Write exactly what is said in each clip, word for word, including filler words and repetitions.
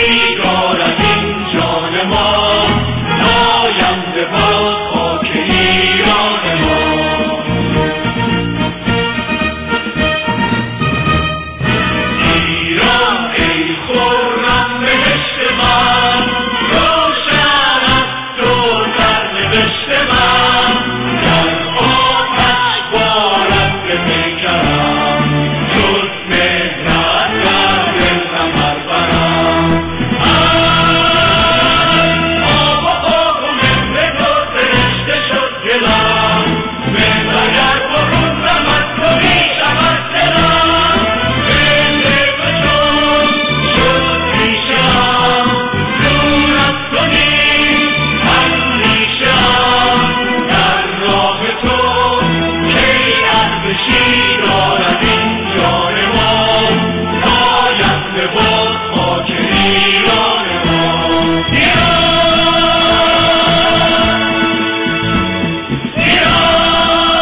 دارد این جان ما، آینده با خاک ایران ما. ایران ای خرم بهشت من، روشن است و سرنوشت من، در آتش بارد به پیکرم، جز مهنت در دل ثمر برم. آب و خاک و مهر تو سرشته شد دلم، مهر اگر برون رود تو می شود دلم. مهر تو چون شد پیشم، دور از تو نیست اندیشم، در راه تو کی ارزشی دارد این جان ما، آینده باز خاک ایران ما. ایران ایران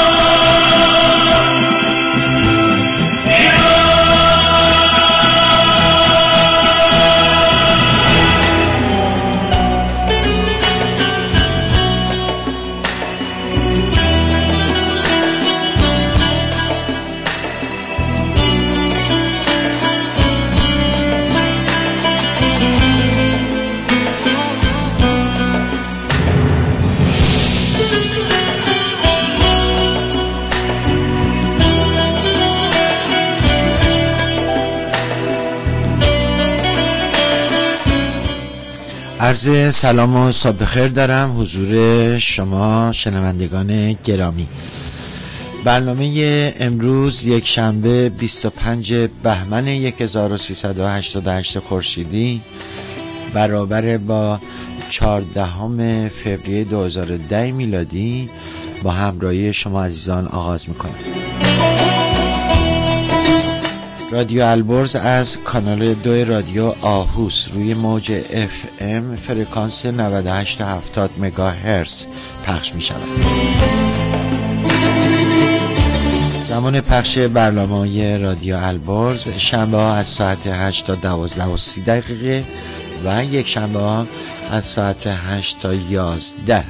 عرض سلام و صبح بخیر دارم حضور شما شنوندگان گرامی. برنامه امروز یک شنبه بیست و پنجم بهمن هزار و سیصد و هشتاد و هشت خورشیدی برابر با چهاردهم فوریه دو هزار و ده میلادی با همراهی شما عزیزان آغاز میکنم. رادیو البرز از کانال دو رادیو آهوس روی موج اف ام فرکانس نود و هشت و هفتاد مگاهرتز پخش می شود. زمان پخش برنامه رادیو البرز شنبه ها از ساعت هشت تا دوازده و سی دقیقه و یک شنبه ها از ساعت هشت تا یازده.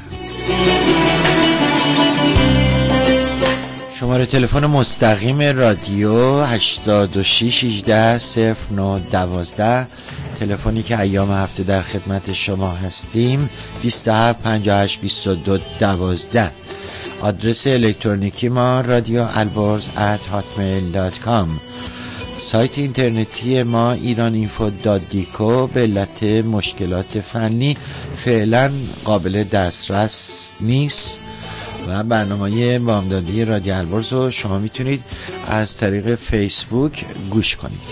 شماره تلفن مستقیم رادیو هشتاد و شش هجده صفر نه دوازده، تلفنی که ایام هفته در خدمت شما هستیم، بیست و هفت پنجاه و هشت بیست و دو دوازده. آدرس الکترونیکی ما رادیو البرز ات هاتمیل دات کام. سایت اینترنتی ما ایران اینفو دات دیکو به علت مشکلات فنی فعلا قابل دسترس نیست و برنامه بامدادی رادیو البرز رو شما میتونید از طریق فیسبوک گوش کنید.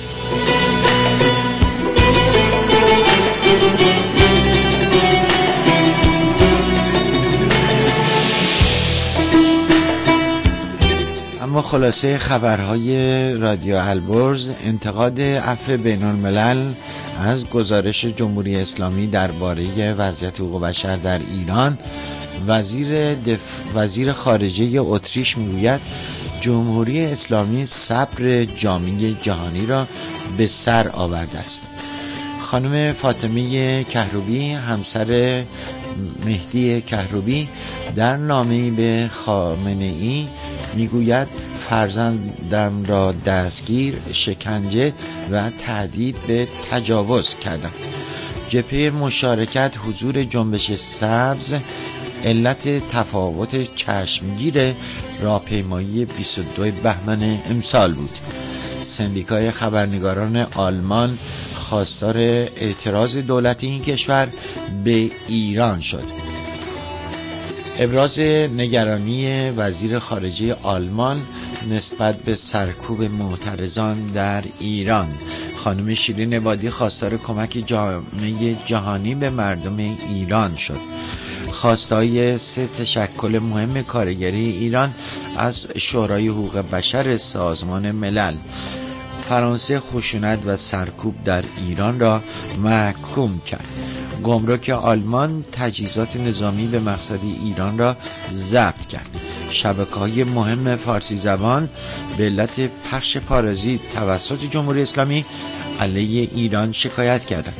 اما خلاصه خبرهای رادیو البرز: انتقاد عفو بین الملل از گزارش جمهوری اسلامی درباره وضعیت حقوق بشر در ایران. وزیر دف... وزیر خارجه اتریش میگوید جمهوری اسلامی صبر جامعه جهانی را به سر آورده است. خانم فاطمه کهروبی همسر مهدی کهروبی در نامه‌ای به خامنه‌ای میگوید فرزندم را دستگیر، شکنجه و تهدید به تجاوز کردند. جبهه مشارکت حضور جنبش سبز علت تفاوت چشمگیر راهپیمایی بیست و دوم بهمن امسال بود. سندیکای خبرنگاران آلمان خواستار اعتراض دولت این کشور به ایران شد. ابراز نگرانی وزیر خارجه آلمان نسبت به سرکوب معترضان در ایران. خانم شیرین عبادی خواستار کمک جامعه جهانی به مردم ایران شد. خواستای سه تشکل مهم کارگری ایران از شورای حقوق بشر سازمان ملل. فرانسه خشونت و سرکوب در ایران را محکوم کرد. گمرک آلمان تجهیزات نظامی به مقصد ایران را ضبط کرد. شبکه‌های مهم فارسی زبان به علت پخش پارازیت توسط جمهوری اسلامی علیه ایران شکایت کردند.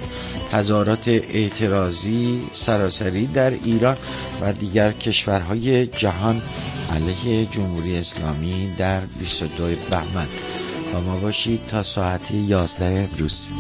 تظاهرات اعتراضی سراسری در ایران و دیگر کشورهای جهان علیه جمهوری اسلامی در بیست و دو بهمن. با ما باشید تا ساعت یازده امروز.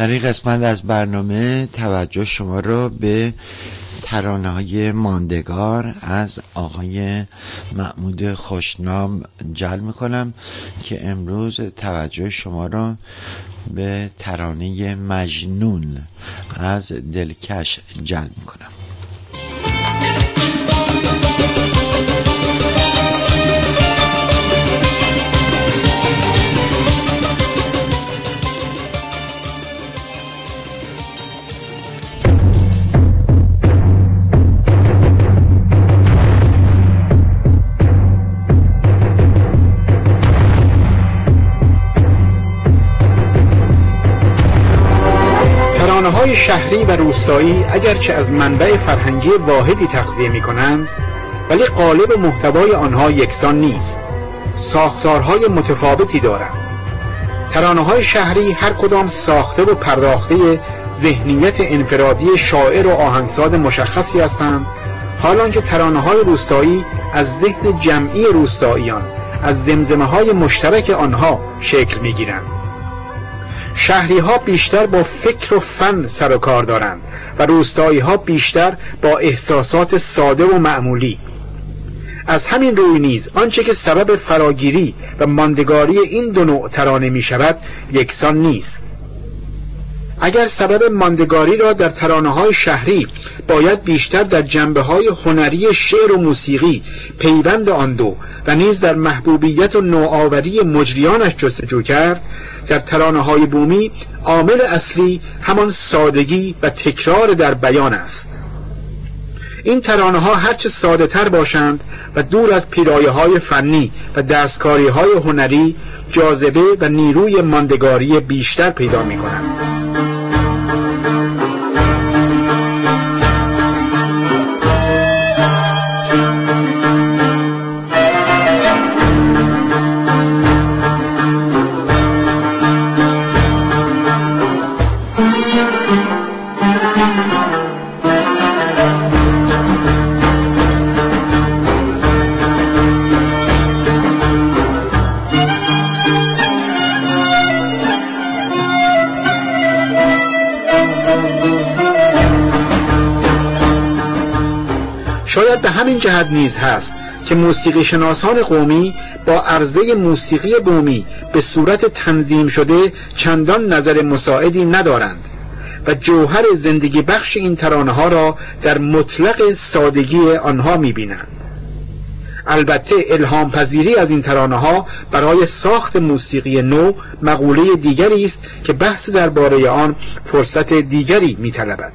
در این قسمت از برنامه توجه شما را به ترانه های ماندگار از آقای محمود خوشنام جلب میکنم که امروز توجه شما را به ترانه مجنون از دلکش جلب میکنم. ترانه‌های شهری و روستایی اگرچه از منبع فرهنگی واحدی تغذیه می‌کنند، ولی قالب و محتوای آنها یکسان نیست. ساختارهای متفاوتی دارند. ترانه‌های شهری هر کدام ساخته و پرداخته ذهنیت انفرادی شاعر و آهنگساز مشخصی هستند، حالانکه ترانه‌های روستایی از ذهن جمعی روستاییان، از زمزمه‌های مشترک آنها شکل می‌گیرند. شهری ها بیشتر با فکر و فن سر و کار دارند و روستایی ها بیشتر با احساسات ساده و معمولی. از همین روی نیز آنچه که سبب فراگیری و ماندگاری این دو نوع ترانه می شود یکسان نیست. اگر سبب ماندگاری را در ترانه های شهری باید بیشتر در جنبه های هنری شعر و موسیقی پیوند آن دو و نیز در محبوبیت و نوآوری مجریانش جستجو کرد، در ترانه های بومی عامل اصلی همان سادگی و تکرار در بیان است. این ترانه ها هرچه ساده تر باشند و دور از پیرایه های فنی و دستکاری های هنری، جاذبه و نیروی ماندگاری بیشتر پیدا می کنند. شاید به همین جهت نیز هست که موسیقی شناسان قومی با عرضه موسیقی بومی به صورت تنظیم شده چندان نظر مساعدی ندارند و جوهر زندگی بخش این ترانه ها را در مطلق سادگی آنها می‌بینند. البته الهام پذیری از این ترانه ها برای ساخت موسیقی نو مقوله دیگری است که بحث درباره آن فرصت دیگری می‌طلبد.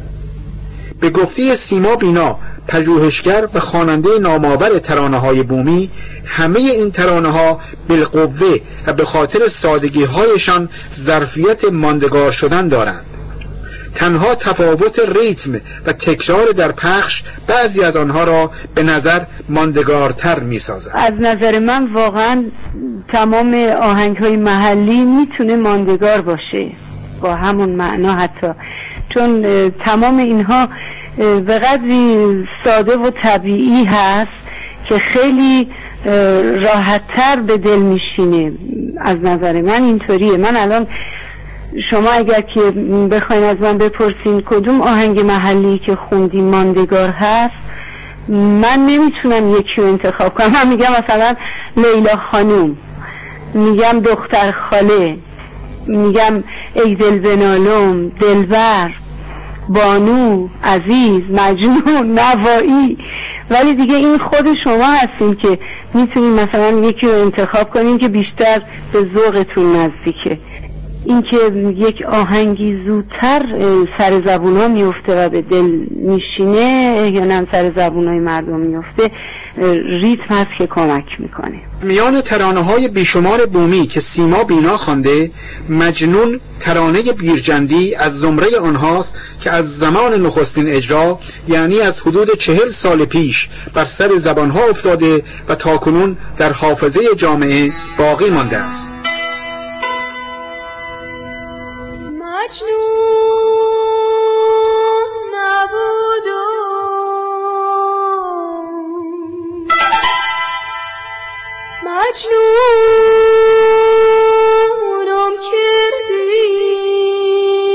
به گفته سیما بینا، پژوهشگر و خواننده نامآور ترانه‌های بومی، همه این ترانه‌ها بالقوه و به خاطر سادگی‌هایشان ظرفیت ماندگار شدن دارند. تنها تفاوت ریتم و تکرار در پخش بعضی از آنها را به نظر ماندگارتر می‌سازد. از نظر من واقعا تمام آهنگ‌های محلی میتونه ماندگار باشه با همون معنا، حتی چون تمام اینها به قدری ساده و طبیعی هست که خیلی راحت‌تر به دل میشینه. از نظر من اینطوریه. من الان شما اگر که بخواین از من بپرسین کدوم آهنگ محلی که خوندی ماندگار هست، من نمیتونم یکی رو انتخاب کنم. من میگم مثلا لیلا خانوم، میگم دختر خاله، میگم ای دل بنالم، دلبر، بانو، عزیز، مجنون، نوایی. ولی دیگه این خود شما هستین که میتونین مثلا یکی رو انتخاب کنین که بیشتر به ذوقتون نزدیکه. این که یک آهنگی زودتر سر زبونا میفته و به دل میشینه یا نه سر زبونای مردم میفته، ریتم هست که کمک میکنه. میان ترانه های بیشمار بومی که سیما بینا خوانده، مجنون ترانه بیرجندی از زمره آنهاست که از زمان نخستین اجرا، یعنی از حدود چهل سال پیش، بر سر زبانها افتاده و تاکنون در حافظه جامعه باقی مانده است. مجنون نبودم، مجنونم کردی،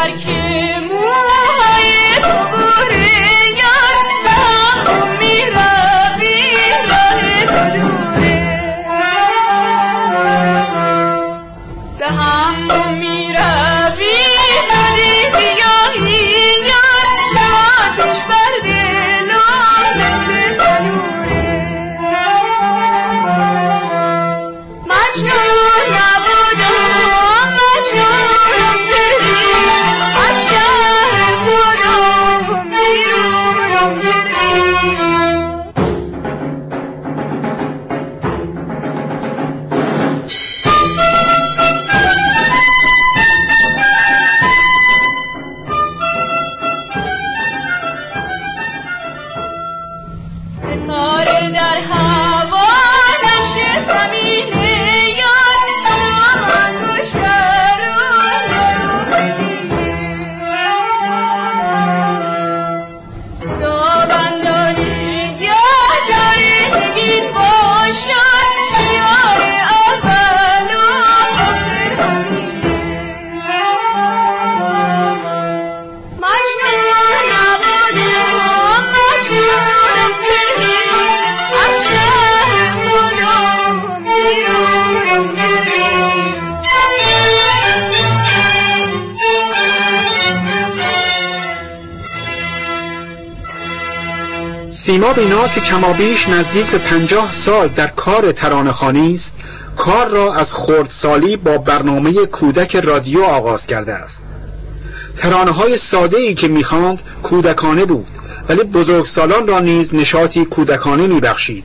سیما بینا که کمابیش نزدیک به پنجاه سال در کار ترانه‌خوانی است، کار را از خردسالی با برنامه کودک رادیو آغاز کرده است. ترانه‌های ساده‌ای که می‌خواند کودکانه بود، ولی بزرگسالان را نیز نشاطی کودکانه می‌بخشید.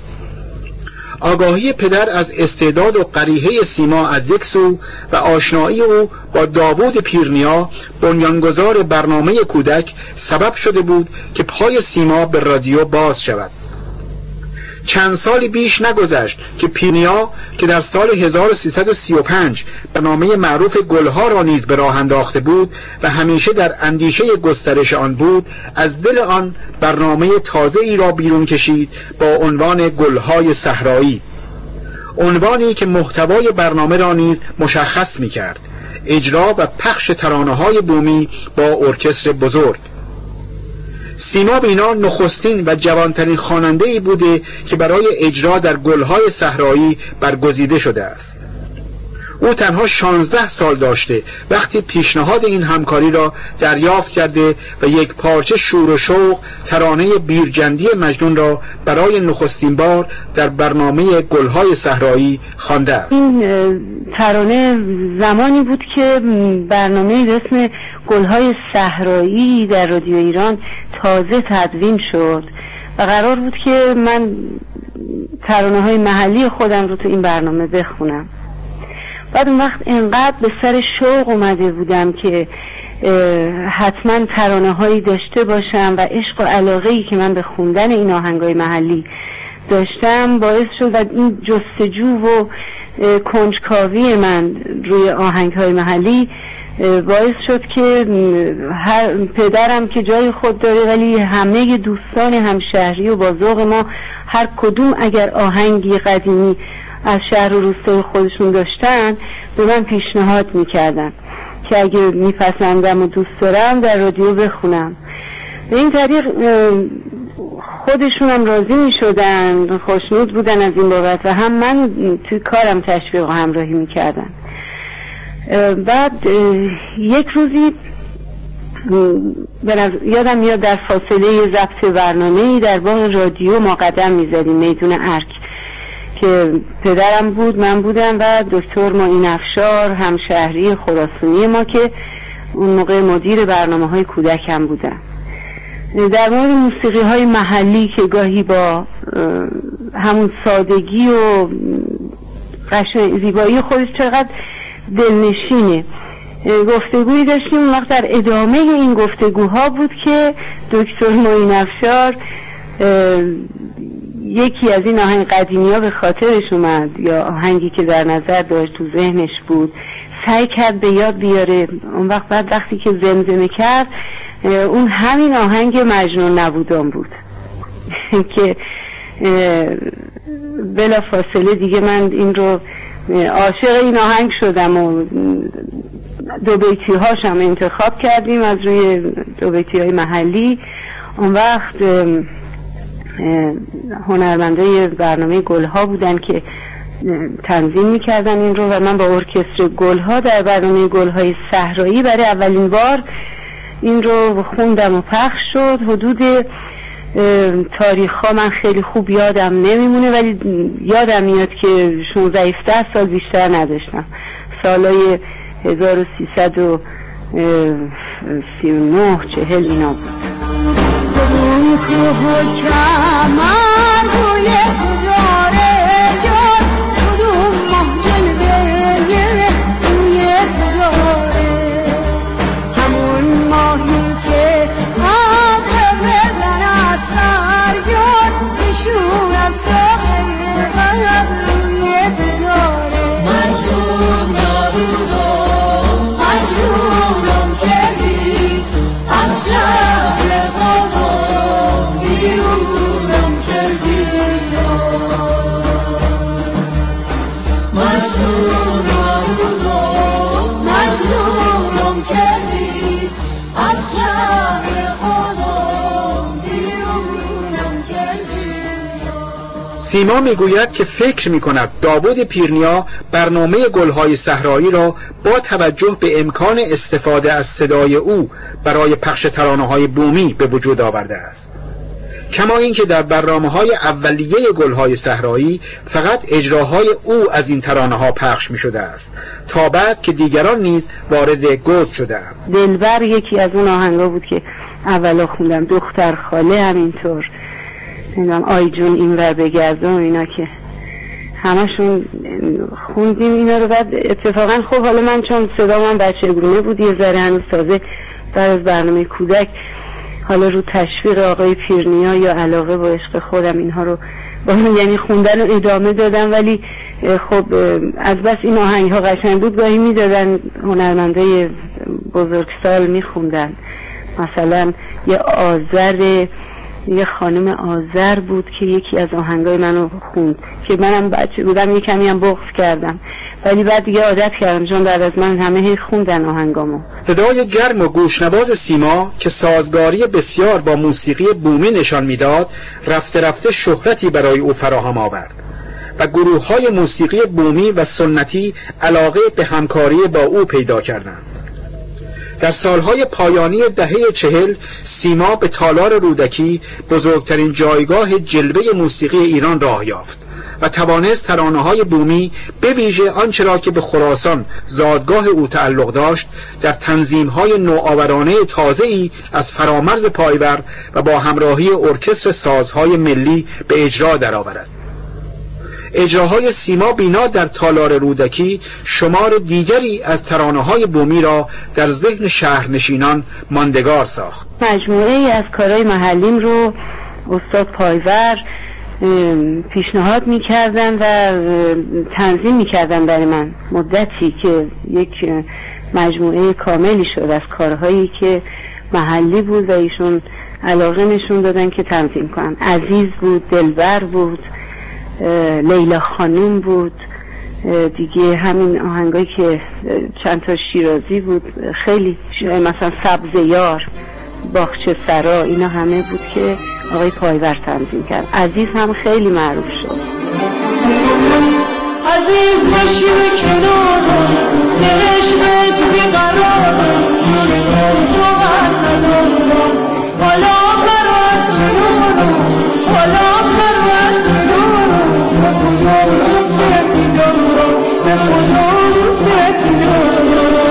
آگاهی پدر از استعداد و قریحه سیما از یک سو و آشنایی او با داوود پیرنیا بنیانگذار برنامه کودک سبب شده بود که پای سیما به رادیو باز شود. چند سالی بیش نگذشت که پیرنیا که در سال هزار و سیصد و سی و پنج برنامه معروف گلها را نیز به راه انداخته بود و همیشه در اندیشه گسترش آن بود، از دل آن برنامه تازه‌ای را بیرون کشید با عنوان گلهای صحرایی، عنوانی که محتوای برنامه را نیز مشخص می‌کرد: اجرا و پخش ترانه‌های بومی با ارکستر بزرگ. سیما بینا نخستین و جوانترین خواننده‌ای بوده که برای اجرا در گلهای صحرایی برگزیده شده است. او تنها شانزده سال داشته وقتی پیشنهاد این همکاری را دریافت کرده و یک پارچه شور و شوق ترانه بیرجندی مجنون را برای نخستین بار در برنامه گلهای صحرایی خوانده است. این ترانه زمانی بود که برنامه به اسم گلهای صحرایی در رادیو ایران تازه تدوین شد و قرار بود که من ترانه های محلی خودم رو تو این برنامه بخونم. بعد اون وقت انقدر به سر شوق اومده بودم که حتما ترانه هایی داشته باشم و عشق و علاقه‌ای که من به خوندن این آهنگای محلی داشتم باعث شد و این جستجو و کنجکاوی من روی آهنگهای محلی باعث شد که هر پدرم که جای خود داره ولی همه دوستان همشهری و با ذوق ما هر کدوم اگر آهنگی قدیمی از شهر و روستای خودشون داشتن به من پیشنهاد میکردن که اگه میپسندم و دوست دارم در رادیو بخونم. به این طریق خودشون هم راضی میشدن، خوشنود بودن از این بابت و هم من توی کارم تشویق و همراهی میکردن. بعد یک روزی یادم میاد در فاصله ضبط برنامه‌ای در باغ رادیو ما قدم میزدیم، میدون ارک، که پدرم بود، من بودم و دکتر معین افشار همشهری خراسانی ما که اون موقع مدیر برنامه‌های کودکم بودن. در مورد موسیقی های محلی که گاهی با همون سادگی و قشنگ زیبایی خودش چقدر دلنشینه گفتگویی داشتیم. اون وقت در ادامه این گفتگوها بود که دکتر معین افشار یکی از این آهنگ قدیمی ها به خاطرش اومد یا آهنگی که در نظر داشت تو ذهنش بود، سعی کرد به یاد بیاره. اون وقت بعد وقتی که زمزمه کرد اون همین آهنگ مجنون نبودم بود که بلا فاصله دیگه من این رو عاشق این آهنگ شدم و دو بیتی هاش هم انتخاب کردیم از روی دو بیتی های محلی. اون وقت هنرمنده برنامه گلها بودن که تنظیم میکردن این رو و من با ارکستر گلها در برنامه گلهای صحرایی برای اولین بار این رو خوندم و پخش شد. حدود تاریخ ها من خیلی خوب یادم نمیمونه، ولی یادم میاد که شانزده هفده سال بیشتر نداشتم. سالای هزار و سیصد و سی و نه چهل اینا بود. اون کوه کمر روی داره یاد کدوم ماه جلوه روی داره، همون ماهی که آقا بزن از سر یاد نشون از ساخر غلب روی داره. مجنون نبودم مجنونم کردی از شهر خودم بیرونم کردی، مجنون نبودم مجنونم کردی از شهر خودم بیرونم کردی. سیما میگوید که فکر میکند داوود پیرنیا برنامه گلهای صحرایی را با توجه به امکان استفاده از صدای او برای پخش ترانه‌های بومی به وجود آورده است، کما اینکه در برنامه‌های اولیه گلهای صحرایی فقط اجراهای او از این ترانه‌ها پخش می‌شده است تا بعد که دیگران نیز وارد گود شده‌اند. دلبر یکی از اون آهنگا بود که اولا خوندم، دختر خاله همینطور، نمیدونم آی جون این ور بگردم، اینا که همشون خوندیم اینا رو. بعد اتفاقا خب حالا من چون صدا من بچگونه بود یه ذره هنوز تازه بعد از برنامه کودک، حالا رو تشویق آقای پیرنیا یا علاقه با عشق خودم اینها رو با یعنی خوندن رو ادامه دادم. ولی خب از بس این آهنگ ها قشنگ بود گاهی میدادن هنرمنده بزرگسال میخوندن. مثلا یه آذر، یه خانم آذر بود که یکی از آهنگای منو خوند که منم بچه بودم یه کمی هم بغض کردم، ولی بعد دیگه عادت کردم چون بعد از من همه هی خوندن آهنگامو. صدای گرم و گوشنواز سیما که سازگاری بسیار با موسیقی بومی نشان میداد رفته رفته شهرتی برای او فراهم آورد و گروه‌های موسیقی بومی و سنتی علاقه به همکاری با او پیدا کردند. در سالهای پایانی دهه چهل سیما به تالار رودکی بزرگترین جایگاه جلوه موسیقی ایران راه یافت و توانست ترانه‌های بومی به ویژه آنچه را که به خراسان زادگاه او تعلق داشت در تنظیم‌های نوآورانه تازه‌ای از فرامرز پایور و با همراهی ارکستر سازهای ملی به اجرا درآورد. اجراهای سیما بینا در تالار رودکی شمار دیگری از ترانه‌های بومی را در ذهن شهرنشینان ماندگار ساخت. مجموعه ای از کارهای محلیم رو استاد پایور پیشنهاد می‌کردن و تنظیم می‌کردن برای من مدتی که یک مجموعه کاملی شد از کارهایی که محلی بود و ایشون علاقه نشون دادن که تنظیم کنن. عزیز بود، دلبر بود، لیلا خانوم بود، دیگه همین آهنگایی که چند تا شیرازی بود، خیلی مثلا سبز یار، باغچه سرا، اینا همه بود که آقای پایور تنظیم کرد. عزیز هم خیلی معروف شد. عزیز نشین کنارم ز عشقت بیقرارم، جون تو تو غم ندارم، حالا برو از کنارم، حالا برو از کنارم، به خدا دوست می‌دارم، به خدا دوست می‌دارم.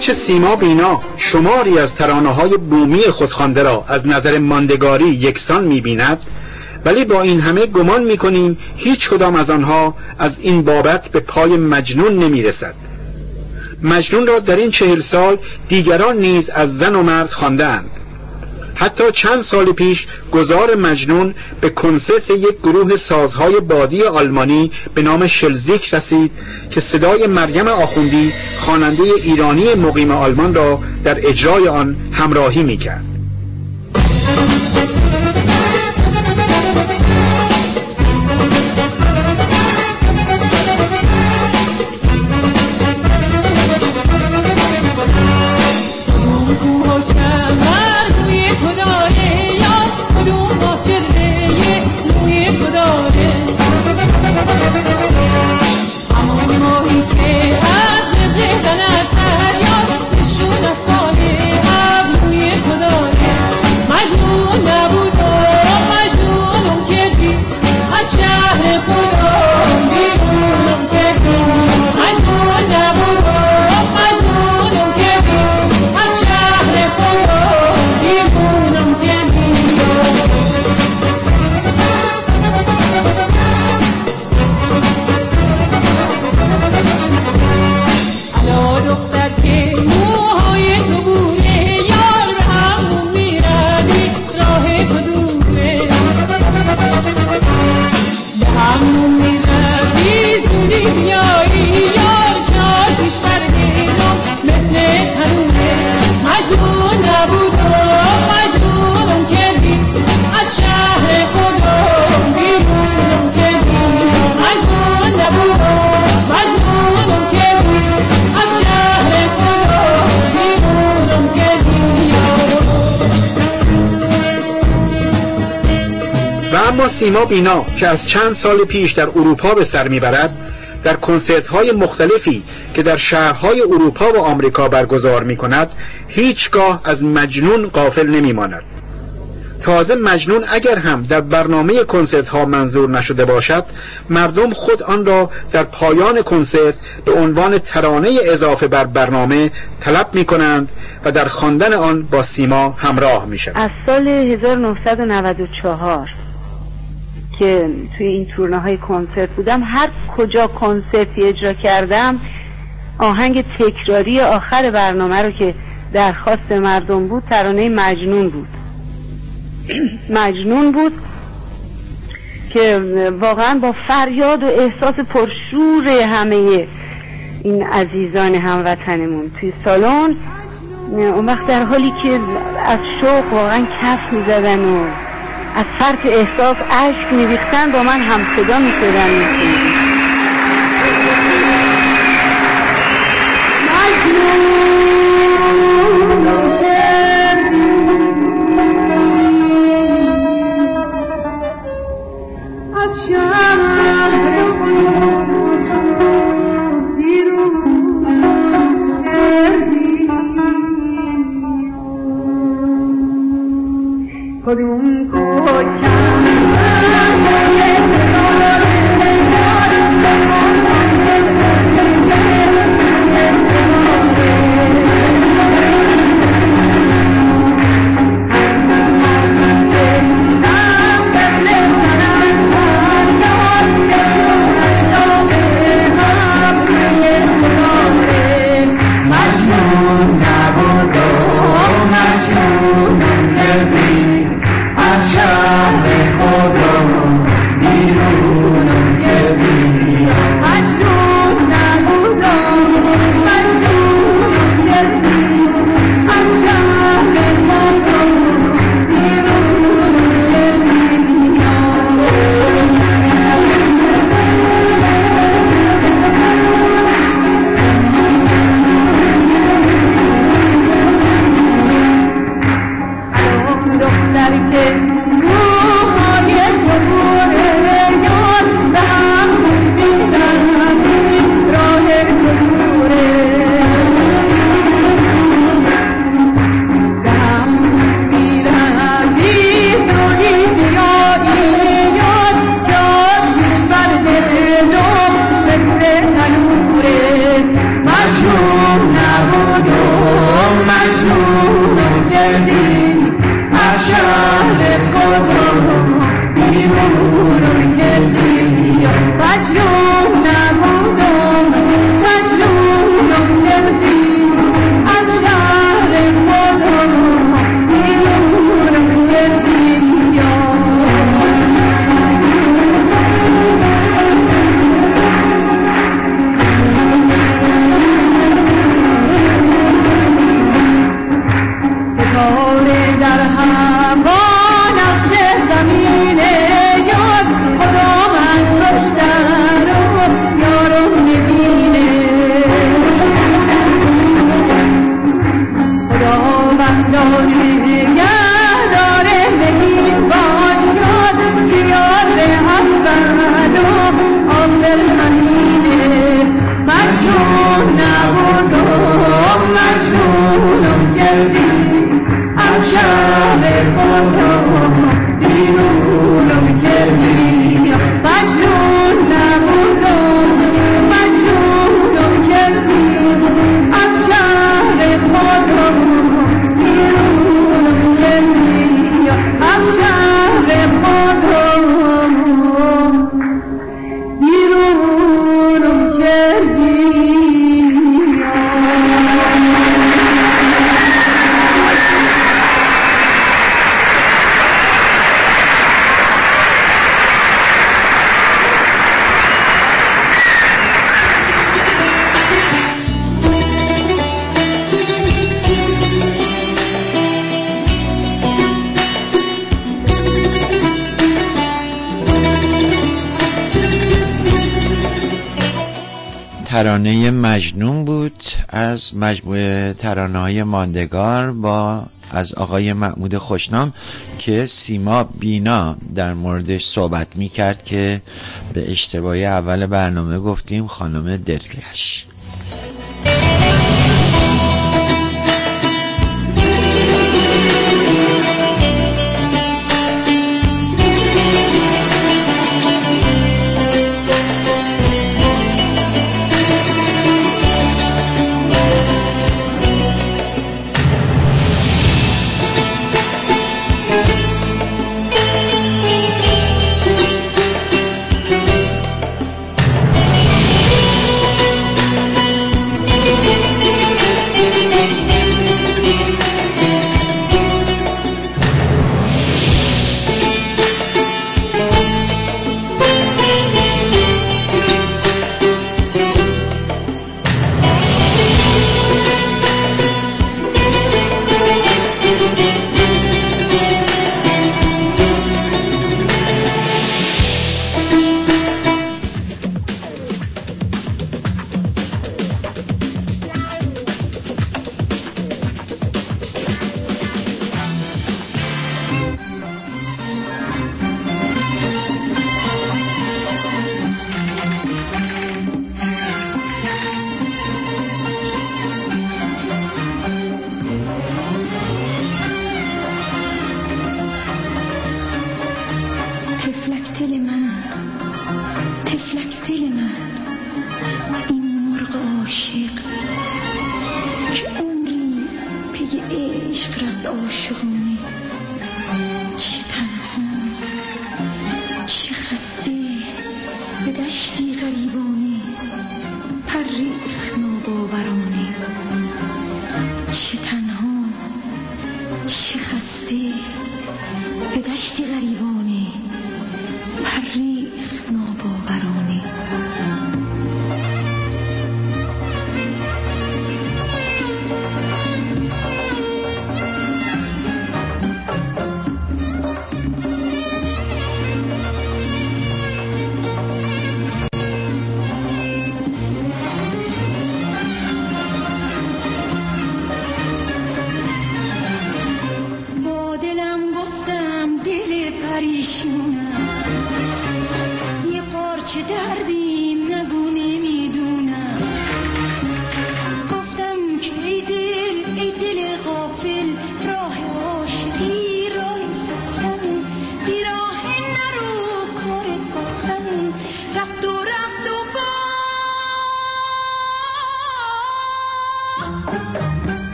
اگرچه سیما بینا شماری از ترانه‌های بومی خودخوانده را از نظر ماندگاری یکسان می‌بیند، ولی با این همه گمان می‌کنیم هیچ کدام از آنها از این بابت به پای مجنون نمی‌رسد. مجنون را در این چهل سال دیگران نیز از زن و مرد خوانده‌اند. حتی چند سال پیش گذار مجنون به کنسرت یک گروه سازهای بادی آلمانی به نام شلزیک رسید که صدای مریم آخوندی خواننده ایرانی مقیم آلمان را در اجرای آن همراهی می‌کرد. اما سیما بینا که از چند سال پیش در اروپا به سر میبرد، در کنسرت‌های مختلفی که در شهرهای اروپا و آمریکا برگزار می‌کند هیچگاه از مجنون غافل نمی‌ماند. تازه مجنون اگر هم در برنامه کنسرت‌ها منظور نشده باشد، مردم خود آن را در پایان کنسرت به عنوان ترانه اضافه بر برنامه طلب می‌کنند و در خواندن آن با سیما همراه می‌شوند. از سال هزار و نهصد و نود و چهار که توی این تورنه‌های کنسرت بودم، هر کجا کنسرتی اجرا کردم آهنگ تکراری آخر برنامه رو که درخواست مردم بود ترانه مجنون بود. مجنون بود که واقعا با فریاد و احساس پرشور همه این عزیزان هموطنمون توی سالن، اون وقت در حالی که از شوق واقعا کف می‌زدن و از فرط احساس اشک می‌ریختن با من هم صدا می‌شدن. Shine. مجنونم کردی از شهر خدا بیرونم کردی مجنون نبودم مجنونم کردی از شهر خدا بیرونم کردی ترانه مجنون بود از مجموعه ترانه‌های ماندگار با از آقای محمود خوشنام که سیما بینا در موردش صحبت می کرد که به اشتباهی اول برنامه گفتیم خانم دلکش. با دلم گفتم دل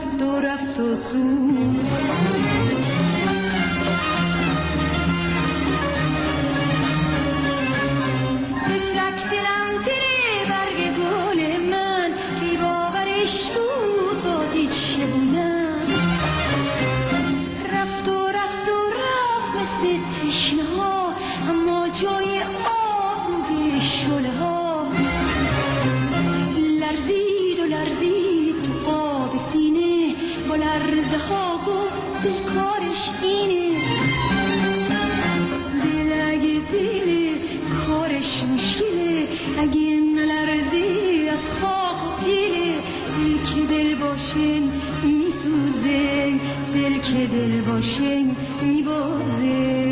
رفت و رفت و سوخت. بفرک دلم دل برگ گل من که باورش بود بازی چه بودم. رفت و رفت و رفت مثل تشنه ها اما جای آب به شله ها. لرزید و لرزید تو قاب سینه با لرزه ها گفت دل کارش اینه. دل اگه دل کارش مشکله اگه نلرزی از خاک و پیله. دل که دل باشه میسوزه دل که دل باشه میبازه.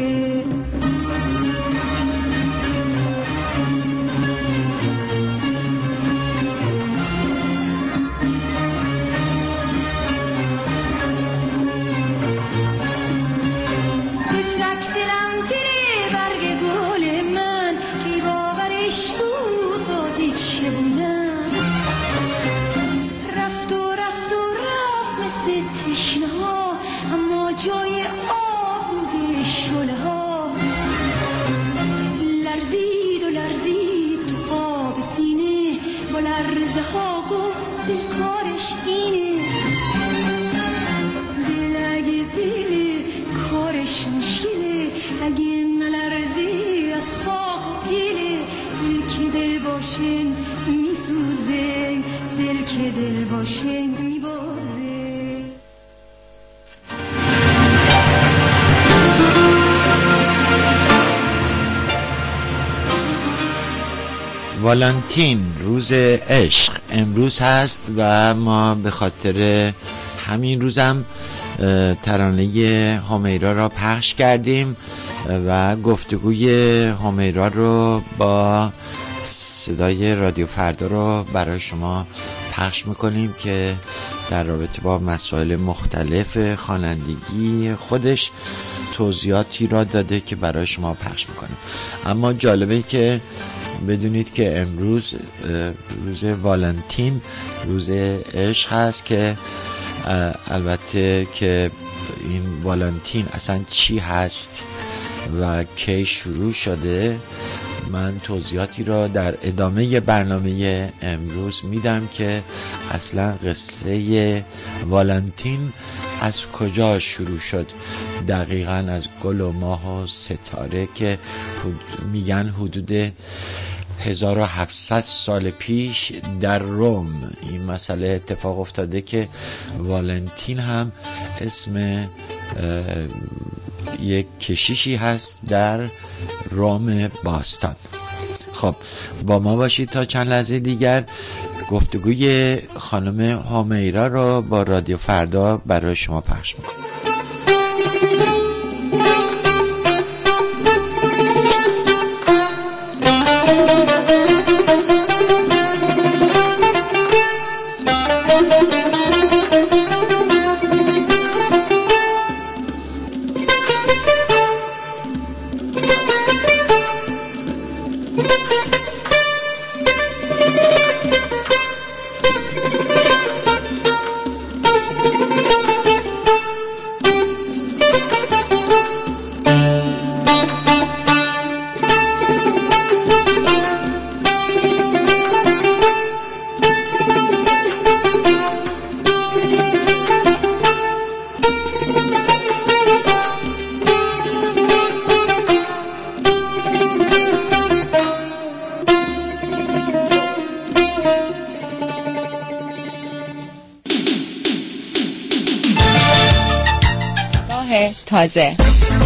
جای آب به شله ها. لرزید و لرزید تو قاب سینه با لرزه ها گفت دل کارش اینه. دل اگه دل کارش مشکله اگه نلرزی از خاک و پیله. دل که دل باشه میسوزه دل که دل باشه میبازه. والنتین روز عشق امروز هست و ما به خاطر همین روزم ترانه همیرا را پخش کردیم و گفتگوی همیرا رو با صدای رادیو فردا رو برای شما پخش میکنیم که در رابطه با مسائل مختلف خوانندگی خودش توضیحاتی را داده که برای شما پخش میکنیم. اما جالبه که بدونید که امروز روز والنتین روز عشق هست که البته که این والنتین اصلا چی هست و کی شروع شده من توضیحاتی را در ادامه برنامه امروز میدم که اصلا قصه والنتین از کجا شروع شد. دقیقاً از گل و ماه و ستاره که میگن حدود هزار و هفتصد سال پیش در روم این مسئله اتفاق افتاده که والنتین هم اسم یک کشیشی هست در روم باستان. خب با ما باشید تا چند لحظه دیگر گفتگوی خانم همیرا رو با رادیو فردا برای شما پخش میکنم. تازه.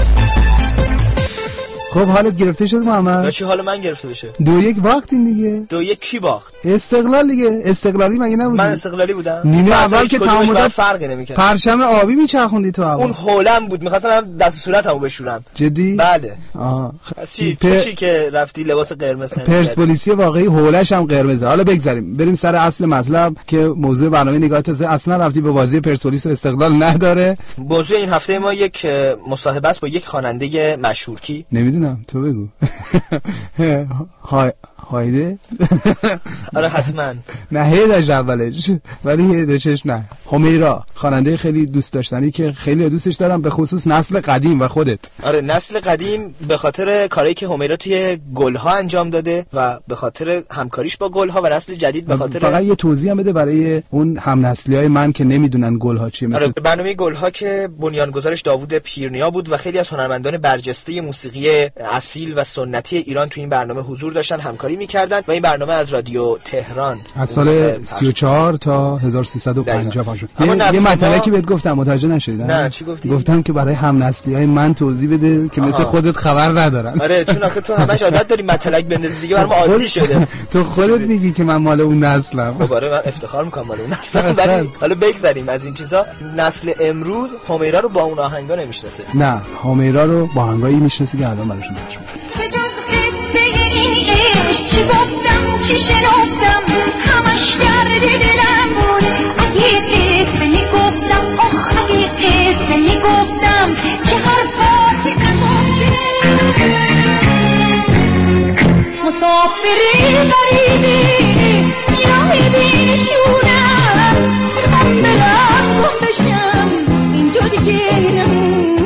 خب حالت گرفته شد محمد؟ چی حال من گرفته بشه؟ دو یک باختین دیگه. دو یک کی باخت؟ استقلال دیگه. استقلالی مگه نبودی؟ من استقلالی بودم. نیمه اول که تمام بود فرقی نمی‌کرد. پرچم آبی میچرخوندی تو هوا. اون هولم بود، می‌خواستم دست و صورتمو بشورم. جدی؟ بله. آها. چی پ... چی که رفتی لباس قرمز تن. پرسپولیسی واقعی هولش هم قرمزه. حالا بگذریم. بریم سر اصل مطلب که موضوع برنامه نگاه تازه اصلا رفتی به بازی پرسپولیس و استقلال نداره. موضوع این هفته ما یک مصاحبه است با یک خواننده مشهور. کی؟ نمیدونم، تو بگو. های هایده آره حتما. نه هیدش اولش ولی هیدشش نه. همیرا خواننده خیلی دوست داشتنی که خیلی دوستش دارم، به خصوص نسل قدیم و خودت. آره نسل قدیم به خاطر کاری که همیرا توی گلها انجام داده و به خاطر همکاریش با گلها، و نسل جدید به خاطر فقط یه توضیح هم بده برای اون هم نسلیای من که نمیدونن گلها چیه. مثلا آره برنامه گلها که بنیانگذارش داوود پیرنیا بود و خیلی از هنرمندان برجسته موسیقی اصیل و سنتی ایران تو این برنامه حضور داشتن، همکاری می‌کردن و این برنامه از رادیو تهران از سال سی و چهار تا هزار و سیصد و پنجاه پخش شد. یه, یه مطلبی که بهت گفتم متوجه نشدی؟ نه چی گفتی؟ گفتم که برای هم نسلیای من توضیح بده که مثل خودت خبر ندارن. آره چون آخه تو همش عادت داری مطلب بندازی دیگه، برام عادی شده. تو خودت میگی که من مال اون نسلم. خب آره من افتخار میکنم مال اون نسلم، ولی حالا بگذریم از این چیزا. نسل امروز همیرا رو با اون آهنگا نمیشناسه. نه همیرا رو با آهنگایی میشناسه که الان براشون پخش می‌کنم. چی گفتم چی شنفتم همش درد دلم بود. اگه قصه میگفتم آخ اگه قصه میگفتم چه حرفاتی نگفتم. مسافری غریبی یا بینشونم میخوام برم گم بشم اینجا دیگه نمونم.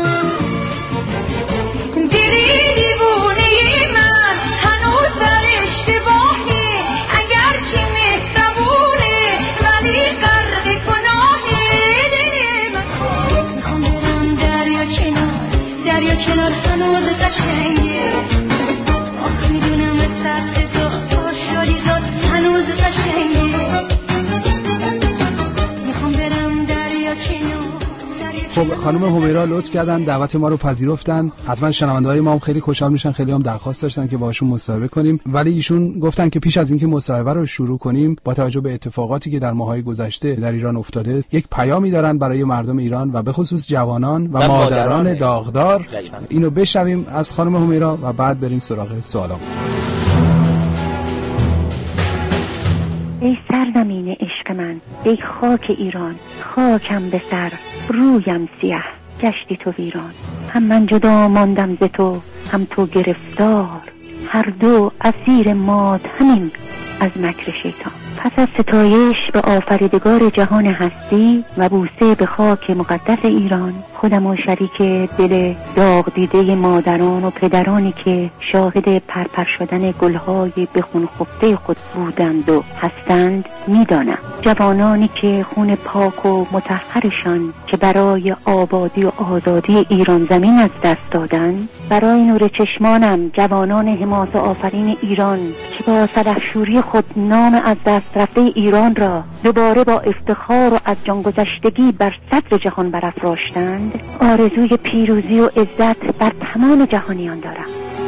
کنار هنوز قشنگه آخ میدونم سبز زخت شالی زاد هنوز قشنگه میخوام برم دریا کنار. خب خانم همیرا لطف کردن دعوت ما رو پذیرفتن. حتما شنونده‌های ما هم خیلی خوشحال میشن، خیلی هم درخواست داشتن که باهاشون مصاحبه کنیم، ولی ایشون گفتن که پیش از اینکه مصاحبه رو شروع کنیم با توجه به اتفاقاتی که در ماه‌های گذشته در ایران افتاده یک پیامی دارن برای مردم ایران و به خصوص جوانان و, و مادران, مادران داغدار. اینو بشنویم از خانم همیرا و بعد بریم سراغ سوالا. ای سرزمین عشق من، ای خاک ایران، خاکم به سر، رویم سیاه، گشتی تو ویران. هم من جدا ماندم ز تو، هم تو گرفتار، هر دو اسیر ماتمیم از مکر شیطان. پس از ستایش به آفریدگار جهان هستی و بوسه به خاک مقدس ایران، خودم و شریک دل داغ دیده مادران و پدرانی که شاهد پرپر شدن گلهای به خون خفته خود بودند و هستند میدانم. جوانانی که خون پاک و مطهرشان که برای آبادی و آزادی ایران زمین از دست دادند، برای نور چشمانم جوانان حماسه آفرین ایران که با سلحشوری خود نام از دست رفته ایران را دوباره با افتخار و از جان گذشتگی بر صدر جهان برافراشتند، آرزوی پیروزی و عزت بر تمام جهانیان دارم.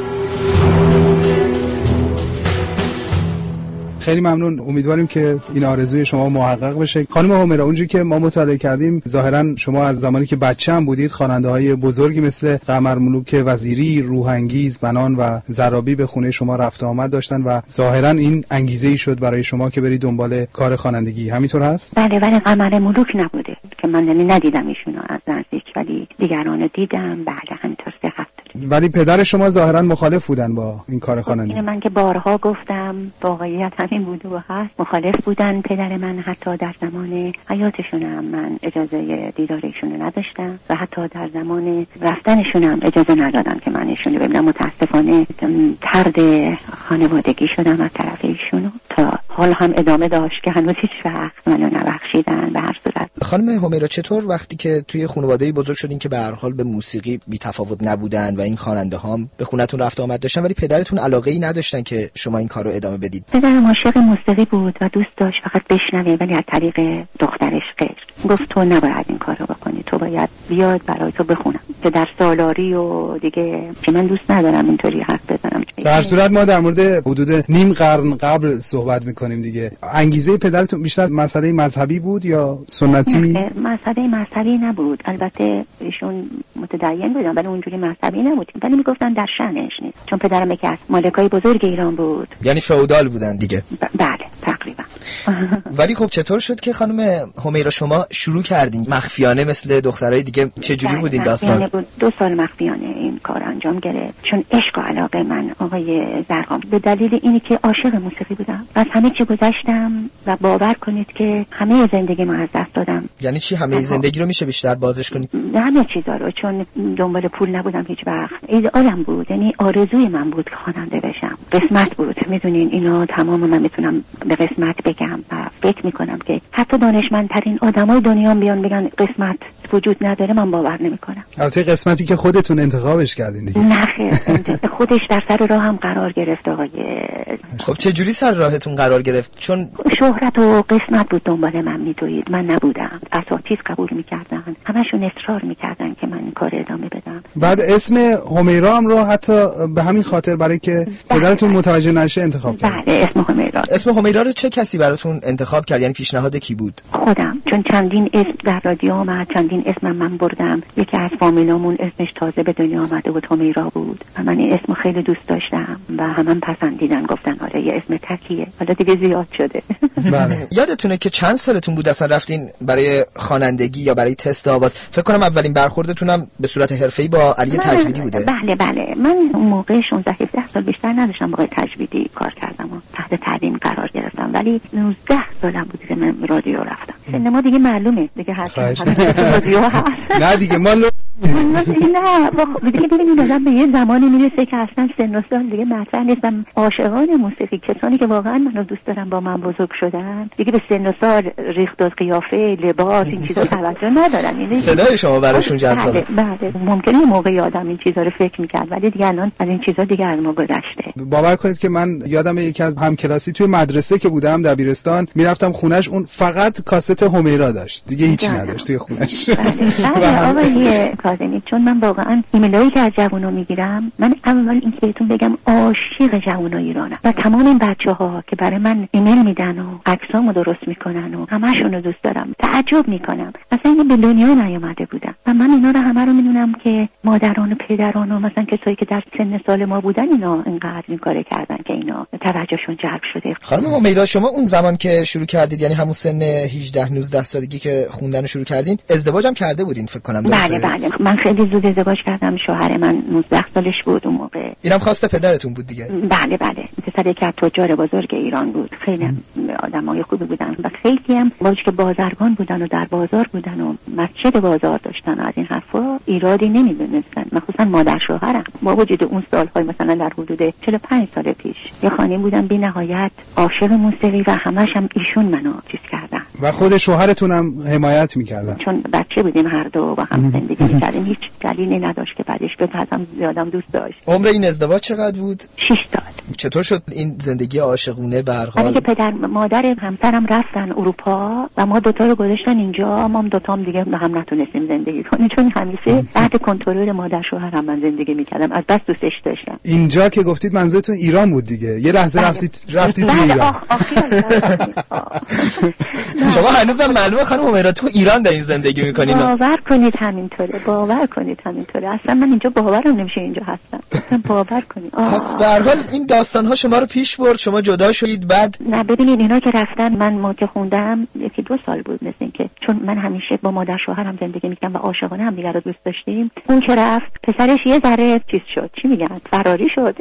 خیلی ممنون، امیدواریم که این آرزوی شما محقق بشه. خانم همیرا، اونجوری که ما مطالعه کردیم ظاهرا شما از زمانی که بچه هم بودید خواننده‌های بزرگی مثل قمر ملوک وزیری، روحانگیز، بنان و زرابی به خونه شما رفت و آمد داشتن و ظاهرا این انگیزه‌ای شد برای شما که برید دنبال کار خوانندگی. همینطور هست؟ بله، ولی قمر ملوک نبوده که من ندیدم ایشونو از نزدیک، ولی دیگرانو دیدم. بله همینطور صحت داره. ولی پدر شما ظاهرا مخالف بودن با این کار خوانندگی. من که بارها گفتم واقعیت همین بوده و هست. مخالف بودن. پدر من حتی در زمان حیاتشون هم من اجازه دیدار ایشونو نداشتم و حتی در زمان رفتنشون هم اجازه ندادن که من ایشونو ببینم. متاسفانه طرد خانوادگی شدم از طرف ایشونو. تا حال هم ادامه داشت که هنوز هیچ وقت منو نبخشیدن. به هر صورت خانم همیرا، چطور وقتی که توی خانواده‌ای بزرگ شدین که به هر حال به موسیقی بی تفاوت نبودن و این خواننده هم به خونتون رفت آمد داشتن، ولی پدرتون علاقه‌ای نداشتن که شما این کارو ادامه بدید؟ پدرم عاشق موسیقی بود و دوست داشت فقط بشنوه، ولی از طریق دخترش غیر. گفت تو نباید این کارو بکنی، تو باید بیاد برای تو بخونم. که در سالاری و دیگه که من دوست ندارم اینطوری حرف بزنم. در هر صورت ما در مورد حدود نیم قرن قبل صحبت می‌کنیم دیگه. انگیزه پدرتون بیشتر مسئله مذهبی بود یا سنتی؟ مسئله مذهبی نبود. البته ایشون متدین بودن ولی اونجوری مذهبی نبود، ولی میگفتن در شأنش نیست، چون پدرم یکی از مالکای بزرگ ایران بود. یعنی فئودال بودن دیگه. ب- بله تقریبا. ولی خب چطور شد که خانم همیرا شما شروع کردین مخفیانه مثل دخترای دیگه؟ چه جوری بود این داستان؟ بود دو سال مخفیانه این کار انجام گرفت، چون عشق و علاقه من آقای زرقام به دلیل اینی که عاشق موسیقی بودم. از همه چی گذشتم و باور کنید که همه زندگی ما از دست دادم. یعنی چی همه زندگی رو میشه بیشتر بازش کنید؟ همه چیزا رو، چون دنبال پول نبودم هیچ وقت. ایدئالم بود، یعنی آرزوی من بود که خواننده بشم. قسمت بود، میدونین اینا تمام من میتونم به قسمت بگم و فکر میکنم که حتی دانشمندترین آدمای دنیا بیان بگن قسمت وجود نداره، من باور نمیکنم. البته قسمتی که خودتون انتخابش کردین دیگه. نه خیر، خودش در سر راه هم قرار گرفت آقای. خب چه جوری سر راهتون قرار گرفت؟ چون شهرت و قسمت بود دنبال من میدوید، من نبودم. اساتید قبول میکردن، همشون اصرار میکردن که من این کار ادامه بدم. بعد اسم همیرا هم رو حتی به همین خاطر برای که پدرتون متوجه نشه انتخاب کردن. بله، اسم همیرا. اسم همیرا رو چه کسی براتون انتخاب کرد؟ یعنی پیشنهاد کی بود؟ خودم، چون چندین اسم در رادیو آمد، چندین اسم من بردم. یکی از فامیلامون اسمش تازه به دنیا آمده بود، همیرا بود و من این اسم خیلی دوست داشتم و همون پسندیدن، گفتن آره یه اسم تکیه. حالا دیگه زیاد شده. بله. یادتونه که چند سالتون بود اصلا رفتین برای خوانندگی یا برای تست آواز؟ فکر کنم اولین برخوردتونم به صورت حرفه‌ای با علی تجویدی بوده. بله بله، من اون موقع شانزده هفده سال بیشتر نداشتم با تجویدی کار کردم و تحت تعلیم قرار گرفتم، ولی نوزده سالم بود که من رادیو رفتم. سن ما دیگه معلومه دیگه، هست رادیو هست. نه دیگه ما نه دیگه ببینید آدم به یه زمانی میرسه که اصلا سن و سال دیگه مطرح نیستم. عاشقان موسیقی، کسانی که واقعا منو دوست دارن، با من بزرگ شدن، دیگه به سن و سال، ریخت و قیافه، لباس، این چیزا توجه ندارن. یعنی صدای شما براشون جذابه. بله بله، ممکنه یه موقعی آدم این چیزا رو فکر میکرد، ولی دیگه الان از این چیزا دیگه از ما گذشته. باور کنید که من یادم یکی از همکلاسی توی مدرسه که بودم دبیرستان میرفتم خونش، اون فقط کاست همیرا داشت، دیگه هیچی نداشت توی خونش. بله آقای کاظمی، چون من واقعا ایمیلایی که از جوونا میگیرم، من اول این که بهتون بگم عاشق جوونا ایرانم و تمام این بچه‌ها که برای من ایمیل میدن و عکسامو درست میکنن و همه‌شون رو دوست دارم، تعجب میکنم اصلا این به دنیا نیومده بودن و من اینا رو همه رو میدونم که مادران و پدران و مثلا کسایی که در سن سال ما بودن اینا اینقدر این کارو کردن که اینا توجهشون جلب شده. خانم همیرا، شما اون زمان که شروع کردید، یعنی همون سن هجده نوزده سالگی که خوندن رو شروع کردین، ازدواج هم کرده بودین فکر کنم؟ بله بله، من خیلی زود ازدواج کردم. شوهر من نوزده سالش بود اون موقع. اینم خواست پدرتون بود دیگه؟ بله بله، پسر یک از تجار بزرگ ایران بود. خیلی آدمای خوبی بودن و خیلی هم باش که بازرگان بودن و در بازار بودن و مسجد بازار داشتن و از این حرفا ایرادی نمیدونستن، مخصوصا مادر شوهرم. با وجود اون سال‌های مثلا در حدود چهل و پنج سال پیش یه خانم بودن بی نهایت عاشق موسیقی و همش هم ایشون منو چیز کردن و خود شوهرتون هم حمایت می‌کردن، چون بچه بودیم هر دو با هم زندگی می‌کردیم. هیچ دلیلی نداشت که بعدش بپرسم زیادم دوست داشت. عمر این ازدواج چقدر بود؟ شش سال. چطور شد این زندگی عاشقونه به هر حال؟ که پدر مادر همسرم رفتن اروپا و ما دوتا رو گذاشتن اینجا، ما دوتا هم دیگه هم نتونستیم زندگی کنیم، چون همیشه تحت کنترل مادر شوهرم من زندگی می‌کردم. از بس دوستش داشتم. اینجا که گفتید منظورتون ایران بود دیگه؟ یه لحظه بله. رفتید رفتید تو ایران. شما هنوزم معلومه خانم همیرا تو ایران دارین زندگی می‌کنین؟ باور کنید همینطوره، باور کنید همینطوره. اصلا من اینجا باورم نمیشه اینجا هستم. اصلا باور کنید. پس به هر حال این داستان‌ها شما رو پیش برد، شما جدا شدید. بعد نه ببینید اینا که رفتن، من ما که خوندم یکی دو سال بود مثل این که، چون من همیشه با مادر شوهرم زندگی می‌کردم و عاشقانه هم دیگه رو دوست داشتیم. اون که رفت پسرش یه ذره چیز شد، چی میگن، فراری شد.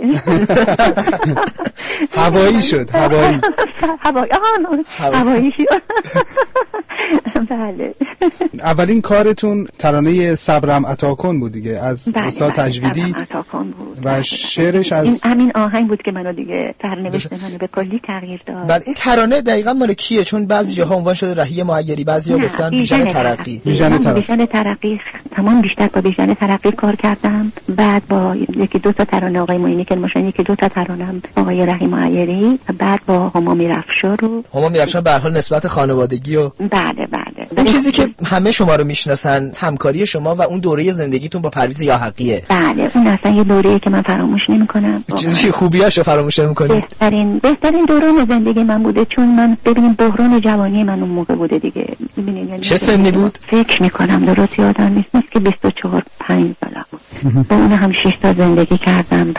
هوایی شد، هوایی هوایی هوایی شد. بله. اولین کارتون ترانه صبرم عطا کن بود دیگه، از استاد تجویدی و شعرش از این همین آهنگ بود که منو دیگه سرنوشت منو به کلی تغییر داد. بله. این ترانه دقیقاً مال کیه؟ چون بعضی جاها عنوان شده رهی معیری، بعضیا گفتن بیژن ترقی. بیژن ترقی. بیژن ترقی تمام بیشتر با بیژن ترقی کار کردم. بعد با یکی دو تا ترانه آقای معینی که ماشین، یکی دو تا ترانه آقای رهی معیری، بعد با هما میرفشا رو هما میرفشا به هر حال نسبت خانوادگی و بله بله. اون چیزی که همه شما رو میشناسن، همکاری شما و اون دوره زندگیتون با پرویز یاحقیه. بله اون اصلا یه دوره‌ای که من فراموش نمی‌کنم. چه خوبیاشو فراموش نمی‌کنید؟ بهترین بهترین دوران زندگی من بوده، چون من ببینید بحران جوانی من اون موقع بوده دیگه. ببینید یعنی چه سنی بود؟ فکر می‌کنم درست یادم نیست که بیست و چهار پنج سالم بود. با اون هم شش تا زندگی کردم. بعد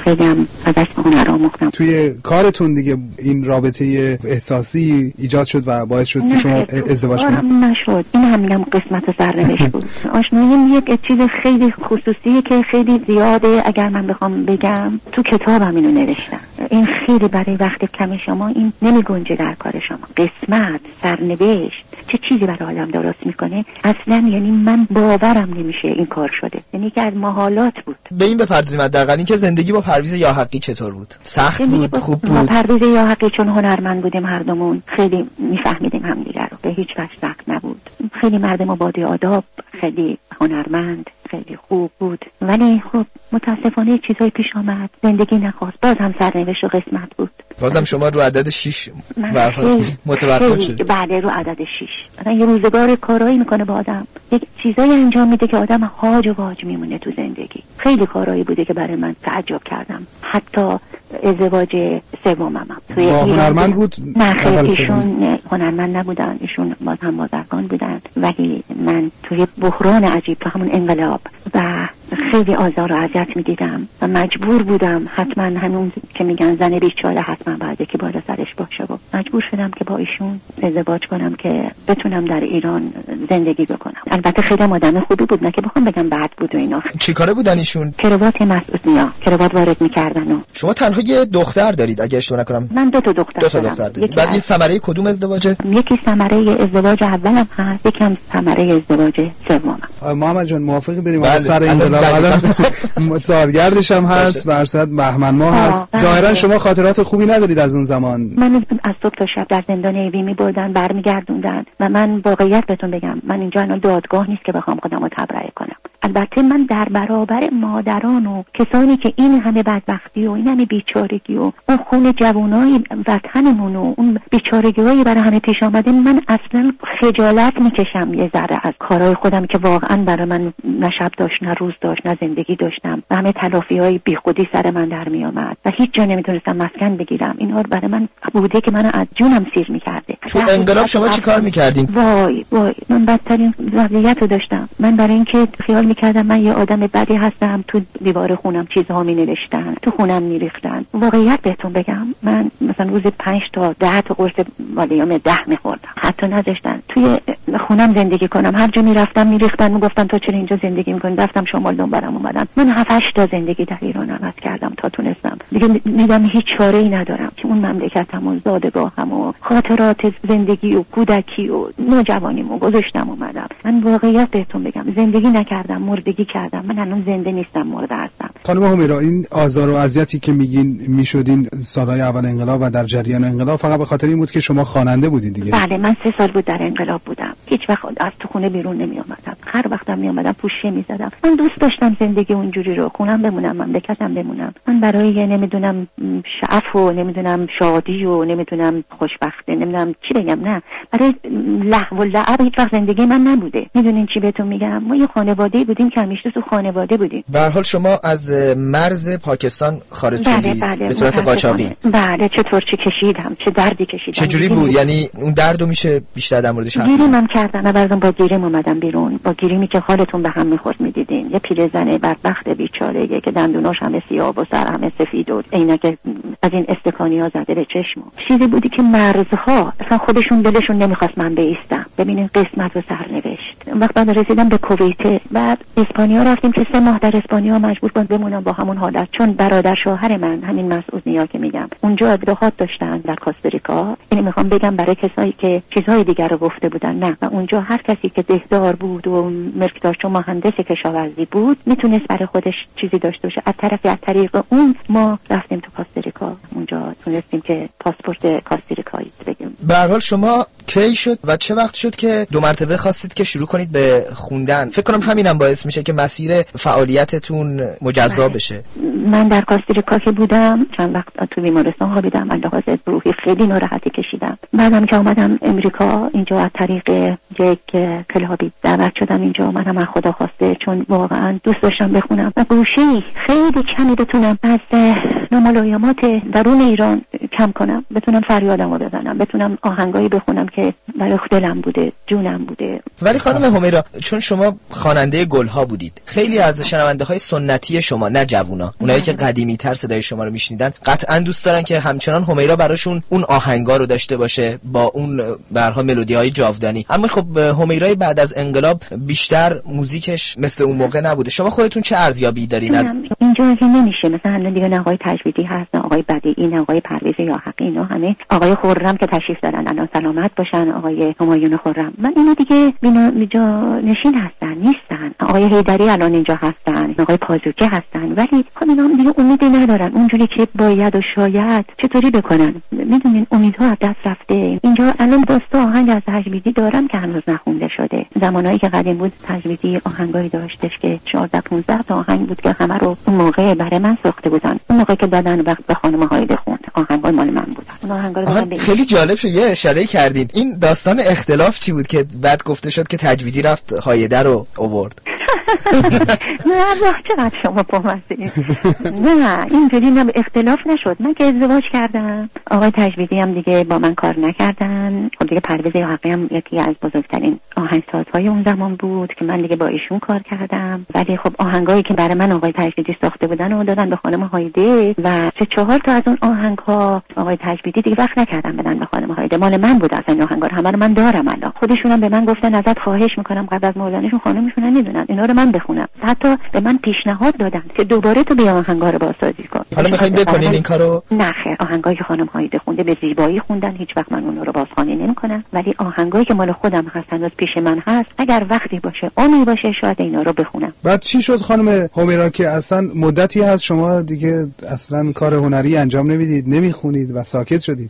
خیلی هم ازش هنر آموختم. توی کارتون دیگه این رابطه احساسی ایجاد شد و باعث شد که شما ازدواج کنید؟ نشد. این هم میگم قسمت سرنوشت بود. آشنایی یک چیز خیلی خصوصیه که خیلی زیاده، اگر من بخوام بگم تو کتابم اینو نوشتم. این خیلی برای وقت کم شما این نمیگنجه در کار شما. قسمت، سرنوشت چه چیزی برای آدم درست میکنه اصلا، یعنی من باورم نمیشه این کار شده. یعنی که از محالات بود. به این بپردازیم حداقل اینکه زندگی با پرویز یاحقی چطور بود؟ سخت بود، خوب بود؟ پرویز یاحقی چون هنرمند بودیم هر دومون خیلی میفهمیدیم همدیگه رو، به هیچ وجه سخت نبود. خیلی مرد مبادی آداب، خیلی هنرمند، خیلی خوب بود. ولی خب متاسفانه چیزای پیش آمد، زندگی نخواست. باز هم سرنوشت و قسمت بود. بازم شما رو عدد شش برخورد متوقف شد. بله رو عدد شش. مثلا یه روزگار کارایی میکنه با آدم، یک چیزایی انجام میده که آدم هاج و واج میمونه تو زندگی. خیلی کارایی بوده که برای من تعجب کردم. حتی ازدواج سومم توی هنرمند بود؟ نه خیلی ایشون هنرمند نبودن، ایشون باز هم بازرگان بودن، ولی من توی بحران عجیب تو همون انقلاب و خیلی آزار و اذیت میدیدم و مجبور بودم حتما همون که میگن زن بیچاره حتما باید که بالا سرش باشه و مجبور شدم که با ایشون ازدواج کنم که بتونم در ایران زندگی بکنم. البته خیلی آدم خوبی بود، نه که بخوام بگم بد بود و اینا. چی کاره بودن ایشون؟ کراوات مسعود نیا کراوات وارد میکردن. و شما تنها یه دختر دارید اگه اشتباه نکنم؟ من دو تا دختر دو تا دختر دارید. بعد این ثمره کدوم ازدواجه؟ یکی ثمره ازدواج اولم هست، یکم ثمره ازدواج سومم. محمد جان موافقی بریم بله. سر انقلاب؟ الان سالگردش هم هست، برصد بهمن ماه هست. ظاهرا شما خاطرات خوبی ندارید از اون زمان. من از صبح تا شب در زندان ایوی می‌بردن برمیگردوندن و من واقعیت بهتون بگم من اینجا الان دادگاه نیست که بخوام خودمو تبرئه کنم. البته من در برابر مادران و کسانی که این همه بدبختی و این همه بیچارگی و اون خون جوانای وطنمون و اون بیچارگی‌هایی برای همه پیش آمده، من اصلا خجالت میکشم یه ذره از کارهای خودم که واقعا برای من نه شب داشت نه روز داشت نه زندگی داشتم و همه تلافی‌های بیخودی سر من در می آمد و هیچ جا نمیتونستم مسکن بگیرم. اینا برای من بوده که منو از جونم سیر میکرده. تو انقلاب شما چی کار میکردین؟ وای وای من بدترین وضعیت رو داشتم. من برای اینکه خیال میکردم من یه آدم بدی هستم، تو دیوار خونم چیزها می نوشتن، تو خونم میریختن. واقعیت بهتون بگم من مثلا روز پنج تا ده تا قرص والیوم ده میخوردم، حتی نذاشتن توی خونم زندگی کنم. هر جا میرفتم میریختن، میگفتن تو چرا اینجا زندگی میکنی؟ رفتم شمال دنبالم اومدم. من هفت هشت تا زندگی در ایران عوض کردم تا تونستم دیگه. میگم هیچ چاره‌ای ندارم که اون مملکتم و زادگاهم و خاطرات زندگی و کودکی و نوجوانیمو گذاشتم اومدم. من واقعیت بهتون بگم زندگی نکردم، مردگی کردم. من الان زنده نیستم، مرده هستم. خانم همیرا این آزار و اذیتی که میگین میشدین سالهای اول انقلاب و در جریان انقلاب فقط به خاطر این بود که شما خواننده بودین دیگه؟ بله من سه سال بود در انقلاب بودم، هیچ وقت از تو خونه بیرون نمی اومدم. هر وقتم می اومدم پوشه میزدم. من دوست داشتم زندگی اونجوری رو، خونم بمونم، مملکتم بمونم. من برای نمیدونم شعف و نمیدونم شادی و نمیدونم خوشبختی نمیدونم چی بگم، نه برای لهو و لعب هیچ وقت زندگی من نبوده. میدونین چی بهتون میگم؟ ما یه خانواده بودیم که همیشه تو خانواده بودیم. به هر حال شما از مرز پاکستان خارج شدید بله بله به صورت قاچاقی. بله چطور چه کشیدم، چه دردی کشیدم. چه جوری بود؟ یعنی اون دردو میشه بیشتر در موردش حرف گیریم هم کردم. بعضی با گیریم اومدم بیرون، با گیریمی که حالتون به هم میخورد میدیدین. یه پیرزن بدبخت بیچاره که دندوناش همه سیاه و سر همه سفید و عینک از این استکانی‌ها زده به چشم. چیزی بودی که مرزها اصلا خودشون دلشون نمیخواست من بایستم. ببینین قسمت و سرنوشت. وقت بعد رسیدم به کویت، بعد اسپانیا رفتیم که سه ماه در اسپانیا مجبور بودم بمونم با همون حالت، چون برادر شوهر من همین مسعود نیا که میگم اونجا ادعاات داشتن در کاستاریکا. اینو میخوام بگم برای کسایی که چیزهای دیگر رو گفته بودن، نه، و اونجا هر کسی که دهدار بود و ملک داشت و مهندس کشاورزی بود میتونست برای خودش چیزی داشته باشه. از طرفی از طریق اون ما رفتیم تو کاستاریکا، اونجا تونستیم که پاسپورت کاستاریکایی بگیریم. به هر حال شما کی شد و چه وقت شد که دو مرتبه خواستید که شروع کنید به خوندن؟ فکر کنم همینم باعث میشه که مسیر فعالیتتون مجزا بشه. من در کاستاریکا که بودم چند وقت تو بیمارستان خوابیدم، من لحاظ روحی خیلی ناراحتی کشیدم. بعدم که اومدم امریکا اینجا از طریق یک کلابی دعوت شدم اینجا. منم از خدا خواسته چون واقعا دوست داشتم بخونم و گوشه‌ای خیلی کمی بتونم از ناملایمات درون ایران کم کنم، بتونم فریادمو بزنم، بتونم بتونم آهنگایی بخونم که برای دلم بوده، جونم بوده. ولی خانم همیرا، چون شما خواننده گلها بودید، خیلی از شنونده های سنتی شما، نه جوونا، اونایی که قدیمی تر صدای شما رو میشنیدن، قطعا دوست دارن که همچنان همیرا براشون اون آهنگا رو داشته باشه با اون به هر حال ملودی های جاودانی. اما خب همیرای بعد از انقلاب بیشتر موزیکش مثل اون موقع نبوده. شما خودتون چه ارزیابی دارین از اینجا؟ که نمیشه مثلا دیگه آقای تجویدی هست، آقای بدیعی، آقای پرویز یاحقی، اینا همه آقای خرم که تشریف دارن الان سلامت باشن، آقای همایون خرم، من اینا دیگه اینجا نشین هستن نیستن. آقای حیدری الان اینجا هستن، آقای پازوکه هستن، ولی خب اینا دیگه امیدی ندارن اونجوری که باید و شاید چطوری بکنن. میدونین امیدها از دست رفته. اینجا الان دوست آهنگ از تجویدی دارم که هنوز نخونده شده. زمانایی که قدیم بود تجویدی آهنگایی داشتش که چهارده پانزده تا آهنگ بود که همه رو اون موقع برای من ساخته بودن. اون موقع که دادن وقت به خانم هایده خوند، آهنگای مال من بودن. اون آهنگا رو خیلی جالب شد یه اشاره کردین. این داستان اختلاف چی بود که بعد گفته شد که تجویدی رفت هایده رو آورد؟ نه الله چقدر شما بامزه‌ای. نه اینجوری نه، اختلاف نشد. من که ازدواج کردم، آقای تجویدی هم دیگه با من کار نکردن. خب دیگه پرویز یاحقی هم یکی از بزرگترین آهنگسازهای اون زمان بود که من دیگه با ایشون کار کردم. ولی خب آهنگایی که برای من آقای تجویدی ساخته بودن رو دادن به خانم هایده و سه چهار تا از اون آهنگ‌ها آقای تجویدی دیگه وقت نکردن بدن به خانم هایده. مال من بود اصلا این آهنگا رو همه رو من دارم الان. خودشون هم به من گفتن ازت خواهش می‌کنم قبل از مردنشون خانمشون نمیدونن اینا رو من بخونم. حتی به من پیشنهاد دادن که دوباره تو بیا آهنگا رو بازسازی کن. حالا می‌خواید بکنین این کارو؟ نه خیر، آهنگایی که خانم هایده خونده به زیبایی خوندن، هیچ وقت من اون رو بازخوانی نمی‌کنم. ولی آهنگایی که مال خودم هستن و پیش من هست، اگر وقتی باشه عمری باشه شاید اینا رو بخونم. بعد چی شد خانم همیرا که اصلا مدتی هست شما دیگه اصلا کار هنری انجام نمیدید، نمیخونید و ساکت شدید؟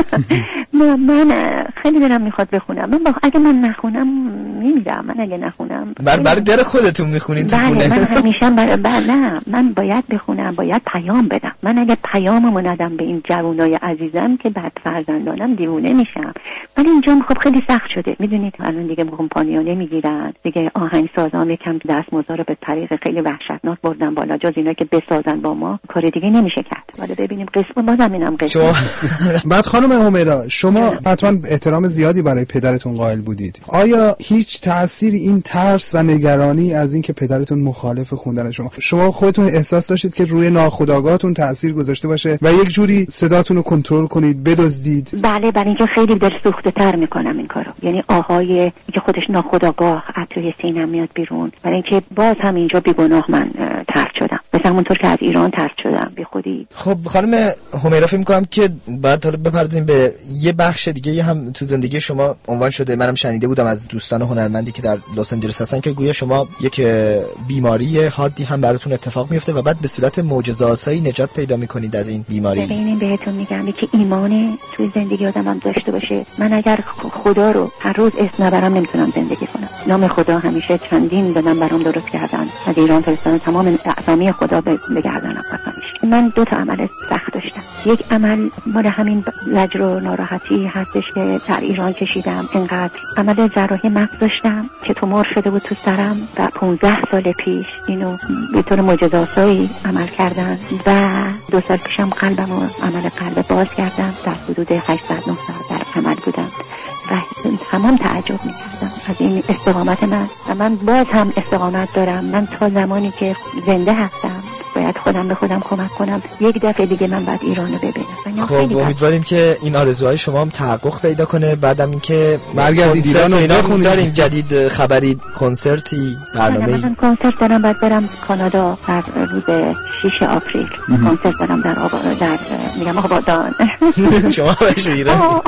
نه من خیلی دلم میخواد بخونم. من با... اگه من نخونم نمیدم. من اگه نخونم بر برای در خودتون میخونید تو خونه؟ بله من همیشه بر... بر... نه من باید بخونم، باید پیام بدم. من اگه پیاممو ندم به این جوانای عزیزم که بعد فرزندانم دیوونه میشم. ولی اینجا خب خیلی سخت شده. میدونید الان دیگه کمپانی‌ها نمیگیرن دیگه. آهنگسازان یکم دستمزد رو به طریق خیلی وحشتناک بردن بالا. جز اینا که بسازن با ما کار دیگه نمیشه کرد. حالا ببینیم قسم بازم اینم قسم. بعد خانم همیرا شما حتما احترام زیادی برای پدرتون قائل بودید. آیا هیچ تأثیری این ترس و نگرانی از اینکه پدرتون مخالف خوندن شما شما خودتون احساس داشتید که روی ناخودآگاهتون تأثیر گذاشته باشه و یک جوری صداتون رو کنترل کنید، بدزدید؟ بله، برای اینکه خیلی دلسوخته تر میکنم این کارو. یعنی آهای که خودش ناخودآگاه از توی سینم میاد بیرون. برای اینکه باز هم اینجا بیگناه من طرد شدم، مثلا همونطور که از ایران طرد شدم بی خودی. خب خانم همیرا فکر می‌کنم که بعد حالا بپردازیم به یه بخش دیگه هم تو زندگی شما عنوان شده. منم شنیده بودم از دوستان هنرمندی که در لس آنجلس هستن که گویا شما یک بیماری حادی هم براتون اتفاق میفته و بعد به صورت معجزه‌آسایی نجات پیدا میکنید از این بیماری. ببینید بهتون میگم که ایمان توی زندگی آدمم داشته باشه. من اگر خدا رو هر روز اسم نبرم نمیتونم زندگی کنم. نام خدا همیشه چندین دادن برام درست کردن. از ایران فرستادن تمام اسامی خدا به گردنم قسمش. من دو تا عمل سخت داشتم. یک عمل مال همین زجر و ناراحتی هستش که در ایران کشیدم. اینقدر عمل جراحی مغز داشتم که تومور شده بود تو سرم و پانزده سال پیش اینو به طور معجزه‌آسایی عمل کردن و دو سال پیشم قلبم و عمل قلب باز کردم. در حدود هشتصد نه ساعت در عمل بودم و تمام تعجب می‌کردم از این استقامت من و من باز هم استقامت دارم. من تا زمانی که زنده هستم باید خودم به خودم کمک کنم. یک دفعه دیگه من بعد ایرانو ببینم. خب امیدواریم که این آرزوهای شما هم تحقق پیدا کنه. بعدم اینکه برگردید ایران رو بخونید. داریم جدید خبری، کنسرتی، برنامه‌ای؟ من کنسرت دارم، بعد برم کانادا در روز شش آپریل. کنسرت دارم در آبا در میگم آبادان. شما باش ایران.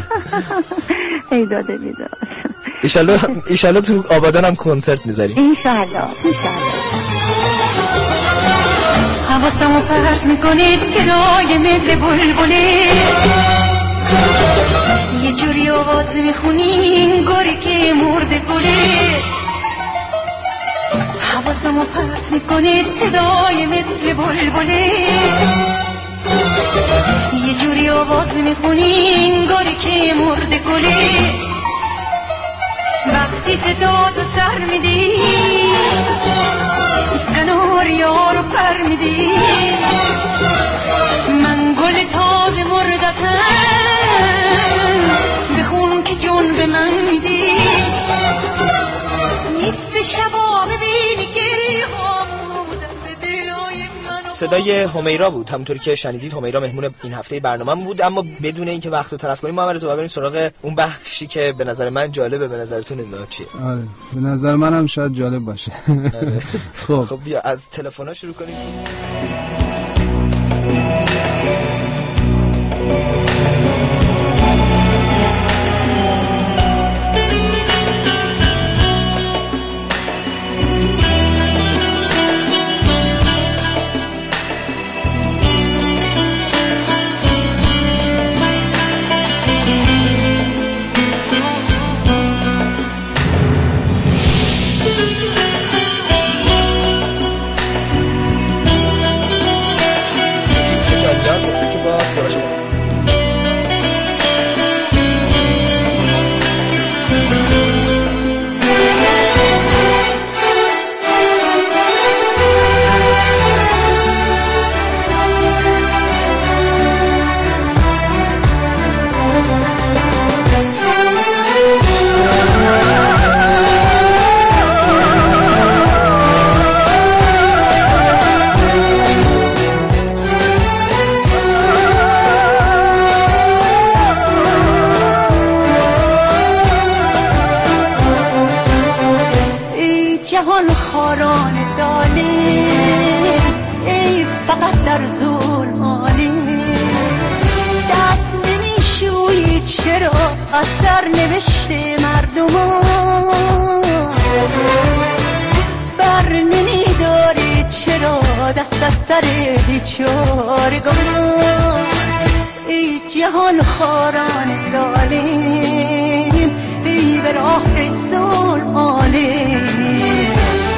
ای داده بیداد. ان شاءالله ان شاءالله تو آبادان هم کنسرت میذاریم. ان شاءالله ان شاءالله. حواسمو پرت میکنی صدای مثل بلبلی، یه جوری آواز میخونی انگاری که مرده گلی. حواسمو پرت میکنی صدای مثل بلبلی، یه جوری آواز میخونی انگاری که مرده گلی. وقتی صداتو سر میدی کناریا رو پر میدی، من گل تازه مردتم به من میدی نیست شبا ببینی گریه هامون به دلای من. صدای همیرا بود. همونطوری که شنیدید همیرا مهمون این هفته برنامه بود، اما بدون اینکه وقت رو تلف کنیم محمد رضا بریم سراغ اون بخشی که به نظر من جالبه. به نظرتون نمیدونم چیه؟ آره به نظر منم شاید جالب باشه. آره. خب خب بیا از تلفن‌ها شروع کنیم. اثر نوشته مردمان بر نمیداری چرا دست از سر بیچارگان. ای جهان خاران ظالم ای به راه ظلم عالم.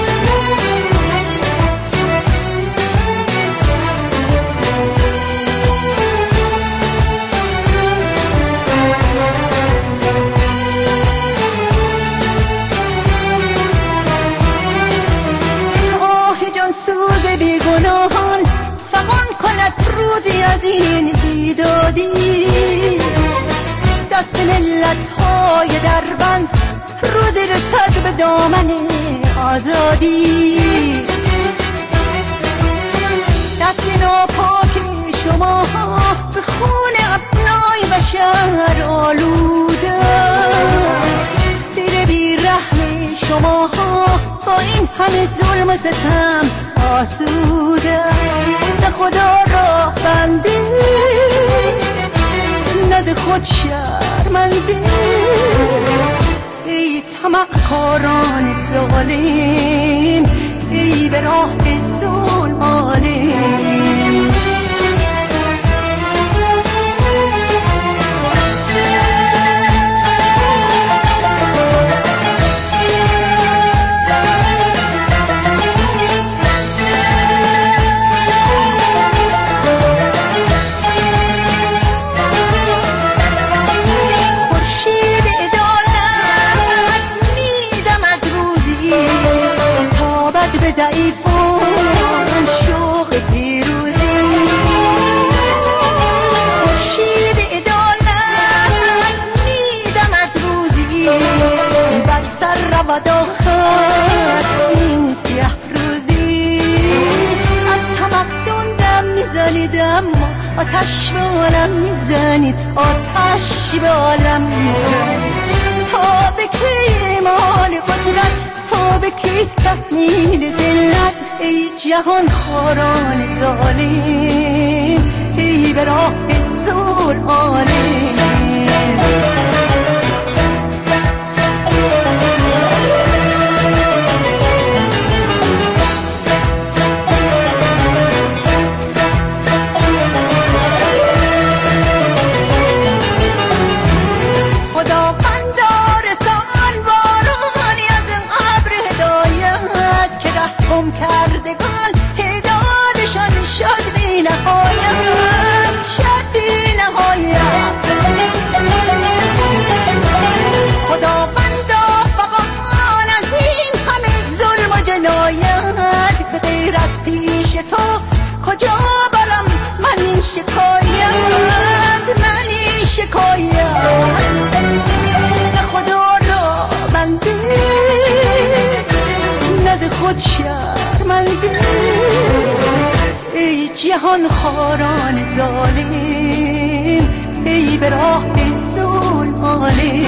سوز بیگناهان فغان کند روزی از این بیدادی. دست ملت های دربند روزی رسد به دامن آزادی. دست ناپاکی شما به خون ابنای بشر آلوده. دل بیرحم شما با این همه ظلم و ستم آسوده. نه خدا را بنده نه ز خود شرمنده. ای طمع کاران ظالم ای به راه ظلم عالم. به ضعیفان شوق پیروزی. خورشید عدالت میدمد روزی بر سر رود آخر این سیه روزی. از تمدن دم میزنید اما آتش به عالم میزنید، آتش به عالم میزنید. تا به کی اعمال قدرت، تا به کی تحمیل ذلت. ای جهان خاران ظالم ای به راه ظلم عالم. کردگان تعدادشان شد بی نهایت، شد بی نهایت. خداوندا فغان از این همه ظلم و جنایت، به غیر از پیش تو کجا برم من این شکایت، من این شکایت. شد شرمنده. ای جهان خاران ظالم، ای به راه ظلمانه.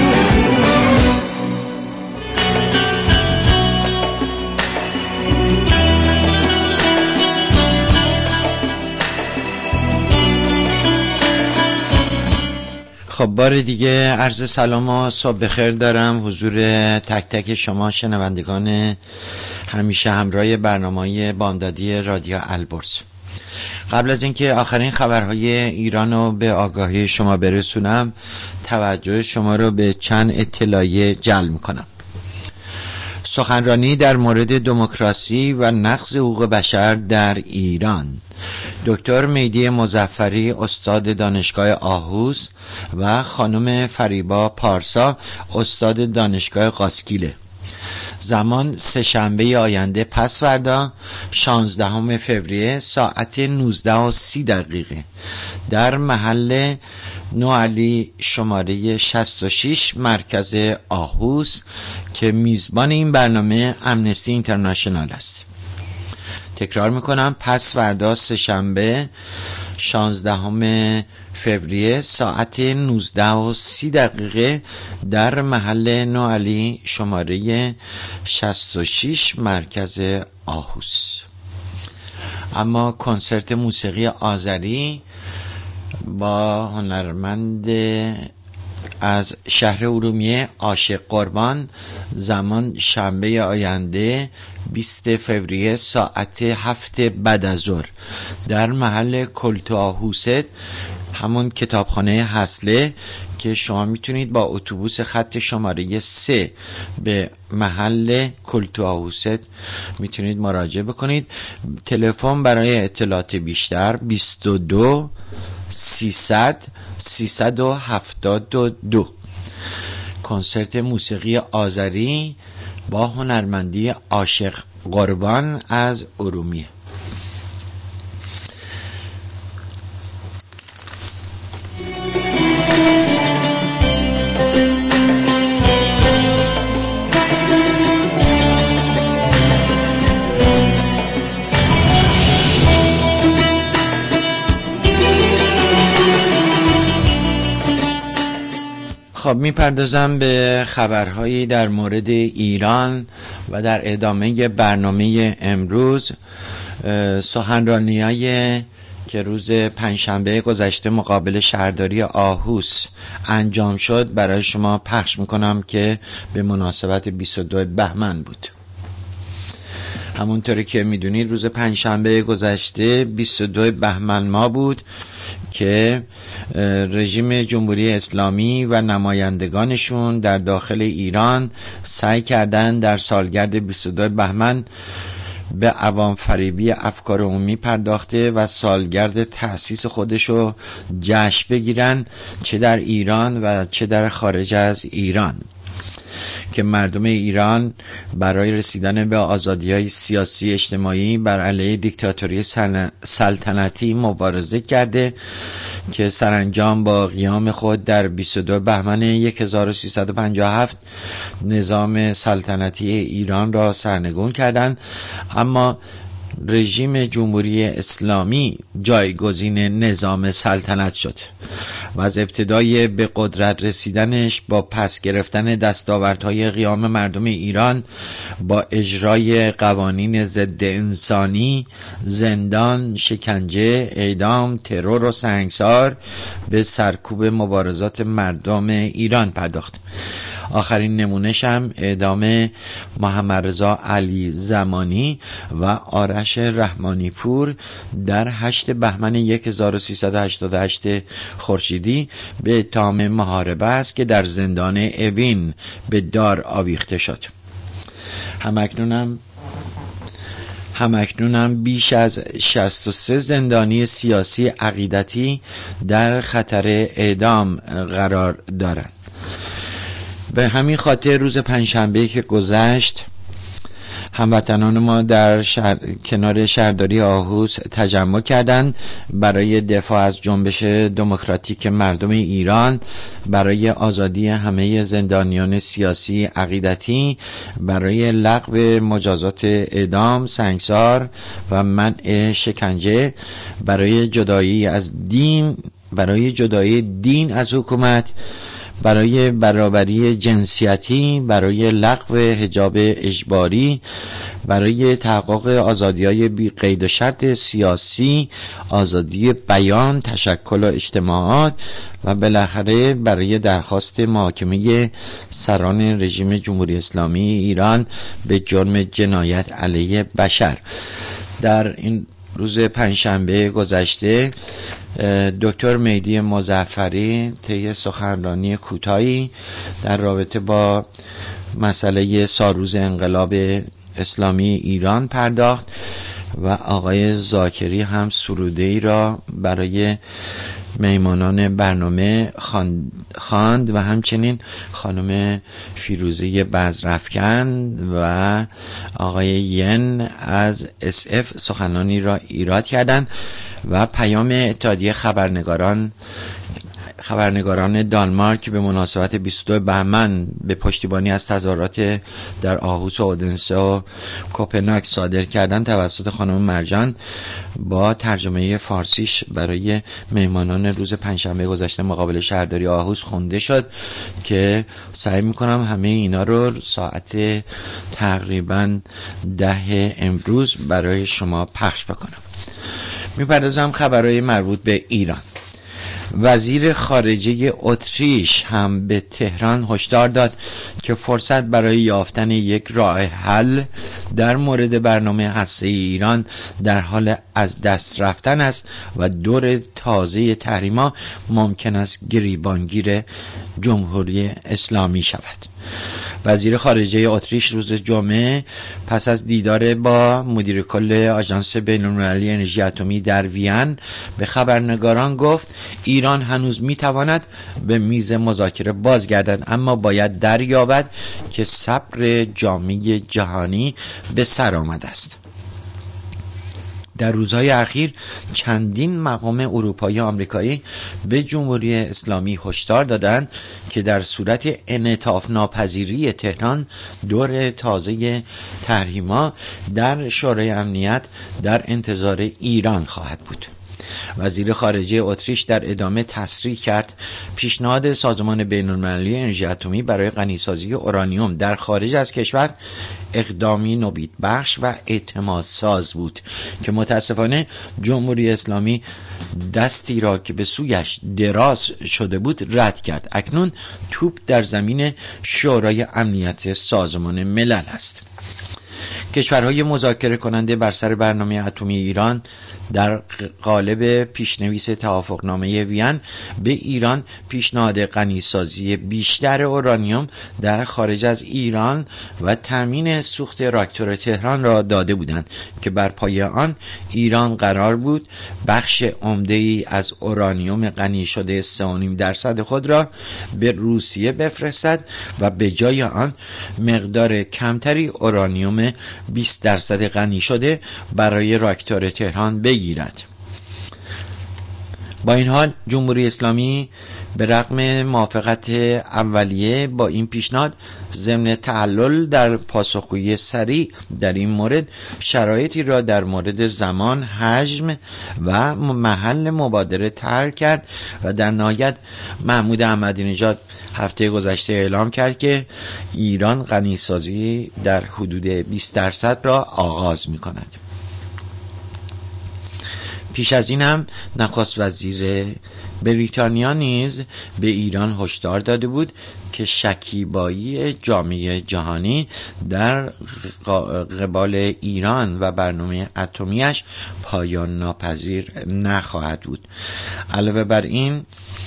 خب بار دیگه عرض سلام و صبح بخیر دارم حضور تک تک شما شنوندگان همیشه همراه برنامه بامدادی رادیو البرز. قبل از اینکه آخرین خبرهای ایران رو به آگاهی شما برسونم، توجه شما رو به چند اطلاعیه جلب میکنم. سخنرانی در مورد دموکراسی و نقض حقوق بشر در ایران. دکتر مهدی مظفری استاد دانشگاه آهوس و خانم فریبا پارسا استاد دانشگاه قاسکیله. زمان سه‌شنبه آینده پس‌فردا شانزدهم فوریه ساعت نوزده و سی دقیقه در محل نوعلی شماره شصت و شش مرکز آهوس که میزبان این برنامه امنستی اینترنشنال است. تکرار میکنم، پس فردا سه‌شنبه شانزدهم فوریه ساعت نوزده و سی دقیقه در محل نوعلی شماره شصت و شش مرکز آهوس. اما کنسرت موسیقی آذری با هنرمند از شهر ارومیه عاشق قربان زمان شنبه آینده بیست فوریه ساعت هفت بعد از ظهر در محل کلتو آهوست، همون کتابخانه حسله که شما میتونید با اتوبوس خط شماره سه به محل کلتو آهوست میتونید مراجعه بکنید. تلفن برای اطلاعات بیشتر بیست و دو سیصد سیصد و هفتاد و دو. کنسرت موسیقی آذری با هنرمندی عاشق قربان از ارومیه. خب میپردازم به خبرهایی در مورد ایران و در ادامه برنامه امروز سخنرانی‌های که روز پنجشنبه گذشته مقابل شهرداری آهوس انجام شد برای شما پخش میکنم که به مناسبت بیست و دو بهمن بود. همونطوری که میدونید روز پنجشنبه گذشته بیست و دو بهمن ما بود که رژیم جمهوری اسلامی و نمایندگانشون در داخل ایران سعی کردن در سالگرد بیست و دو بهمن به عوام فریبی افکار عمومی پرداخته و سالگرد تأسیس خودشو جشن بگیرن، چه در ایران و چه در خارج از ایران، که مردم ایران برای رسیدن به آزادی‌های سیاسی اجتماعی بر علیه دیکتاتوری سلطنتی مبارزه کرده که سرانجام با قیام خود در بیست و دو بهمن هزار و سیصد و پنجاه و هفت نظام سلطنتی ایران را سرنگون کردند. اما رژیم جمهوری اسلامی جایگزین نظام سلطنت شد و از ابتدای به قدرت رسیدنش با پس گرفتن دستاوردهای قیام مردم ایران با اجرای قوانین ضد انسانی، زندان، شکنجه، اعدام، ترور و سنگسار به سرکوب مبارزات مردم ایران پرداخت. آخرین نمونش هم اعدام محمد رضا علی زمانی و آرش رحمانی پور در هشت بهمن هزار و سیصد و هشتاد و هشت خورشیدی به اتهام محاربه است که در زندان اوین به دار آویخته شد. همکنونم همکنونم بیش از شصت و سه زندانی سیاسی عقیدتی در خطر اعدام قرار دارند. به همین خاطر روز پنجشنبه که گذشت هموطنان ما در شهر... کنار شهرداری آهوز تجمع کردند برای دفاع از جنبش دموکراتیک مردم ایران، برای آزادی همه زندانیان سیاسی عقیدتی، برای لغو مجازات اعدام، سنگسار و منع شکنجه، برای جدایی از دین برای جدایی دین از حکومت، برای برابری جنسیتی، برای لغو حجاب اجباری، برای تحقق آزادی‌های بی قید و شرط سیاسی، آزادی بیان، تشکل و اجتماعات و بالاخره برای درخواست محاکمه سران رژیم جمهوری اسلامی ایران به جرم جنایت علیه بشر. در این روز پنجشنبه گذشته دکتر مهدی مظفری طی سخنرانی کوتاهی در رابطه با مسئله سالروز انقلاب اسلامی ایران پرداخت و آقای زاکری هم سروده‌ای را برای میهمانان برنامه خواند و همچنین خانم فیروزه بزرافکن و آقای ین از اس اف سخنانی را ایراد کردند و پیام اتحادیه خبرنگاران خبرنگاران دانمارک به مناسبت بیست و دو بهمن به پشتیبانی از تظاهرات در آهوز و اودنسه و کوپنهاگ صادر کردن توسط خانم مرجان با ترجمه فارسیش برای میهمانان روز پنجشنبه گذشته مقابل شهرداری آهوز خونده شد که سعی میکنم همه اینا رو ساعت تقریبا ده امروز برای شما پخش بکنم. میپردازم خبرهای مربوط به ایران. وزیر خارجه اتریش هم به تهران هشدار داد که فرصت برای یافتن یک راه حل در مورد برنامه هسته‌ای ایران در حال از دست رفتن است و دور تازه تحریما ممکن است گریبانگیر جمهوری اسلامی شود. وزیر خارجه اتریش روز جمعه پس از دیدار با مدیر کل آژانس بین‌المللی انرژی اتمی در وین به خبرنگاران گفت ایران هنوز میتواند به میز مذاکره بازگردد، اما باید دریابد که صبر جامعه جهانی به سر آمده است. در روزهای اخیر چندین مقام اروپایی و آمریکایی به جمهوری اسلامی هشدار دادند که در صورت انعطاف ناپذیری تهران دور تازه تحریما در شورای امنیت در انتظار ایران خواهد بود. وزیر خارجه اتریش در ادامه تصریح کرد پیشنهاد سازمان بین‌المللی انرژی اتمی برای غنیسازی اورانیوم در خارج از کشور اقدامی نویدبخش و اعتمادساز بود که متاسفانه جمهوری اسلامی دستی را که به سویش دراز شده بود رد کرد. اکنون توپ در زمین شورای امنیت سازمان ملل است. کشورهای مذاکره کننده بر سر برنامه اتمی ایران در قالب پیشنویس توافقنامه وین به ایران پیشنهاد غنیسازی بیشتر اورانیوم در خارج از ایران و تامین سوخت راکتور تهران را داده بودند که بر پایه آن ایران قرار بود بخش عمده‌ای از اورانیوم غنی شده سه و نیم درصد خود را به روسیه بفرستد و به جای آن مقدار کمتری اورانیوم بیست درصد غنی شده برای راکتور تهران بگیرد. با این حال جمهوری اسلامی به رغم موافقت اولیه با این پیشنهاد ضمن تعلل در پاسخگویی سریع در این مورد شرایطی را در مورد زمان، حجم و محل مبادره طرح کرد و در نهایت محمود احمدی نژاد هفته گذشته اعلام کرد که ایران غنیسازی در حدود بیست درصد را آغاز می کند. پیش از این هم نخست وزیر بریتانیا نیز به ایران هشدار داده بود که شکیبایی جامعه جهانی در قبال ایران و برنامه اتمیش پایان ناپذیر نخواهد بود. علاوه بر این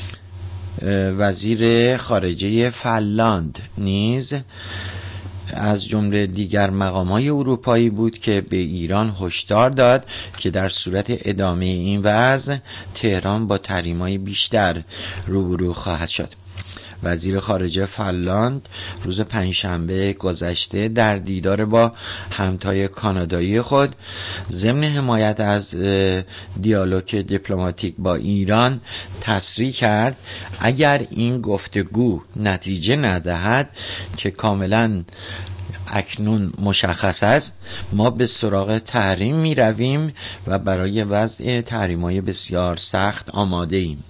وزیر خارجه فنلاند نیز از جمله دیگر مقام‌های اروپایی بود که به ایران هشدار داد که در صورت ادامه این وضع تهران با تحریم‌های بیشتر روبرو خواهد شد. وزیر خارجه فنلاند روز پنجشنبه گذشته در دیدار با همتای کانادایی خود ضمن حمایت از دیالوگ دیپلماتیک با ایران تصریح کرد اگر این گفتگو نتیجه ندهد که کاملا اکنون مشخص است، ما به سراغ تحریم می رویم و برای وضع تحریم‌های بسیار سخت آماده ایم.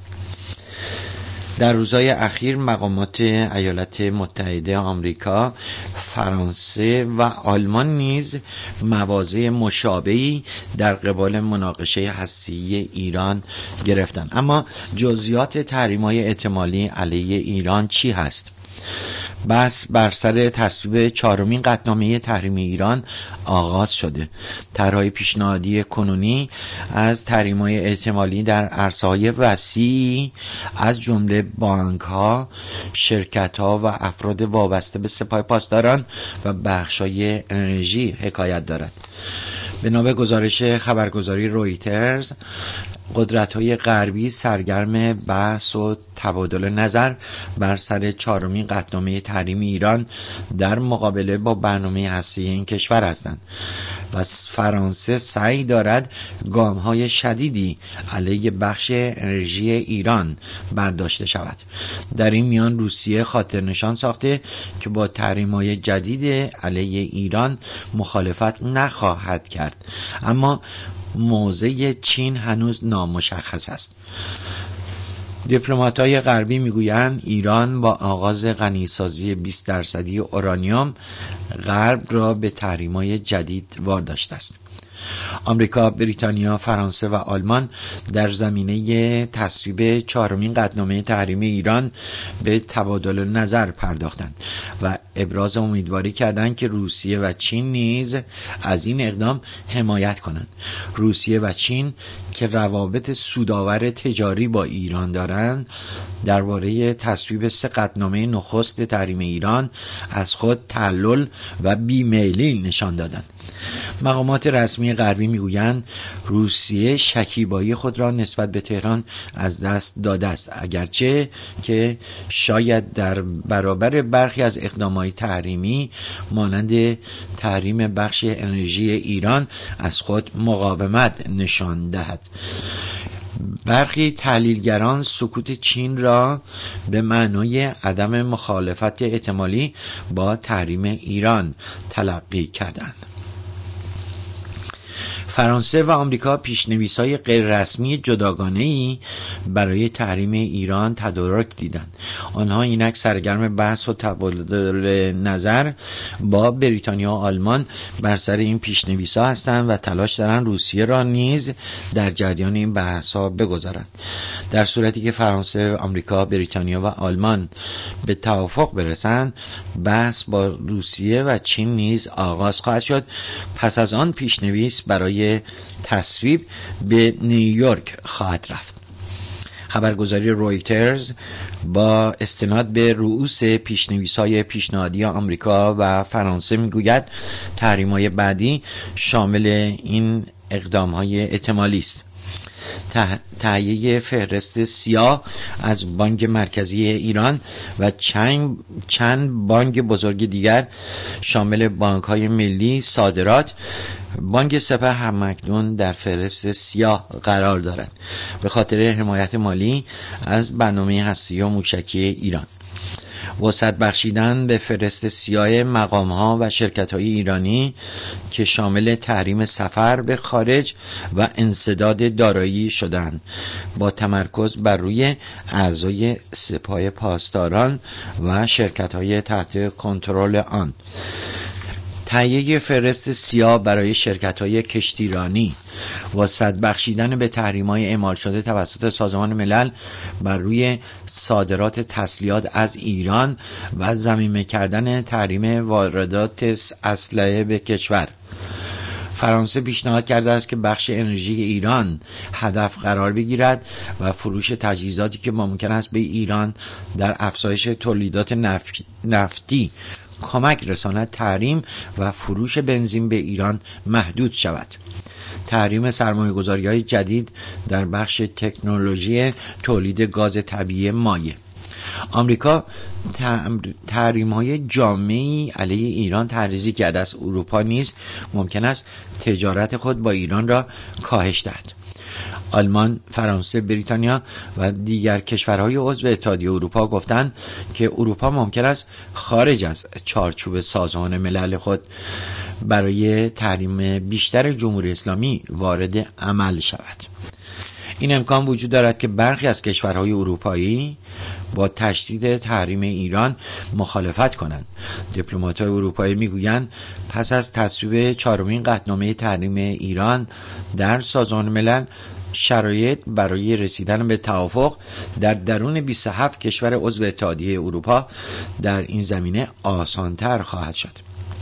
در روزهای اخیر مقامات ایالات متحده آمریکا، فرانسه و آلمان نیز مواضع مشابهی در قبال مناقشه هسته‌ای ایران گرفتند. اما جزئیات تحریم‌های احتمالی علیه ایران چی هست؟ بس بر سر تصویب چهارمین قطعنامه تحریمی ایران آغاز شده. طرح‌های پیشنهادی کنونی از تحریم‌های احتمالی در عرصه‌های وسیعی از جمله بانک‌ها، شرکت‌ها و افراد وابسته به سپاه پاسداران و بخش‌های انرژی حکایت دارد. بنا به گزارش خبرگزاری رویترز، قدرت‌های غربی سرگرم بحث و تبادل نظر بر سر چهارمین قطعنامه تحریمی ایران در مقابله با برنامه هسته‌ای این کشور هستند و فرانسه سعی دارد گام‌های شدیدی علیه بخش انرژی ایران برداشته شود. در این میان روسیه خاطر نشان ساخته که با تحریم‌های جدید علیه ایران مخالفت نخواهد کرد، اما موضع چین هنوز نامشخص است. دیپلمات‌های غربی میگویند ایران با آغاز غنیسازی بیست درصدی اورانیوم غرب را به تحریم‌های جدید وارداشته است. آمریکا، بریتانیا، فرانسه و آلمان در زمینه تصویب چهارمین قطعنامه تحریمی ایران به تبادل نظر پرداختند و ابراز امیدواری کردند که روسیه و چین نیز از این اقدام حمایت کنند. روسیه و چین که روابط سودآور تجاری با ایران دارند، درباره تصویب سه قطعنامه نخست تحریم ایران از خود تعلل و بیمیلی نشان دادند. مقامات رسمی غربی میگویند روسیه شکیبایی خود را نسبت به تهران از دست داده است، اگرچه که شاید در برابر برخی از اقدامات تحریمی مانند تحریم بخش انرژی ایران از خود مقاومت نشان دهد. برخی تحلیلگران سکوت چین را به معنای عدم مخالفت احتمالی با تحریم ایران تلقی کردند. فرانسه و آمریکا پیشنویس‌های غیر رسمی جداگانه‌ای برای تحریم ایران تدارک دیدند. آنها اینک سرگرم بحث و تبادل نظر با بریتانیا و آلمان بر سر این پیشنویس‌ها هستند و تلاش دارند روسیه را نیز در جریان این بحث‌ها بگذارند. در صورتی که فرانسه، آمریکا، بریتانیا و آلمان به توافق برسند، بحث با روسیه و چین نیز آغاز خواهد شد. پس از آن پیشنویس برای تصویب به نیویورک خواهد رفت. خبرگزاری رویترز با استناد به رؤوس پیشنویس‌های پیشنهادی آمریکا و فرانسه میگوید تحریم‌های بعدی شامل این اقدام‌های احتمالی است: تهیه فهرست سیاه از بانک مرکزی ایران و چند چند بانک بزرگ دیگر شامل بانک‌های ملی، صادرات. بانک سپه همکنون در فهرست سیاه قرار دارد به خاطر حمایت مالی از برنامه هسته‌ای و موشکی ایران. وسعت بخشیدن به فهرست سیاه مقام‌ها و شرکت‌های ایرانی که شامل تحریم سفر به خارج و انسداد دارایی شدند، با تمرکز بر روی اعضای سپاه پاسداران و شرکت‌های تحت کنترل آن. تهیه فهرست سیاه برای شرکت‌های کشتیرانی، وسعت بخشیدن به تحریم‌های اعمال شده توسط سازمان ملل بر روی صادرات تسلیحات از ایران و ضمیمه کردن تحریم واردات اسلحه به کشور. فرانسه پیشنهاد کرده است که بخش انرژی ایران هدف قرار بگیرد و فروش تجهیزاتی که ممکن است به ایران در افزایش تولیدات نفتی کمک رساند تحریم و فروش بنزین به ایران محدود شود. تحریم سرمایه‌گذاری‌های جدید در بخش تکنولوژی تولید گاز طبیعی مایع. آمریکا تحریم های جامعی علیه ایران تحریزی کرده است. اروپا نیز ممکن است تجارت خود با ایران را کاهش دهد. آلمان، فرانسه، بریتانیا و دیگر کشورهای عضو اتحادیه اروپا گفتند که اروپا ممکن است خارج از چارچوب سازمان ملل خود برای تحریم بیشتر جمهوری اسلامی وارد عمل شود. این امکان وجود دارد که برخی از کشورهای اروپایی با تشدید تحریم ایران مخالفت کنند. دیپلمات‌های اروپایی میگویند پس از تصویب چهارمین قطعنامه تحریم ایران در سازمان ملل، شرایط برای رسیدن به توافق در درون بیست و هفت کشور عضو اتحادیه اروپا در این زمینه آسان‌تر خواهد شد.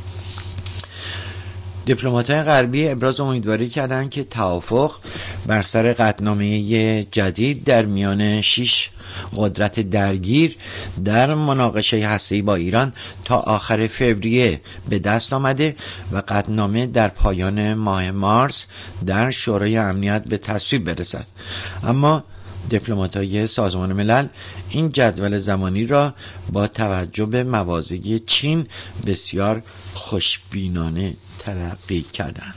دیپلمات‌های غربی ابراز امیدواری کردند که توافق بر سر قطعنامه جدید در میان شش قدرت درگیر در مناقشه هسته‌ای با ایران تا آخر فوریه به دست آمده و قطعنامه در پایان ماه مارس در شورای امنیت به تصویب برسد. اما دیپلمات‌های سازمان ملل این جدول زمانی را با توجه به مواضع چین بسیار خوشبینانه تلقی کردند.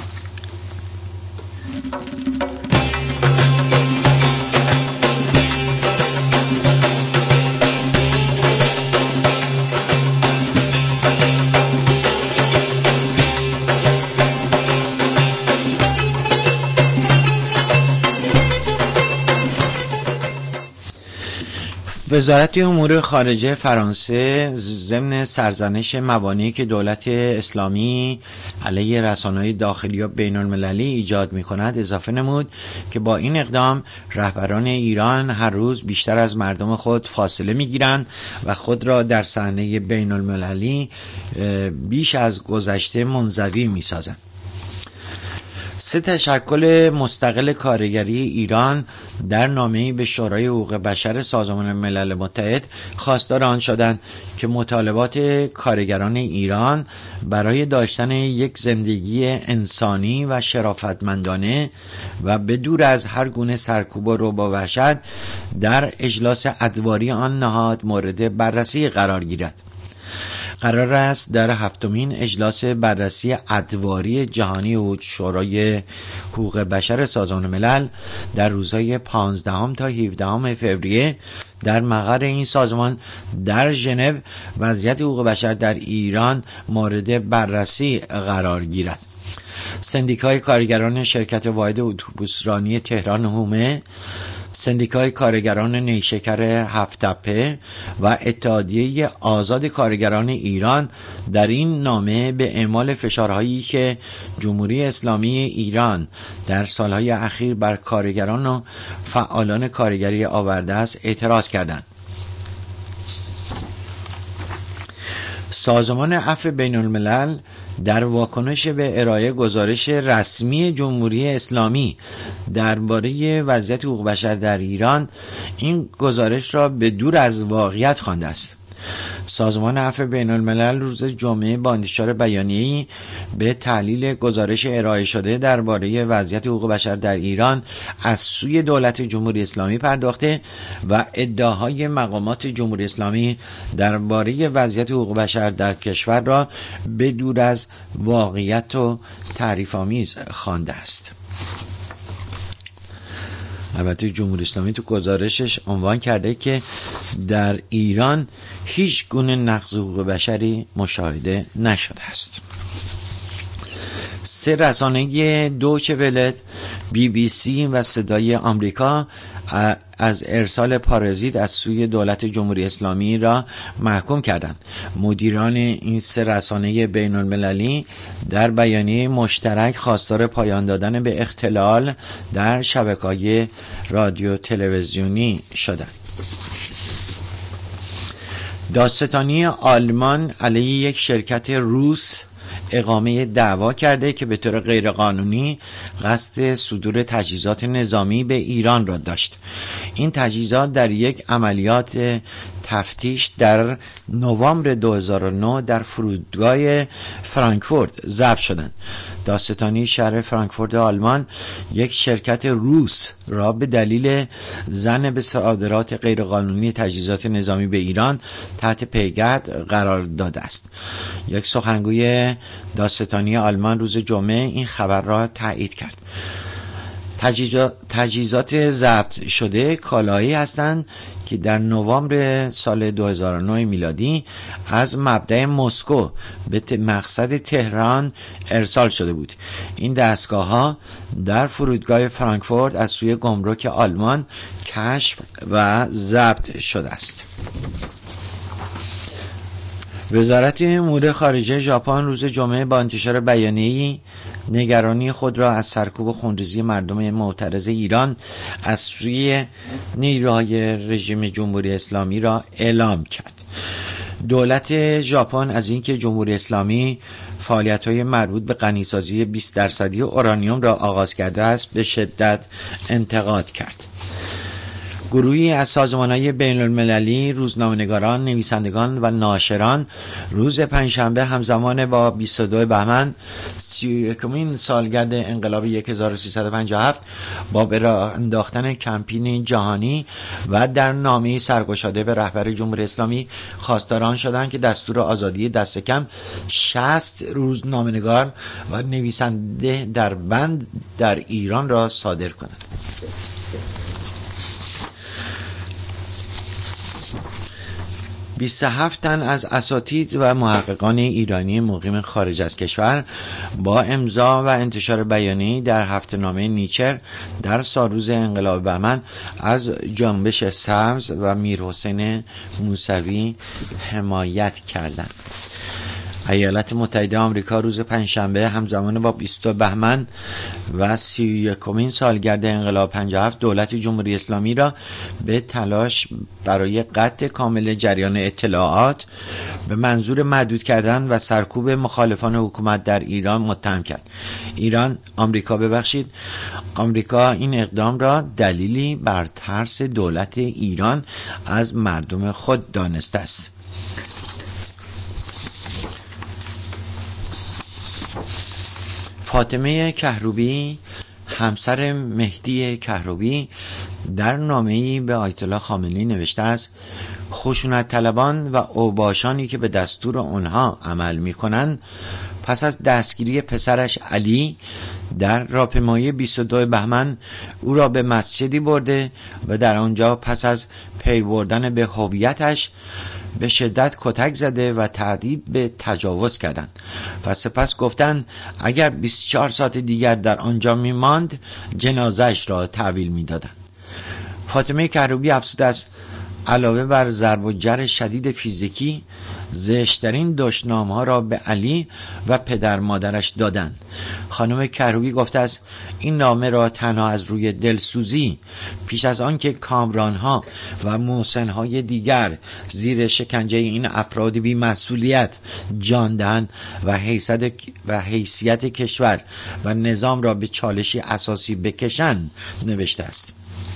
وزارت امور خارجه فرانسه ضمن سرزنش موانعی که دولت اسلامی علیه رسانه‌های داخلی و بین المللی ایجاد می‌کند اضافه نمود که با این اقدام رهبران ایران هر روز بیشتر از مردم خود فاصله می‌گیرند و خود را در صحنه بین المللی بیش از گذشته منزوی می‌سازند. سه تشکل مستقل کارگری ایران در نامه‌ای به شورای حقوق بشر سازمان ملل متحد خواستار آن شدند که مطالبات کارگران ایران برای داشتن یک زندگی انسانی و شرافتمندانه و بدور از هر گونه سرکوب و رعب و وحشت در اجلاس ادواری آن نهاد مورد بررسی قرار گیرد. قرار است در هفتمین اجلاس بررسی ادواری جهانی شورای حقوق بشر سازمان ملل در روزهای پانزدهم تا هفدهم فوریه در مقر این سازمان در ژنو وضعیت حقوق بشر در ایران مورد بررسی قرار گیرد. سندیکای کارگران شرکت واحد اتوبوسرانی تهران هومه، سندیکای کارگران نیشکر هفت‌تپه و اتحادیه آزاد کارگران ایران در این نامه به اعمال فشارهایی که جمهوری اسلامی ایران در سالهای اخیر بر کارگران و فعالان کارگری آورده است اعتراض کردند. سازمان عفو بین الملل در واکنش به ارائه گزارش رسمی جمهوری اسلامی درباره وضعیت حقوق بشر در ایران این گزارش را به دور از واقعیت خوانده است. سازمان عفو بین الملل روز جمعه با انتشار بیانیه‌ای به تحلیل گزارش ارائه شده درباره وضعیت حقوق بشر در ایران از سوی دولت جمهوری اسلامی پرداخته و ادعاهای مقامات جمهوری اسلامی درباره وضعیت حقوق بشر در کشور را به دور از واقعیت و تعریف‌آمیز خوانده است. البته جمهوری اسلامی تو گزارشش عنوان کرده که در ایران هیچ گونه نقض حقوق بشری مشاهده نشده است. سه رسانه دویچه ونه، بی بی سی و صدای آمریکا از ارسال پارازیت از سوی دولت جمهوری اسلامی را محکوم کردند. مدیران این سه رسانه بین المللی در بیانیه مشترک خواستار پایان دادن به اختلال در شبکه‌های رادیو تلویزیونی شدند. دادستانی آلمان علیه یک شرکت روس اقامه دعوا کرده که به طور غیرقانونی قصد صدور تجهیزات نظامی به ایران را داشت. این تجهیزات در یک عملیات تفتیش در نوامبر دو هزار و نه در فرودگاه فرانکفورت ضبط شدند. دادستانی شهر فرانکفورت آلمان یک شرکت روس را به دلیل ظن به صادرات غیرقانونی تجهیزات نظامی به ایران تحت پیگرد قرار داده است. یک سخنگوی دادستانی آلمان روز جمعه این خبر را تایید کرد. تجهیزات ضبط شده کالاهایی هستند که در نوامبر سال دو هزار و نه میلادی از مبدأ مسکو به مقصد تهران ارسال شده بود. این دستگاه ها در فرودگاه فرانکفورت از سوی گمرک آلمان کشف و ضبط شده است. وزارت امور خارجه ژاپن روز جمعه با انتشار بیانیه‌ای نگرانی خود را از سرکوب خونریزی مردم معترض ایران از سوی نیروهای رژیم جمهوری اسلامی را اعلام کرد. دولت ژاپن از اینکه جمهوری اسلامی فعالیت‌های مربوط به غنیسازی بیست درصدی اورانیوم را آغاز کرده است به شدت انتقاد کرد. گروهی از سازمان‌های بین‌المللی، روزنامه‌نگاران، نویسندگان و ناشران روز پنجشنبه همزمان با بیست و دو بهمن سی و یکمین سالگرد انقلاب هزار و سیصد و پنجاه و هفت با به راه انداختن کمپین جهانی و در نامه‌ای سرگشاده به رهبر جمهوری اسلامی خواستاران شدند که دستور آزادی دست کم شصت روزنامه‌نگار و نویسنده در بند در ایران را صادر کنند. بیست و هفت تن از اساتید و محققان ایرانی مقیم خارج از کشور با امضا و انتشار بیانیه‌ای در هفته‌نامه نیچر در سالروز انقلاب بهمن از جنبش سبز و میرحسین موسوی حمایت کردند. ایالات متحده آمریکا روز پنجشنبه همزمان با بیست بهمن و سی و یکمین سالگرد انقلاب پنجاه و هفت دولت جمهوری اسلامی را به تلاش برای قطع کامل جریان اطلاعات به منظور محدود کردن و سرکوب مخالفان حکومت در ایران متهم کرد. ایران آمریکا ببخشید آمریکا این اقدام را دلیلی بر ترس دولت ایران از مردم خود دانسته است. فاطمه کهروبی همسر مهدی کهروبی در نامه‌ای به آیت الله خامنه‌ای نوشته است: خشونت طلبان و اوباشانی که به دستور آنها عمل می‌کنند پس از دستگیری پسرش علی در راهپیمایی بیست و دو بهمن او را به مسجدی برده و در آنجا پس از پی بردن به هویتش به شدت کتک زده و تهدید به تجاوز کردند و سپس گفتند اگر بیست و چهار ساعت دیگر در آنجا می‌ماند جنازه‌اش را تحویل می‌دادند. فاطمه کهروبی افزوده است علاوه بر ضرب و جرح شدید فیزیکی زشترین دشنام‌ها را به علی و پدر مادرش دادند. خانم کهروبی گفته است این نامه را تنها از روی دلسوزی پیش از آن که کامران‌ها و محسن‌های دیگر زیر شکنجه این افراد بی‌مسئولیت جان دهند و حیثیت و حیثیت کشور و نظام را به چالشی اساسی بکشند نوشته است.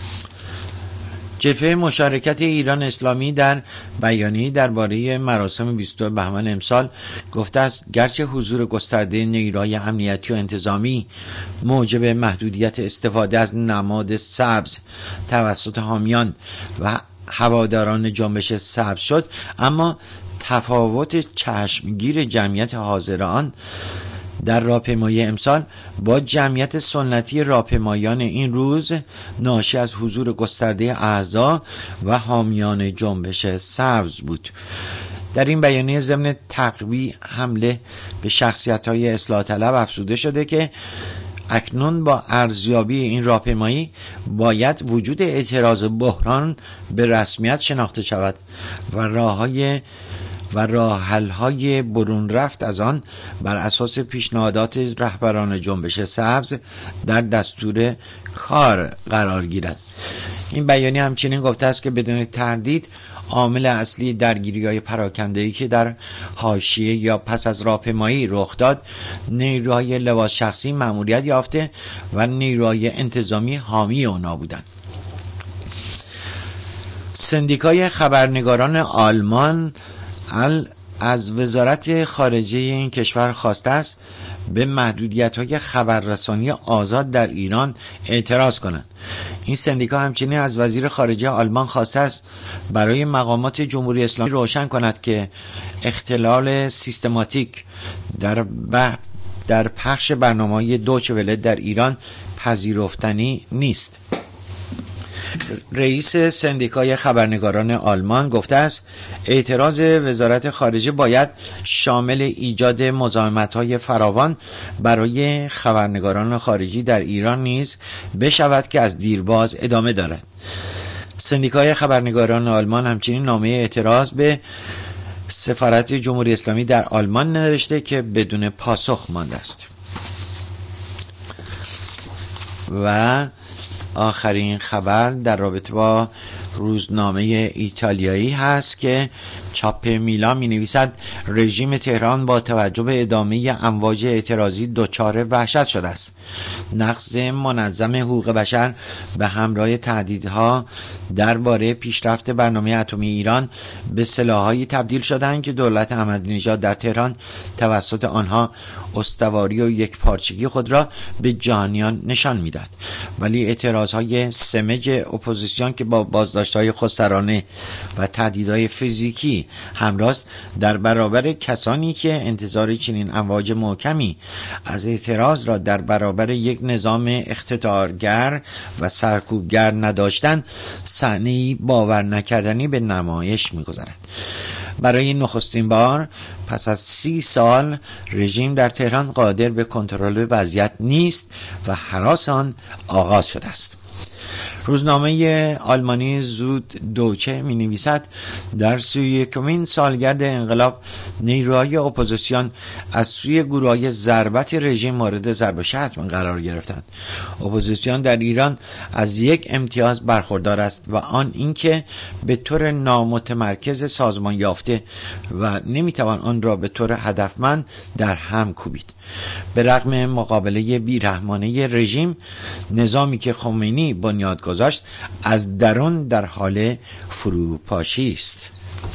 جبهه مشارکت ایران اسلامی در بیانیه‌ای درباره مراسم بیست و دو بهمن امسال گفته است گرچه حضور گسترده نیروهای امنیتی و انتظامی موجب محدودیت استفاده از نماد سبز توسط حامیان و هواداران جنبش سبز شد، اما تفاوت چشمگیر جمعیت حاضران در راهپیمایی امسال با جمعیت سنتی راهپیمایان این روز ناشی از حضور گسترده اعضا و حامیان جنبش سبز بود. در این بیانیه ضمن تقویت حمله به شخصیت‌های اصلاح طلب افزوده شده که اکنون با ارزیابی این راهپیمایی باید وجود اعتراض بحران به رسمیت شناخته شود و راه‌های و راه حل‌های برون رفت از آن بر اساس پیشنهادات رهبران جنبش سبز در دستور کار قرار گیرد. این بیانیه همچنین گفته است که بدون تردید عامل اصلی درگیری‌های پراکنده‌ای که در حاشیه یا پس از راهپیمایی رخ داد نیروهای لباس شخصی مأموریت یافته و نیروهای انتظامی حامی آنها بودند. سندیکای خبرنگاران آلمان از وزارت خارجه این کشور خواسته است به محدودیت‌های خبررسانی آزاد در ایران اعتراض کنند. این سندیکا همچنین از وزیر خارجه آلمان خواسته است برای مقامات جمهوری اسلامی روشن کند که اختلال سیستماتیک در ب... در پخش برنامه‌های دویچه وله در ایران پذیرفتنی نیست. رئیس سندیکای خبرنگاران آلمان گفته است اعتراض وزارت خارجه باید شامل ایجاد مزاحمت‌های فراوان برای خبرنگاران خارجی در ایران نیز بشود که از دیرباز ادامه دارد. سندیکای خبرنگاران آلمان همچنین نامه اعتراض به سفارت جمهوری اسلامی در آلمان نوشته که بدون پاسخ مانده است. و آخرین خبر در رابطه با روزنامه ایتالیایی هست که چاپ میلان می نویسد رژیم تهران با توجه به ادامه امواج اعتراضی دچار وحشت شده است. نقض منظم حقوق بشر به همراه تهدیدها درباره پیشرفت برنامه اتمی ایران به سلاح‌هایی تبدیل شدند که دولت احمدی نژاد در تهران توسط آنها استواری و یکپارچگی خود را به جهانیان نشان میداد. ولی اعتراضهای سمج اپوزیسیون که با بازداشت‌های خسرانه و تهدیدهای فیزیکی همراه در برابر کسانی که انتظار چنین امواج محکمی از اعتراض را در برابر یک نظام اقتدارگر و سرکوبگر نداشتند، صحنه‌ای باور نکردنی به نمایش می‌گذارد. برای نخستین بار پس از سی سال رژیم در تهران قادر به کنترل وضعیت نیست و هراس آن آغاز شده است. روزنامه آلمانی زود دوچه می نویسد در سی و یکمین سالگرد انقلاب نیروهای اپوزیسیون از سوی گروه‌های ضربت رژیم مورد ضرب و شتم قرار گرفتند. اپوزیسیون در ایران از یک امتیاز برخوردار است و آن اینکه به طور نامتمرکز سازمان یافته و نمیتوان آن را به طور هدفمند در هم کوبید. به رغم مقابله بیرحمانه رژیم، نظامی که خمینی بنیاد گذاشت از درون در حال فروپاشی است.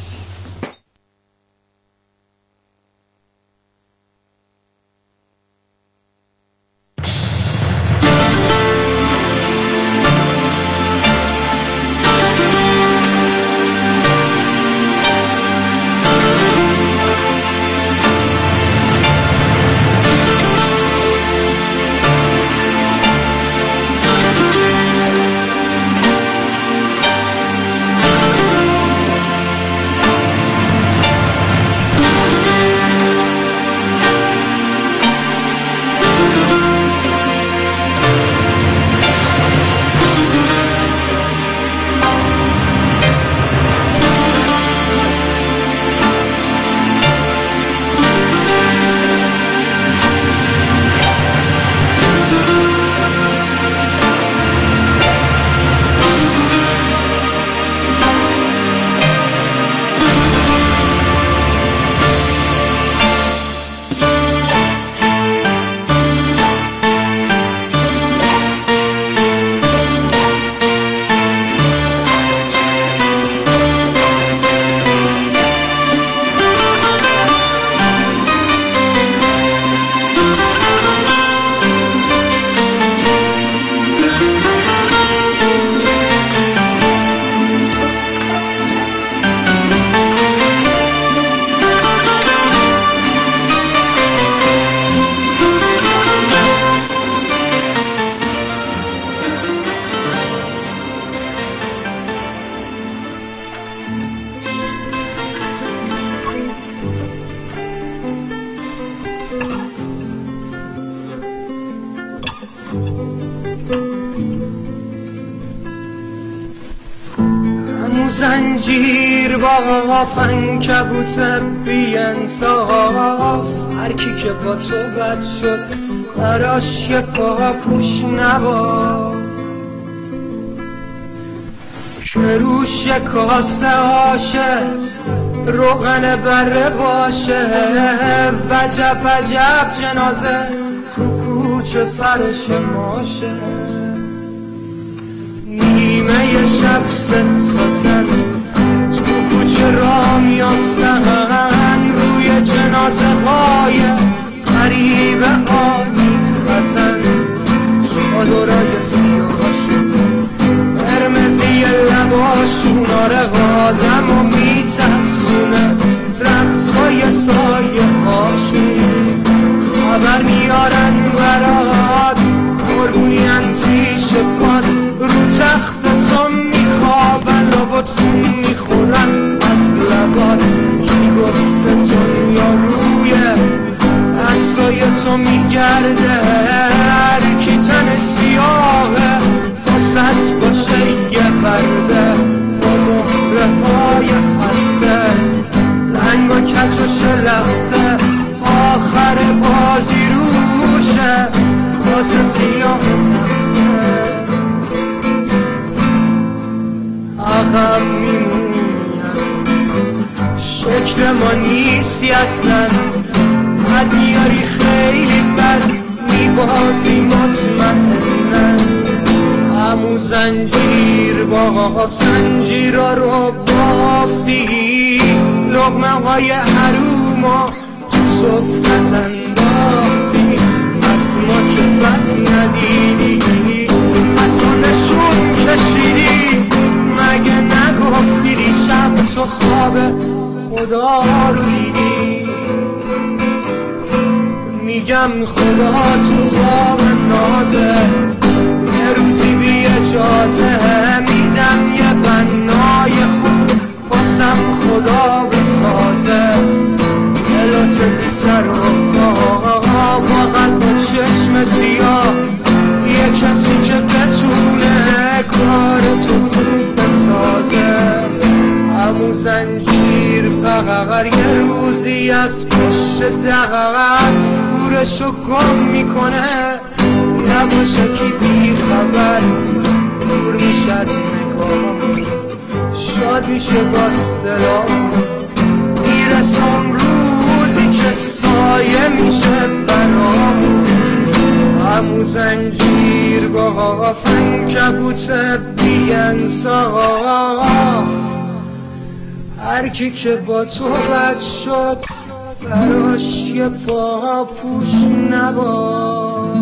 زنجیر با فنکبوت بی انصاف، هر کی که با تو بد شد براش یه پاپوش نبا، که روش یه کاسه آشه روغن بره باشه، وجب وجب جنازه تو کوچه فرش ماشه، نیمه شب ست سازن تو کوچه را میافتن روی جنازه های غریبه ها میخزن چادرای سیاهشون قرمزی لباشون آره آدم و میترسونه رقصای سایه هاشون خبر میارن برات قربونین پیش پاد رو تخت تو میخوابن لابد خون میخورن از لبات کی گفته تو یا روی دستای تو میگرده هرکی تن سیاهه باسست باشه یه برده با مهره های خسته لنگ و کج و شلخته آخر بازی روشه تاس سیاه تخته عقب میمونی از شکل ما نیستی اصلا بد میاری خیلی بد میبازی مطمئنن همون زنجیر باف زنجیرا رو بافتی لقمه های حروما تو صفت انداختی از ما که بد ندیدی حتی نشون کشیدی مگه نگفتی دیشب تو خواب خدا رو دیدی میگم خدا تو خواب نازه یه روزی بی اجازه میدم یه بنای خوب باسم خدا بسازه دلات بی سر و پا با قلب و چشم سیاه یه کسی که بتونه کار تو خوب بسازه همون زنجیر فقر یه روزی از پشت دقیقا گورشو گم میکنه نباشه کی بی خبر دور میشه از نگاه شاد میشه باز دلام میرسم روزی که سایه میشه برام همون زنجیر با فنکبوت بی انصاف هر کی که با تو بد شد براش یه پاپوش نباد.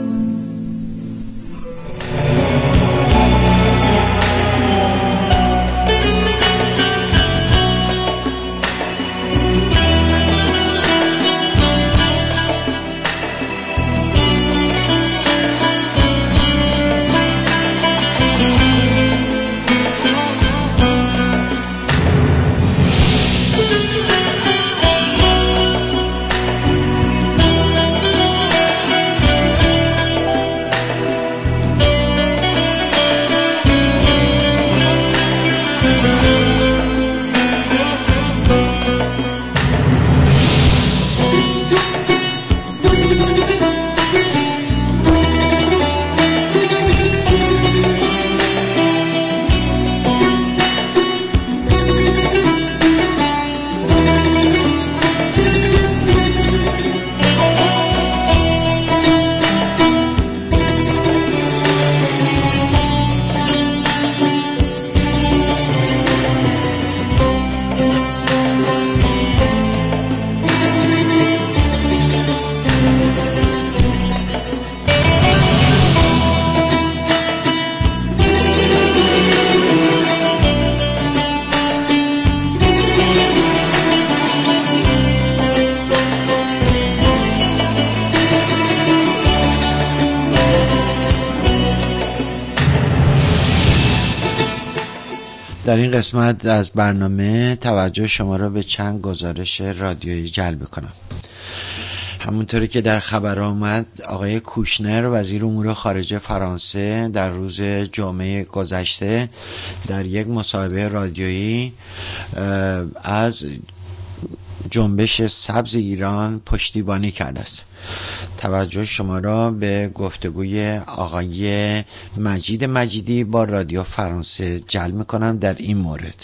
در این قسمت از برنامه توجه شما را به چند گزارش رادیویی جلب کنم. همونطوری که در خبر آمد، آقای کوشنر وزیر امور خارجه فرانسه در روز جمعه گذشته در یک مصاحبه رادیویی از جنبش سبز ایران پشتیبانی کرده است. توجه شما را به گفتگوی آقای مجید مجیدی با رادیو فرانسه جلب می‌کنم در این مورد.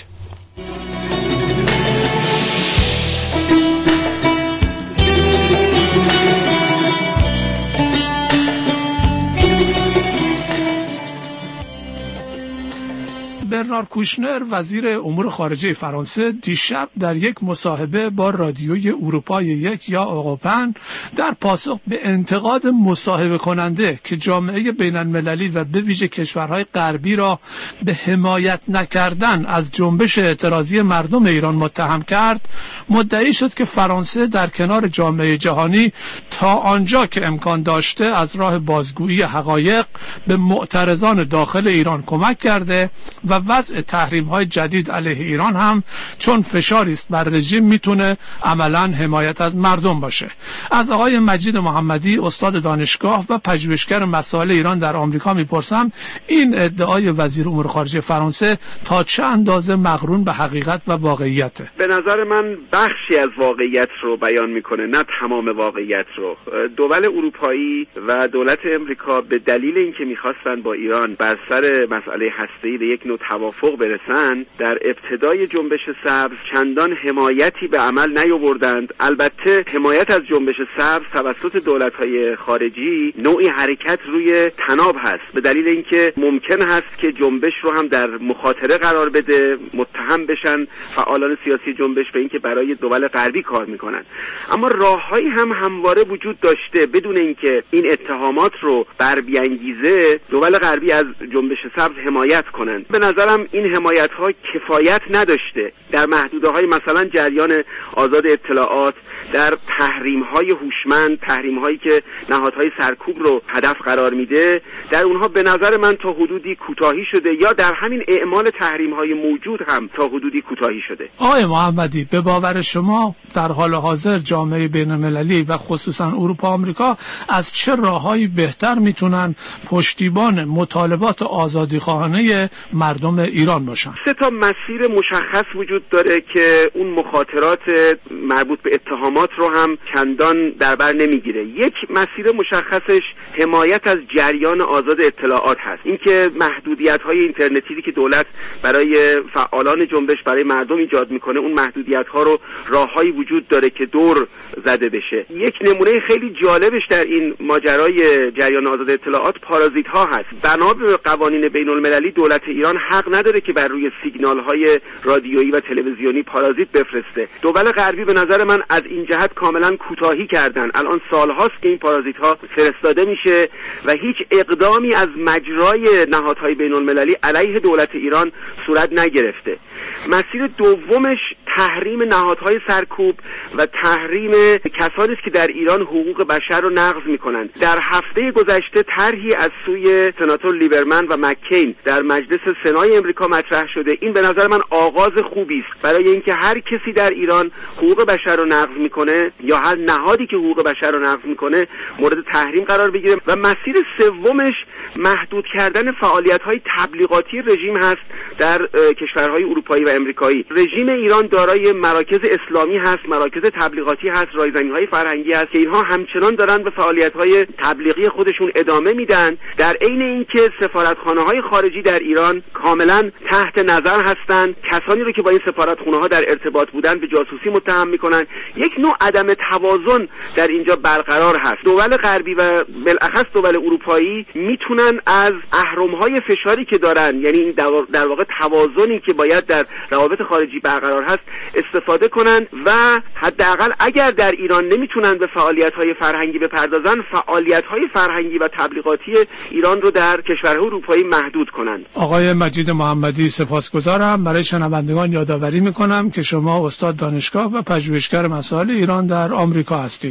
برنارد کوشنر وزیر امور خارجه فرانسه دیشب در یک مصاحبه با رادیوی اروپای یک یا اوقاپن در پاسخ به انتقاد مصاحبه کننده که جامعه بین المللی و به ویژه کشورهای غربی را به حمایت نکردن از جنبش اعتراضی مردم ایران متهم کرد، مدعی شد که فرانسه در کنار جامعه جهانی تا آنجا که امکان داشته از راه بازگویی حقایق به معترضان داخل ایران کمک کرده و وضع تحریم‌های جدید علیه ایران هم چون فشاری است بر رژیم میتونه عملاً حمایت از مردم باشه. از آقای مجید محمدی استاد دانشگاه و پژوهشگر مسائل ایران در آمریکا میپرسم این ادعای وزیر امور خارجه فرانسه تا چه اندازه مقرون به حقیقت و واقعیته؟ به نظر من بخشی از واقعیت رو بیان میکنه، نه تمام واقعیت رو. دول اروپایی و دولت امریکا به دلیل اینکه میخواستن با ایران بر سر مسئله هسته‌ای به یک نوع توافق برسن، در ابتدای جنبش سبز چندان حمایتی به عمل نیاوردند. البته حمایت از جنبش سبز توسط دولت‌های خارجی نوعی حرکت روی طناب هست، به دلیل اینکه ممکن هست که جنبش رو هم در مخاطره قرار بده، متهم بشن فعالان سیاسی جنبش به اینکه برای دول غربی کار میکنن. اما راههایی هم همواره وجود داشته بدون اینکه این اتهامات رو بر بیانگیزه دول غربی از جنبش سبز حمایت کنند. به نظرم این حمایت ها کفایت نداشته. در محدوده های مثلا جریان آزاد اطلاعات، در تحریم های هوشمند، تحریم هایی که نهادهای سرکوب رو هدف قرار میده، در اونها به نظر من تا حدودی کوتاهی شده، یا در همین اعمال تحریم های موجود هم تا حدودی کوتاهی شده. آقای محمدی، به باور شما در حال حاضر جامعه بین المللی و خصوصا اروپا آمریکا از چه راههایی بهتر میتونن پشتیبان مطالبات آزادیخواهانه مردم ایران باشن؟ سه تا مسیر مشخص وجود داره که اون مخاطرات مربوط به اتهامات رو هم چندان در بر نمیگیره. یک مسیر مشخصش حمایت از جریان آزاد اطلاعات هست. اینکه محدودیت‌های اینترنتی که دولت برای فعالان جنبش، برای مردم ایجاد میکنه، اون محدودیت‌ها رو راههایی وجود داره که دور زده بشه. یک نمونه خیلی جالبش در این ماجرای جریان آزاد اطلاعات پارازیت‌ها هست. بنا به قوانین بین المللی دولت ایران حق نداره که بر روی سیگنال‌های رادیویی و تلویزیونی پارازیت بفرسته. دول غربی به نظر من از این جهت کاملا کوتاهی کردن. الان سال‌هاست که این پارازیت‌ها فرستاده میشه و هیچ اقدامی از مجرای نهادهای بین المللی علیه دولت ایران صورت نگرفته. مسیر دومش تحریم نهادهای سرکوب و تحریم کسانی است که در ایران حقوق بشر رو نقض میکنند. در هفته گذشته طرحی از سوی سناتور لیبرمن و مککین در مجلس سنای امریکا مطرح شده. این به نظر من آغاز خوبی است برای اینکه هر کسی در ایران حقوق بشر رو نقض میکنه یا هر نهادی که حقوق بشر رو نقض میکنه مورد تحریم قرار بگیره. و مسیر سومش محدود کردن فعالیت‌های تبلیغاتی رژیم هست در کشورهای اروپایی و امریکایی. رژیم ایران دارای مراکز اسلامی هست، مراکز تبلیغاتی هست، رایزنی‌های فرهنگی هست که اینها همچنان دارن به فعالیت‌های تبلیغی خودشون ادامه میدن، در عین اینکه سفارتخانه‌های خارجی در ایران کاملا تحت نظر هستند. کسانی رو که با این سفارتخانه‌ها در ارتباط بودن به جاسوسی متهم میکنن. یک نوع عدم توازن در اینجا برقرار هست. دول غربی و بالاخص دول اروپایی میتونن از اهرم‌های فشاری که دارن، یعنی این در واقع توازنی که باید در روابط خارجی برقرار هست، استفاده کنن و حداقل اگر در ایران نمیتونن به فعالیت‌های فرهنگی بپردازن، فعالیت‌های فرهنگی و تبلیغاتی ایران رو در کشورهای اروپایی محدود کنند. آقای مجید محمدی، سپاسگزارم. برای شنوندگان یادآوری میکنم که شما استاد دانشگاه و پژوهشگر مسائل ایران در آمریکا هستید.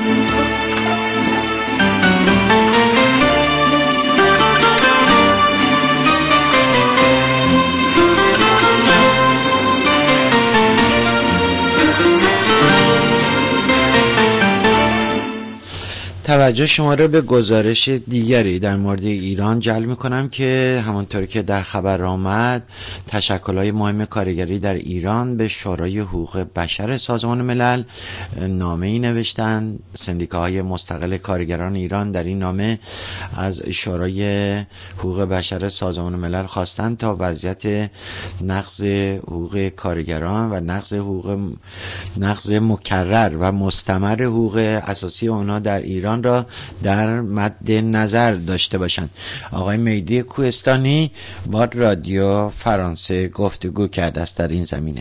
توجه شما را به گزارش دیگری در مورد ایران جلب میکنم که همانطور که در خبر آمد، تشکل‌های مهم کارگری در ایران به شورای حقوق بشر سازمان ملل نامه‌ای نوشتند. سندیکاهای مستقل کارگران ایران در این نامه از شورای حقوق بشر سازمان ملل خواستند تا وضعیت نقض حقوق کارگران و نقض حقوق نقض مکرر و مستمر حقوق اساسی آنها در ایران را را در مد نظر داشته باشند. آقای مهدی کوهستانی با رادیو فرانسه گفتگو کرده است در این زمینه.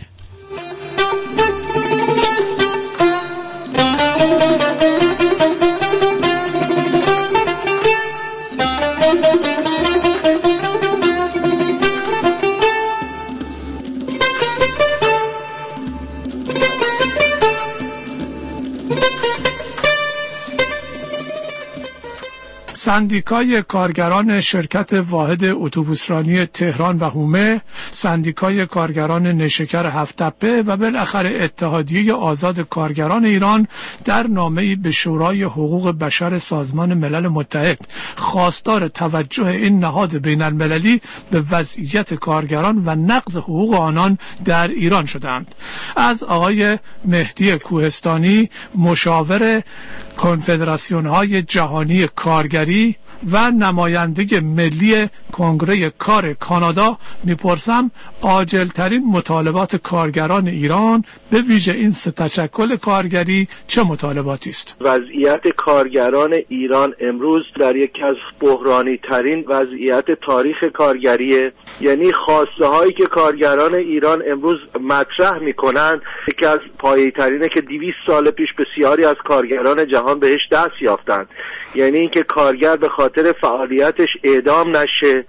سندیکای کارگران شرکت واحد اتوبوسرانی تهران و هومه، سندیکای کارگران نیشکر هفت‌تپه و بالاخره اتحادیه آزاد کارگران ایران در نامه‌ای به شورای حقوق بشر سازمان ملل متحد خواستار توجه این نهاد بین المللی به وضعیت کارگران و نقض حقوق آنان در ایران شدند. از آقای مهدی کوهستانی، مشاور کنفدراسیون‌های جهانی کارگری و نماینده ملی کنگره کار کانادا میپرسم عاجل‌ترین مطالبات کارگران ایران به ویژه این سه تشکل کارگری چه مطالباتی است؟ وضعیت کارگران ایران امروز در یکی از بحرانی ترین وضعیت تاریخ کارگریه. یعنی خواسته هایی که کارگران ایران امروز مطرح میکنن یکی از پایه‌ای ترینه که دویست سال پیش بسیاری از کارگران جهان بهش دست یافتن. یعنی اینکه کارگر به خاطر فعالیتش اعدام نشه،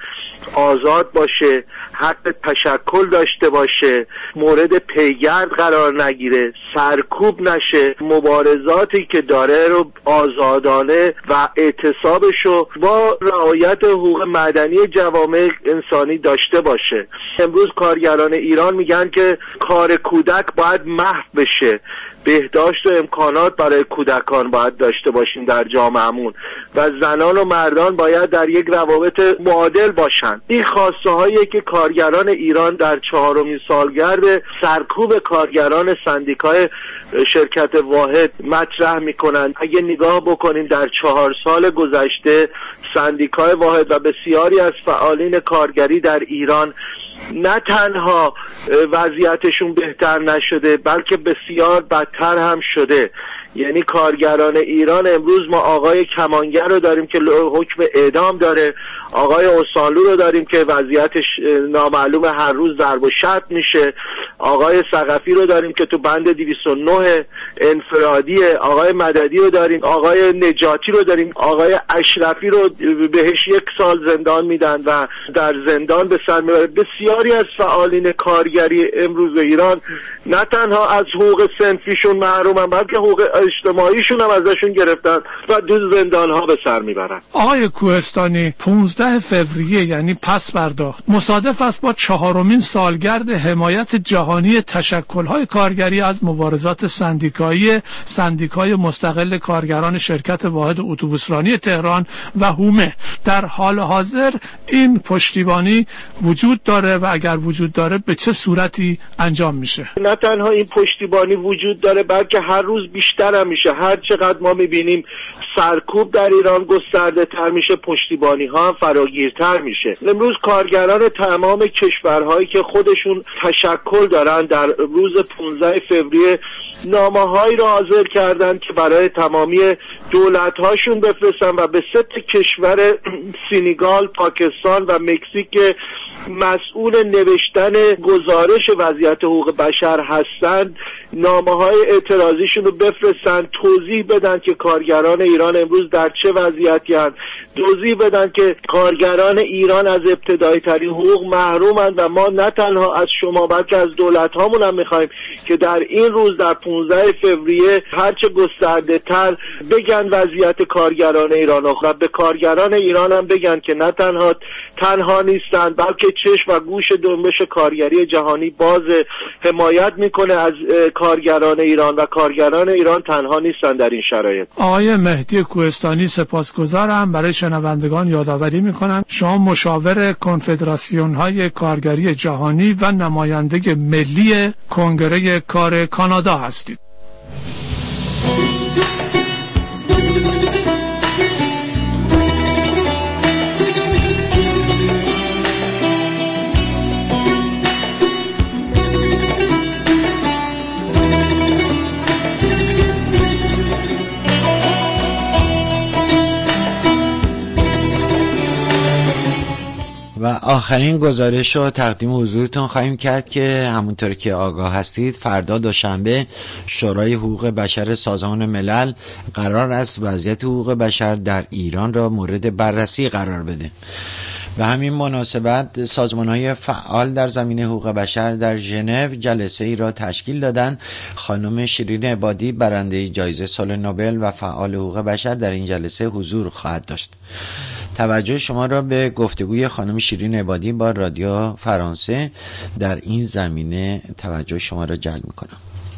آزاد باشه، حق تشکل داشته باشه، مورد پیگرد قرار نگیره، سرکوب نشه، مبارزاتی که داره رو آزادانه و اعتصابش رو با رعایت حقوق مدنی جوامع انسانی داشته باشه. امروز کارگران ایران میگن که کار کودک باید محو بشه، بهداشت و امکانات برای کودکان باید داشته باشیم در جامعهمون و زنان و مردان باید در یک روابط معادل باشند. این خواسته هایی که کارگران ایران در چهارمین سالگرد سرکوب کارگران سندیکای شرکت واحد مطرح میکنند. اگه نگاه بکنیم در چهار سال گذشته سندیکای واحد و بسیاری از فعالین کارگری در ایران نه تنها وضعیتشون بهتر نشده بلکه بسیار بدتر هم شده. یعنی کارگران ایران امروز ما آقای کمانگر رو داریم که حکم اعدام داره، آقای اوسانلو رو داریم که وضعیتش نامعلوم، هر روز ضرب و شتم میشه، آقای ثقفی رو داریم که تو بند دویست و نه انفرادیه، آقای مددی رو داریم، آقای نجاتی رو داریم، آقای اشرفی رو بهش یک سال زندان میدن و در زندان به سر میبره. بسیاری از فعالین کارگری امروز ایران نه تنها از حقوق صنفیشون محرومن بلکه حقوق اجتماعیشون هم ازشون گرفتن و دو زندان ها به سر میبرن. آقای کوهستانی، پانزده فوریه یعنی پس فردا مصادف است با چهارمین سالگرد حمایت جهانی تشکل‌های کارگری از مبارزات سندیکایی سندیکای مستقل کارگران شرکت واحد اتوبوسرانی تهران و هومه. در حال حاضر این پشتیبانی وجود داره و اگر وجود داره به چه صورتی انجام میشه؟ نه تنها این پشتیبانی وجود داره بلکه هر روز بیشتر هم میشه. هر چقدر ما میبینیم سرکوب در ایران گسترده تر میشه، پشتیبانی ها هم فراگیرتر میشه. امروز کارگران تمام کشورهایی که خودشون تشکل دارن در روز پانزده فوریه نامه هایی را حاضر کردن که برای تمامی دولت هاشون بفرستن و به سه کشور سینیگال، پاکستان و مکزیک مسئول نوشتن گزارش وضعیت حقوق بشر هستند نامه های اعتراضیشون رو بفرستن، توضیح بدن که کارگران ایران امروز در چه وضعیتی هستند، توضیح بدن که کارگران ایران از ابتدایی ترین حقوق محرومند و ما نه تنها از شما بلکه از دولت هامون هم میخوایم که در این روز در پانزده فوریه هرچه گسترده تر بگن وضعیت کارگران ایران و به کارگران ایران هم بگن که نه تنها تنها نیستند بلکه چشم و گوش جنبش کارگری جهانی باز حمایت میکنه از کارگران ایران و کارگران ایران تنها نیستن در این شرایط. آقای مهدی کوهستانی، سپاسگزارم. برای شنوندگان یادآوری میکنم شما مشاور کنفدراسیون های کارگری جهانی و نماینده ملی کنگره کار کانادا هستید. و آخرین گزارش رو تقدیم حضورتون خواهیم کرد که همونطور که آگاه هستید فردا دوشنبه شورای حقوق بشر سازمان ملل قرار است وضعیت حقوق بشر در ایران را مورد بررسی قرار بده. به همین مناسبت سازمان‌های فعال در زمینه حقوق بشر در ژنو جلسه ای را تشکیل دادند. خانم شیرین عبادی برنده جایزه صلح نوبل و فعال حقوق بشر در این جلسه حضور خواهد داشت. توجه شما را به گفتگوی خانم شیرین عبادی با رادیو فرانسه در این زمینه توجه شما را جلب می‌کنم.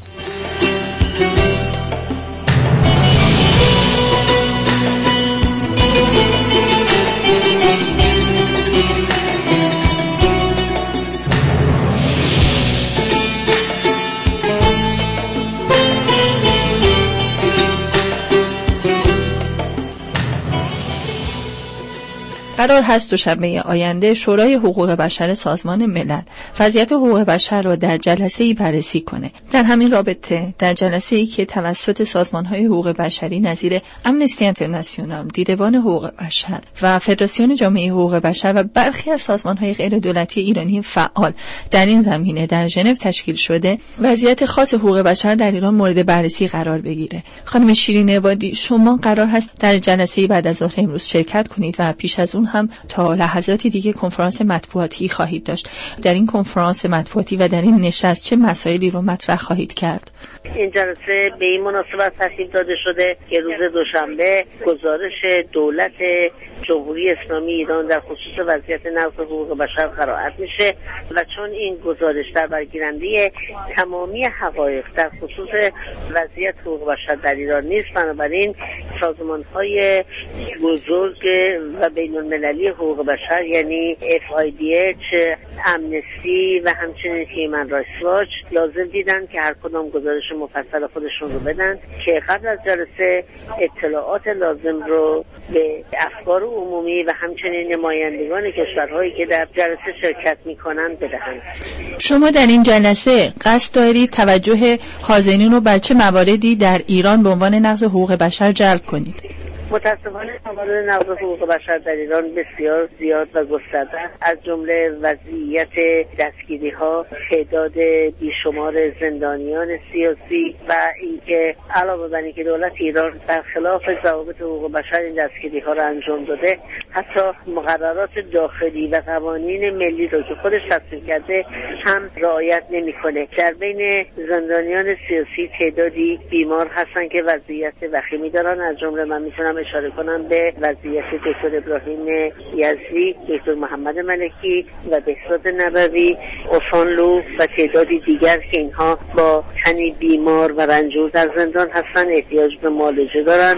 قرار هست دوشنبه آینده شورای حقوق بشر سازمان ملل وضعیت حقوق بشر را در جلسه‌ای بررسی کنه. در همین رابطه در جلسه‌ای که توسط سازمان‌های حقوق بشری نظیر امنستی اینترنشنال، دیدبان حقوق بشر و فدراسیون جامعه حقوق بشر و برخی از سازمان‌های غیر دولتی ایرانی فعال در این زمینه در ژنو تشکیل شده، وضعیت خاص حقوق بشر در ایران مورد بررسی قرار بگیره. خانم شیرین عبادی، شما قرار هست در جلسه‌ای بعد از ظهر امروز شرکت کنید و پیش از اون هم تا لحظاتی دیگه کنفرانس مطبوعاتی خواهید داشت. در این کنفرانس مطبوعاتی و در این نشست چه مسائلی رو مطرح خواهید کرد؟ این جلسه به این مناسبت ترتیب داده شده که روز دوشنبه گزارش دولت جمهوری اسلامی ایران در خصوص وضعیت نقض حقوق بشر قرائت میشه و چون این گزارش در برگیرنده تمامی حقایق در خصوص وضعیت حقوق بشر در ایران نیست، بنابراین سازمان‌های بزرگ و بین المللی حقوق بشر یعنی اف آی دی اچ، امنستی و همچنین هیومن رایتس واچ لازم دیدن که هر کدام گزارش مفصل خودشون رو بدن که قبل از جلسه اطلاعات لازم رو به افکار عمومی و همچنین نمایندگان کشورهایی که در جلسه شرکت میکنن بدهند. شما در این جلسه قصد دارید توجه حاضرین رو بر چه مواردی در ایران به عنوان نقض حقوق بشر جلب کنید؟ متاسفانه موارد نقض حقوق بشر در ایران بسیار زیاد و گسترده از جمله وضعیت دستگیری ها، تعداد بیشمار زندانیان سیاسی و اینکه علاوه بر اینکه دولت ایران برخلاف ضوابط حقوق بشر این دستگیری ها را انجام داده، حتی مقررات داخلی و قوانین ملی رو که خودش تصویب کرده هم رعایت نمیکنه. در بین زندانیان سیاسی تعدادی بیمار هستن که وضعیت وخیمی دارن. از جمله من میتونم اشاره کنم به وضعیت دکتر ابراهیم یزدی، دکتر محمد ملکی و بهزاد نبوی، اوسانلو و تعدادی دیگر که اینها با تنی بیمار و رنجور در زندان هستن، احتیاج به معالجه دارن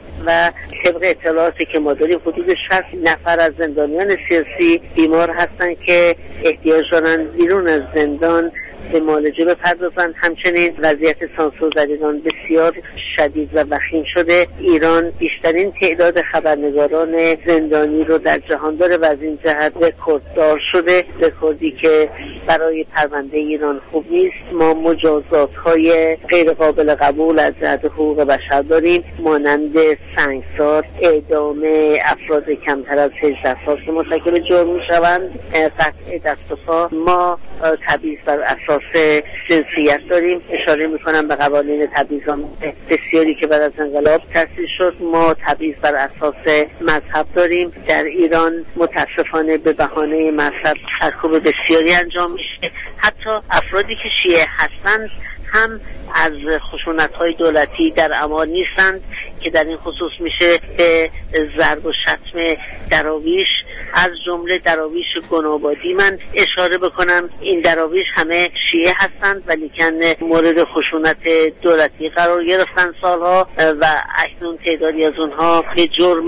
و طبق اطلاعاتی که ما داریم حدود شصت نفر از زندانیان سیاسی بیمار هستن که احتیاج دارن بیرون از زندان به معالجه بپردازن. همچنین وضعیت سانسور در ایران بسیار شدید و وخیم شده. ایران بیشترین تعداد خبرنگاران زندانی رو در جهان داره و از این جهت رکورددار شده، رکوردی که برای پرونده ایران خوب نیست. ما مجازات‌های غیر قابل قبول از جهت حقوق بشر داریم، مانند سنگسار، اعدام افراد کمتر از هجده سال که مرتکب جرم میشوند، قطع دست و پا. ما تبعیض بر اساس جنسیت داریم. اشاره میکنم به قوانین تبعیض‌آمیز بسیاری که بعد از انقلاب تأسیس شد. ما تبعیض بر اساس مذهب داریم. در ایران متاسفانه به بهانه مذهب سرکوب بسیاری انجام میشه. حتی افرادی که شیعه هستند هم از خشونت‌های دولتی در امان نیستند که در این خصوص میشه به ضرب و شتم دراویش، از جمله دراویش گنابادی من اشاره بکنم. این دراویش همه شیعه هستند ولیکن مورد خشونت دولتی قرار گرفتن سالها و اکنون تعدادی از اونها به جرم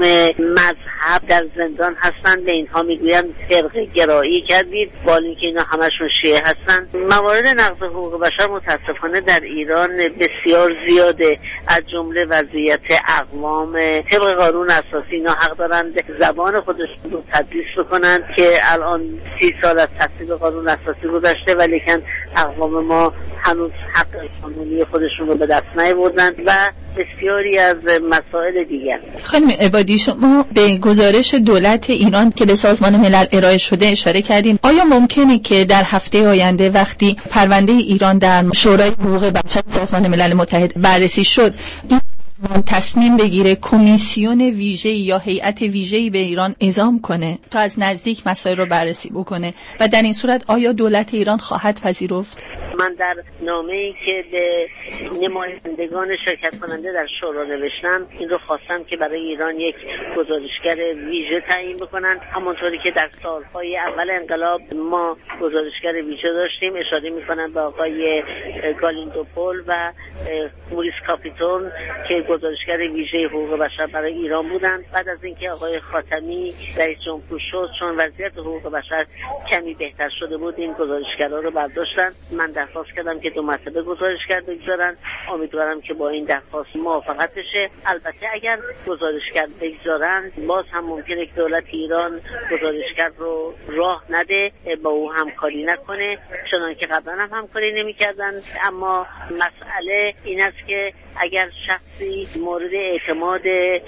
مذهب در زندان هستند. به اینها میگویند فرقه گرایی کردید، با اینکه اینا همشون شیعه هستند. موارد نقض حقوق بشر متاسفانه در ایران بسیار زیاده، از جمله وضعیت اقوام. طبق قانون اساسی اینا حق دارند زبان خودشون رو تدریس بکنند که الان سی سال از تصویب قانون اساسی گذشته ولیکن اقوام ما هنوز حق قانونی خودشون رو به دست نیاوردن و بسیاری از مسائل دیگر. خانم عبادی، شما به گزارش دولت ایران که به سازمان ملل ارائه شده اشاره کردین. آیا ممکنه که در هفته آینده وقتی پرونده ایران در شورای حقوق بشر سازمان ملل متحد بررسی شد، این تصمیم بگیره کمیسیون ویژه‌ای یا هیئت ویژه‌ای به ایران اعزام کنه تا از نزدیک مسائل رو بررسی بکنه و در این صورت آیا دولت ایران خواهد پذیرفت؟ من در نامه‌ای که به نمایندگان شرکت کننده در شورا نوشتم این رو خواستم که برای ایران یک گزارشگر ویژه تعیین بکنن، همونطوری که در سالهای اول انقلاب ما گزارشگر ویژه داشتیم. اشاره می‌کنم به آقای گالیندوپول و موریس کاپیتون که گزارشگر ویژه حقوق بشر برای ایران بودند. بعد از اینکه آقای خاتمی رئیس جمهور شد، چون وضعیت حقوق بشر کمی بهتر شده بود، این گزارشگرا رو برداشتن. من درخواست کردم که دو مرتبه گزارشگر بگذارن. امیدوارم که با این درخواست موافقت بشه. البته اگر گزارشگر بگذارن، باز هم ممکنه که دولت ایران گزارشگر رو راه نده، با او همکاری نکنه، چون که قبلا هم همکاری نمی‌کردن. اما مسئله این است که اگر شخصی مورد اعتماد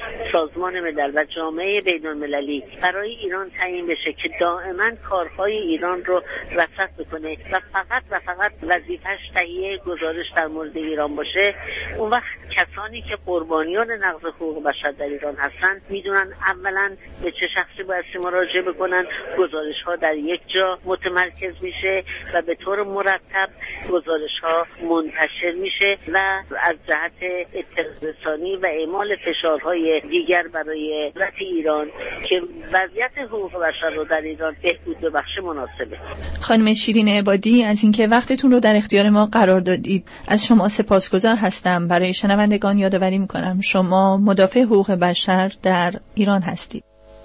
سازمان ملل و جامعه بین‌المللی برای ایران تعیین بشه که دائما کارهای ایران رو رصد بکنه و فقط و فقط وظیفه‌اش تهیه گزارش در مورد ایران باشه، اون وقت کسانی که قربانیان نقض حقوق بشر در ایران هستن میدونن اولا به چه شخصی باید مراجعه بکنن. گزارش ها در یک جا متمرکز میشه و به طور مرتب گزارش ها منتشر میشه و از جهت اطلاع رسانی و اعمال فشارهای دیگر برای دولت ایران که وضعیت حقوق بشر رو در ایران بهبود ببخشه مناسبه. خانم شیرین عبادی، از اینکه وقتتون رو در اختیار ما قرار دادید از شما سپاسگزار هستم. برای شنوندگان یادآوری میکنم شما مدافع حقوق بشر در ایران هستید.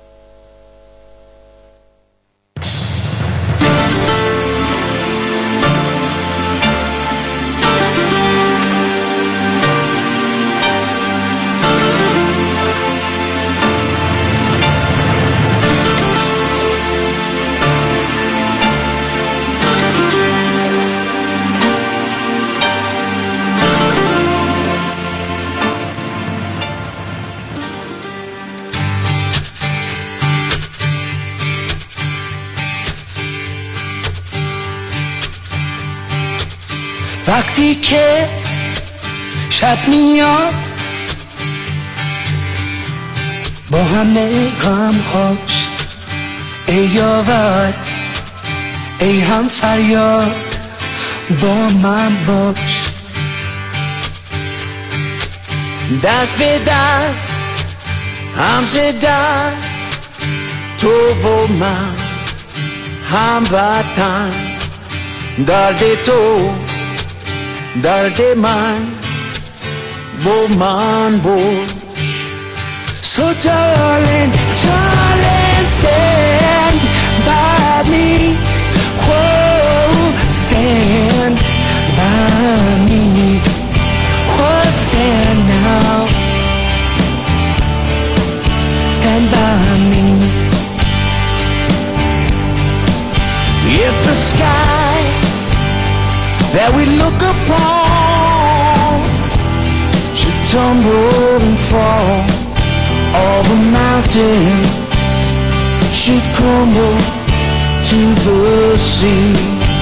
وقتی که شب میاد با همه غمهاش، ای یاور ای هم فریاد با من باش، دست به دست هم زدن تو و من هم وطن، درد تو درد من با من باش. So darling, darling, stand by me. Oh, stand by me. Oh, stand now. Stand by me. If the sky that we look upon should tumble and fall, all the mountains should crumble to the sea,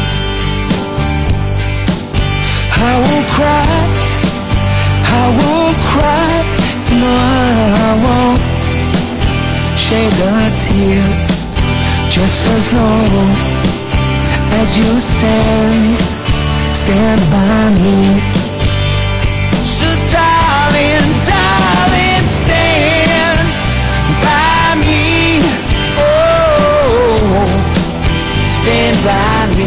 I won't cry, I won't cry, no I won't shed a tear, just as long as you stand stand by me. So darling, darling, stand by me. Oh, stand by me.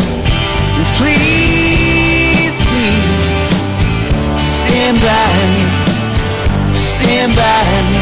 Please, please, stand by me. Stand by me.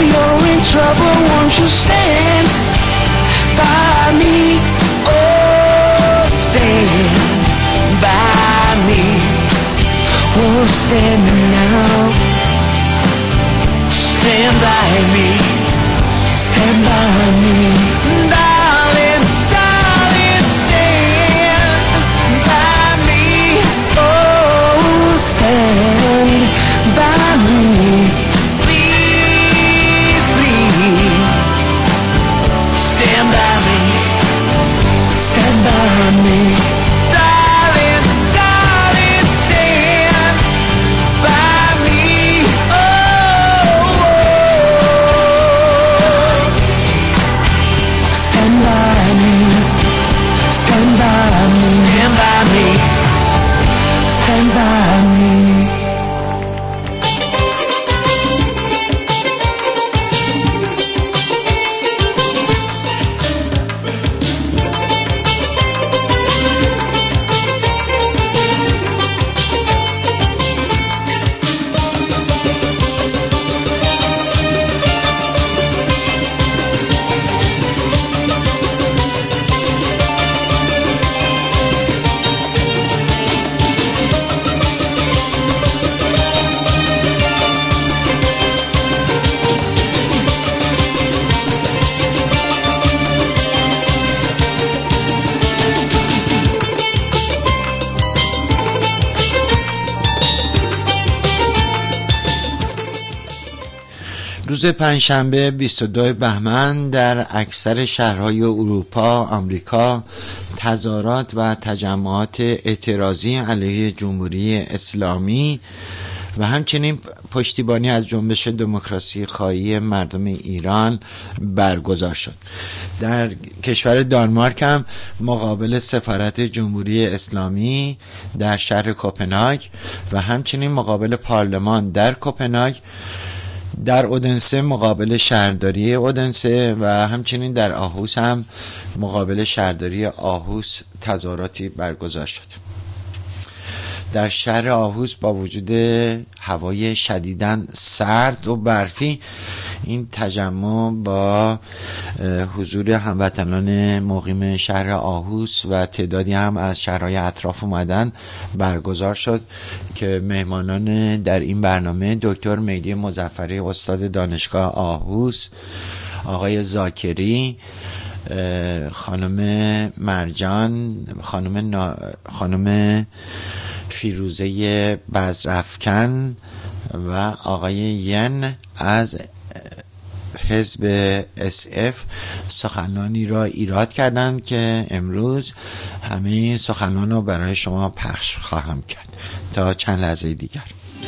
you're in trouble, won't you stand by me? Oh, stand by me. Oh, stand now. Stand by me. Stand by me. Darling, darling, stand by me. Oh, stand by me. Please, please. Stand by me. Stand by me. Darling, darling, stand by me. Oh, stand by me. Stand by me. Stand by me. Stand by me. روز پنجشنبه بیست و دو بهمن در اکثر شهرهای اروپا، آمریکا تظاهرات و تجمعات اعتراضی علیه جمهوری اسلامی و همچنین پشتیبانی از جنبش دموکراسی خواهی مردم ایران برگزار شد. در کشور دانمارک هم مقابل سفارت جمهوری اسلامی در شهر کوپنهاگ و همچنین مقابل پارلمان در کوپنهاگ، در اودنسه مقابل شهرداری اودنسه و همچنین در آهوس هم مقابل شهرداری آهوس تظاهراتی برگزار شد. در شهر آهوس با وجود هوای شدیداً سرد و برفی این تجمع با حضور هموطنان مقیم شهر آهوس و تعدادی هم از شهرهای اطراف اومدن برگزار شد که مهمانان در این برنامه دکتر مهدی مظفری استاد دانشگاه آهوس، آقای زاکری، خانم مرجان، خانم نا... خانم فیروزه بزرافکن و آقای ین از حزب اس اف سخنانی را ایراد کردند که امروز همه این سخنان را برای شما پخش خواهم کرد. تا چند لحظه دیگر.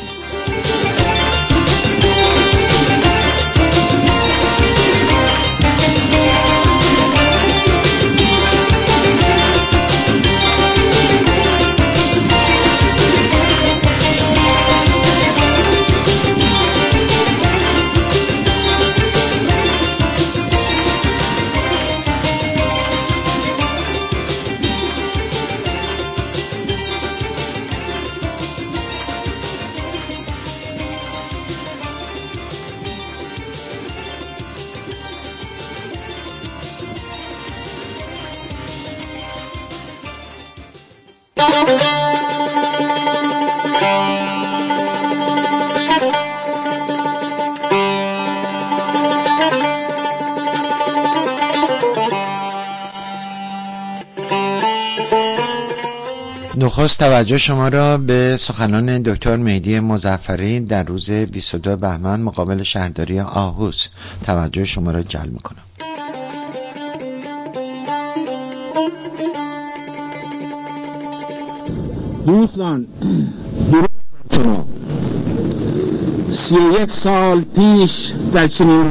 نخست توجه شما را به سخنان دکتر مهدی مظفری در روز بیست و دو بهمن مقابل شهرداری آهوس توجه شما را جلب می‌کنم. دوستان، درود بر شما. سی و یک سال پیش در چنین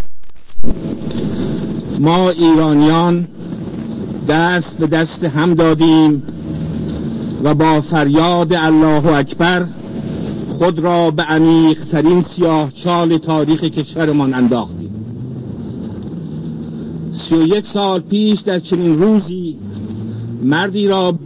ما ایرانیان دست به دست هم دادیم و با فریاد الله اکبر خود را به عمیق‌ترین سیاهچال تاریخ کشورمان انداختیم. سی و یک سال پیش در چنین روزی مردی را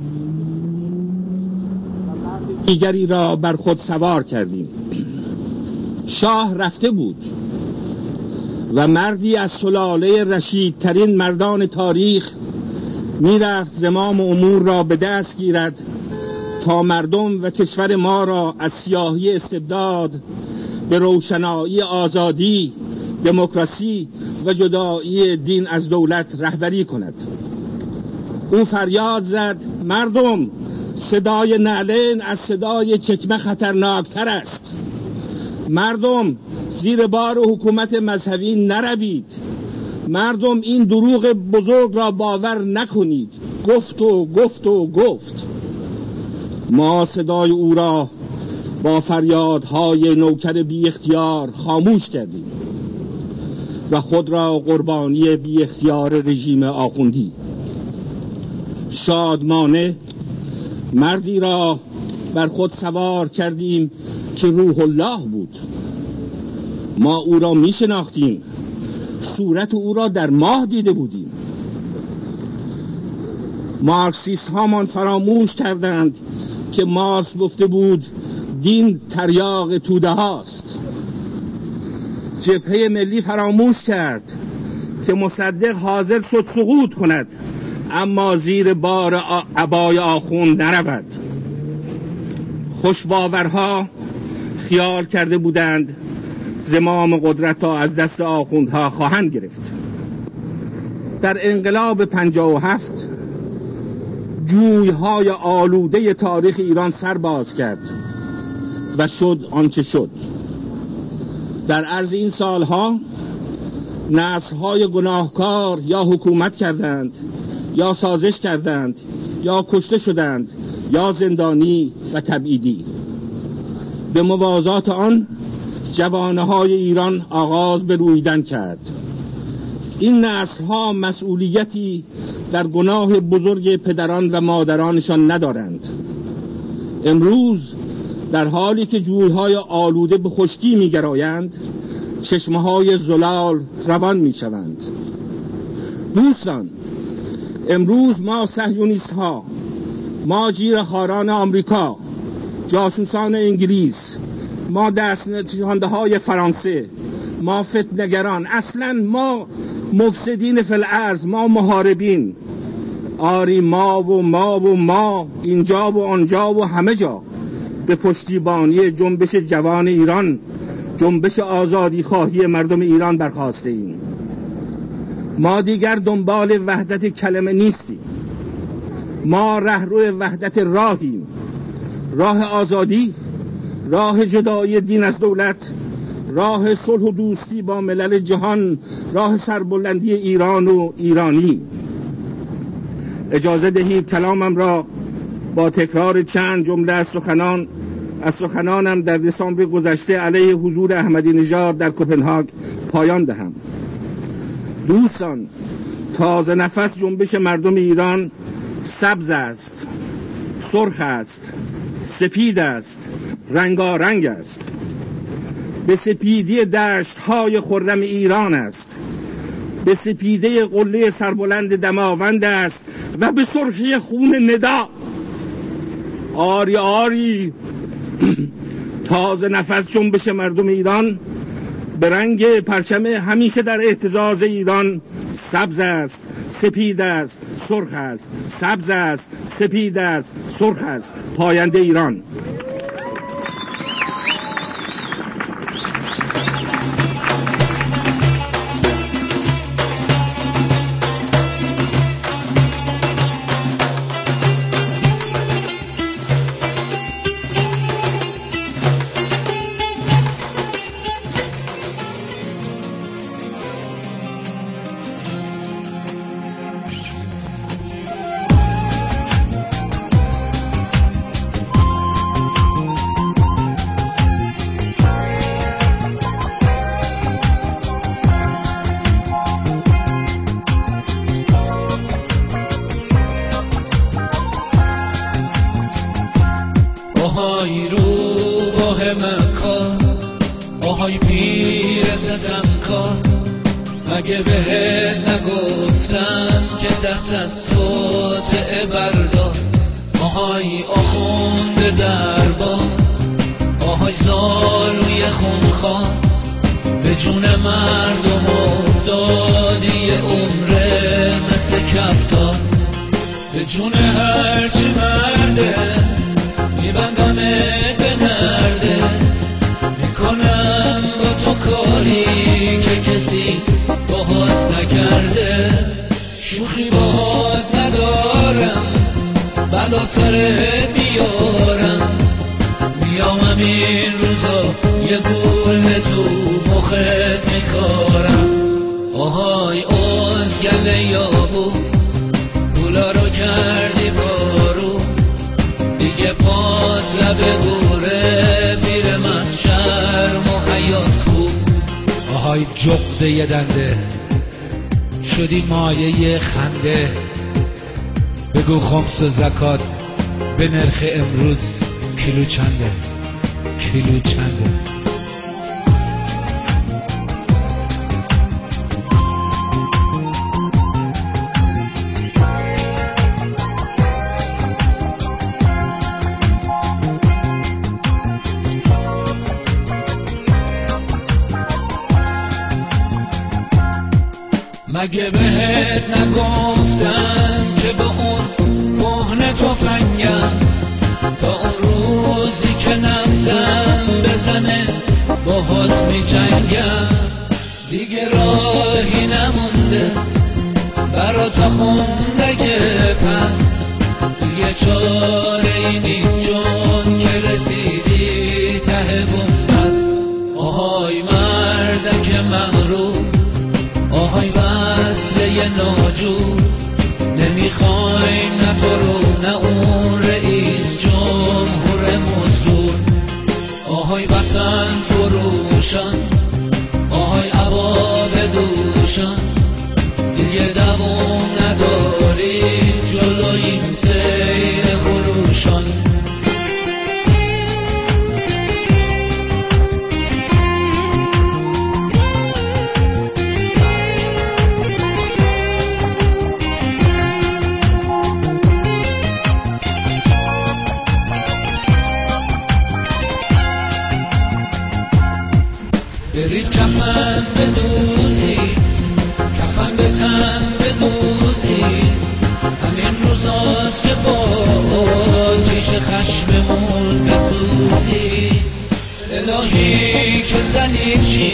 دیگری را بر خود سوار کردیم. شاه رفته بود و مردی از سلاله رشیدترین مردان تاریخ میرفت زمام امور را به دست گیرد تا مردم و کشور ما را از سیاهی استبداد به روشنایی آزادی، دموکراسی و جدایی دین از دولت رهبری کند. او فریاد زد: مردم، صدای نعلین از صدای چکمه خطرناکتر است. مردم، زیر بار حکومت مذهبی نروید. مردم، این دروغ بزرگ را باور نکنید. گفت و گفت و گفت. ما صدای او را با فریادهای نوکر بی اختیار خاموش کردیم و خود را قربانی بی اختیار رژیم آخوندی. شادمانه مردی را بر خود سوار کردیم که روح الله بود. ما او را می شناختیم، صورت او را در ماه دیده بودیم. مارکسیست هامان فراموش کردند که مارکس گفته بود دین تریاق توده هاست. جبهه ملی فراموش کرد که مصدق حاضر شد سقوط کند اما زیر بار عبای آخوند نرود. خوشباورها خیال کرده بودند زمام قدرت را از دست آخوندها خواهند گرفت. در انقلاب پنجاه و هفت جویهای آلوده تاریخ ایران سر باز کرد و شد آنچه شد. در عرض این سالها نسل‌های گناهکار یا حکومت کردند یا سازش کردند یا کشته شدند یا زندانی و تبعیدی. به موازات آن جوانه‌های ایران آغاز به رویدن کرد. این نسل‌ها مسئولیتی در گناه بزرگ پدران و مادرانشان ندارند. امروز در حالی که جویهای آلوده به خشکی می‌گرایند، چشمه‌های زلال روان می‌شوند. دوستان، امروز ما صهیونیست‌ها، ما جیره‌خواران آمریکا، جاسوسان انگلیس، ما دست نشانده‌های فرانسه، ما فتنه‌گران، اصلاً ما مفسدین فی الارض، ما محاربین، آری ما و ما و ما اینجا و آنجا و همه جا به پشتیبانی جنبش جوان ایران، جنبش آزادی خواهی مردم ایران برخاسته ایم. ما دیگر دنبال وحدت کلمه نیستیم. ما رهرو وحدت راهیم، راه آزادی، راه جدایی دین از دولت، راه صلح و دوستی با ملل جهان، راه سربلندی ایران و ایرانی. اجازه دهید کلامم را با تکرار چند جمله از سخنان از سخنانم در دسامبر گذشته علیه حضور احمدی نژاد در کوپنهاگ پایان دهم. دوستان، تازه نفس جنبش مردم ایران سبز است، سرخ است، سپید است، رنگارنگ است. به سپیدی دشت‌های خرم ایران است، به سپیده قله سربلند دماوند است و به سرخی خون ندا. آری آری تازه نفس جنبش مردم ایران به رنگ پرچم همیشه در اهتزاز ایران سبز است، سپید است، سرخ است، سبز است، سپید است، سرخ است. پاینده ایران. آهای روباه مکار، آهای پیر ستمکار، مگه بهت نگفتن که دست از توطئه بردار؟ آهای آخوند دربار، آهای زالوی خونخوار، به جون مردم افتادی عمره مثل کفتار، به جون هرچی مرده میبندمت به نرده، میکنم با تو کاری که کسی باهات نکرده، شوخی باهات ندارم بلا سرت بیارم، میامم این روزا یه گل تو مخت میکارم. آهای ازگل یابو گولا رو کردی بارو، دیگه پات لبه گوره میره محشر محیات کو. آهای جغده یه دنده شدی مایه خنده، بگو خمس و زکات به نرخ امروز کیلو چنده، کیلو چنده. مگه بهت نگفتم که به اون بهنه تفنگم، تا اون روزی که نفسم بزنه باهات می جنگم، دیگه راهی نمونده برا تا خوندگه، پس دیگه چاره ای نیست چون که رسیدی ته بومبست. آهای مردک مغرور، آهای وصله ناجور، نمیخوایم نه تو رو نه اون رئیس جمهور مزدور. آهای وطن فروشان، آهای عباب دوشان، دیگه دوام نداری جلوی این سیر خروشان. برید کفن بدوزی، کفن به تن بدوزی، همین روزاست که با آتیش خشممون بسوزی. الهی که زلیل چی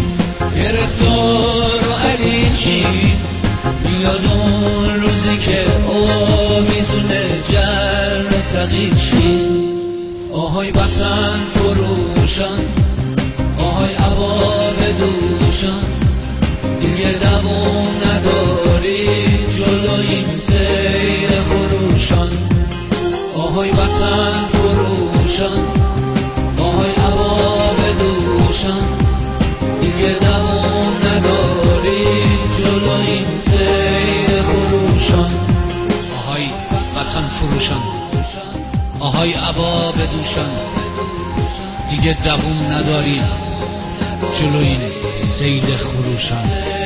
گرفتار و علیل چی، میاد اون روزی که آمیزونه جر سقیل چی. آهای وطن فروشان، آهای عباب دوشان، دیگه دوام نداری جلوی این سیر خروشان. آهای وطن فروشان، آهای عباب دوشان، دیگه دوام نداری جلوی این سیر خروشان. آهای وطن فروشان، آهای عباب دوشان، دیگه دوام ندارید جلو این سید خروشان.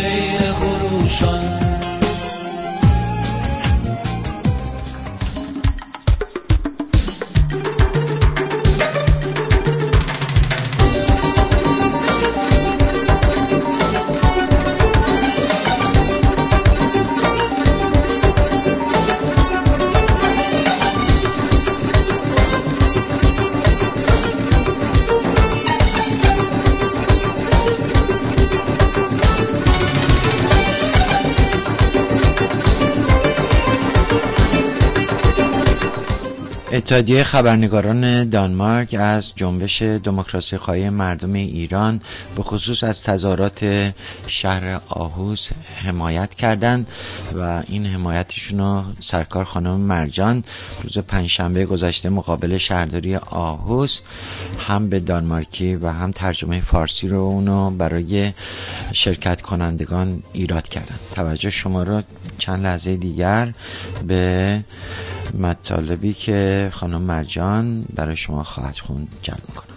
اتحادیه خبرنگاران دانمارک از جنبش دموکراسی خواهی مردم ایران به خصوص از تظاهرات شهر آهوز حمایت کردند و این حمایتشون رو سرکار خانم مرجان روز پنجشنبه گذشته مقابل شهرداری آهوز هم به دانمارکی و هم ترجمه فارسی رو اونو برای شرکت کنندگان ایراد کردن. توجه شما رو چند لحظه دیگر به مطالبی که خانم مرجان برای شما خواهد خوند جلب میکنم.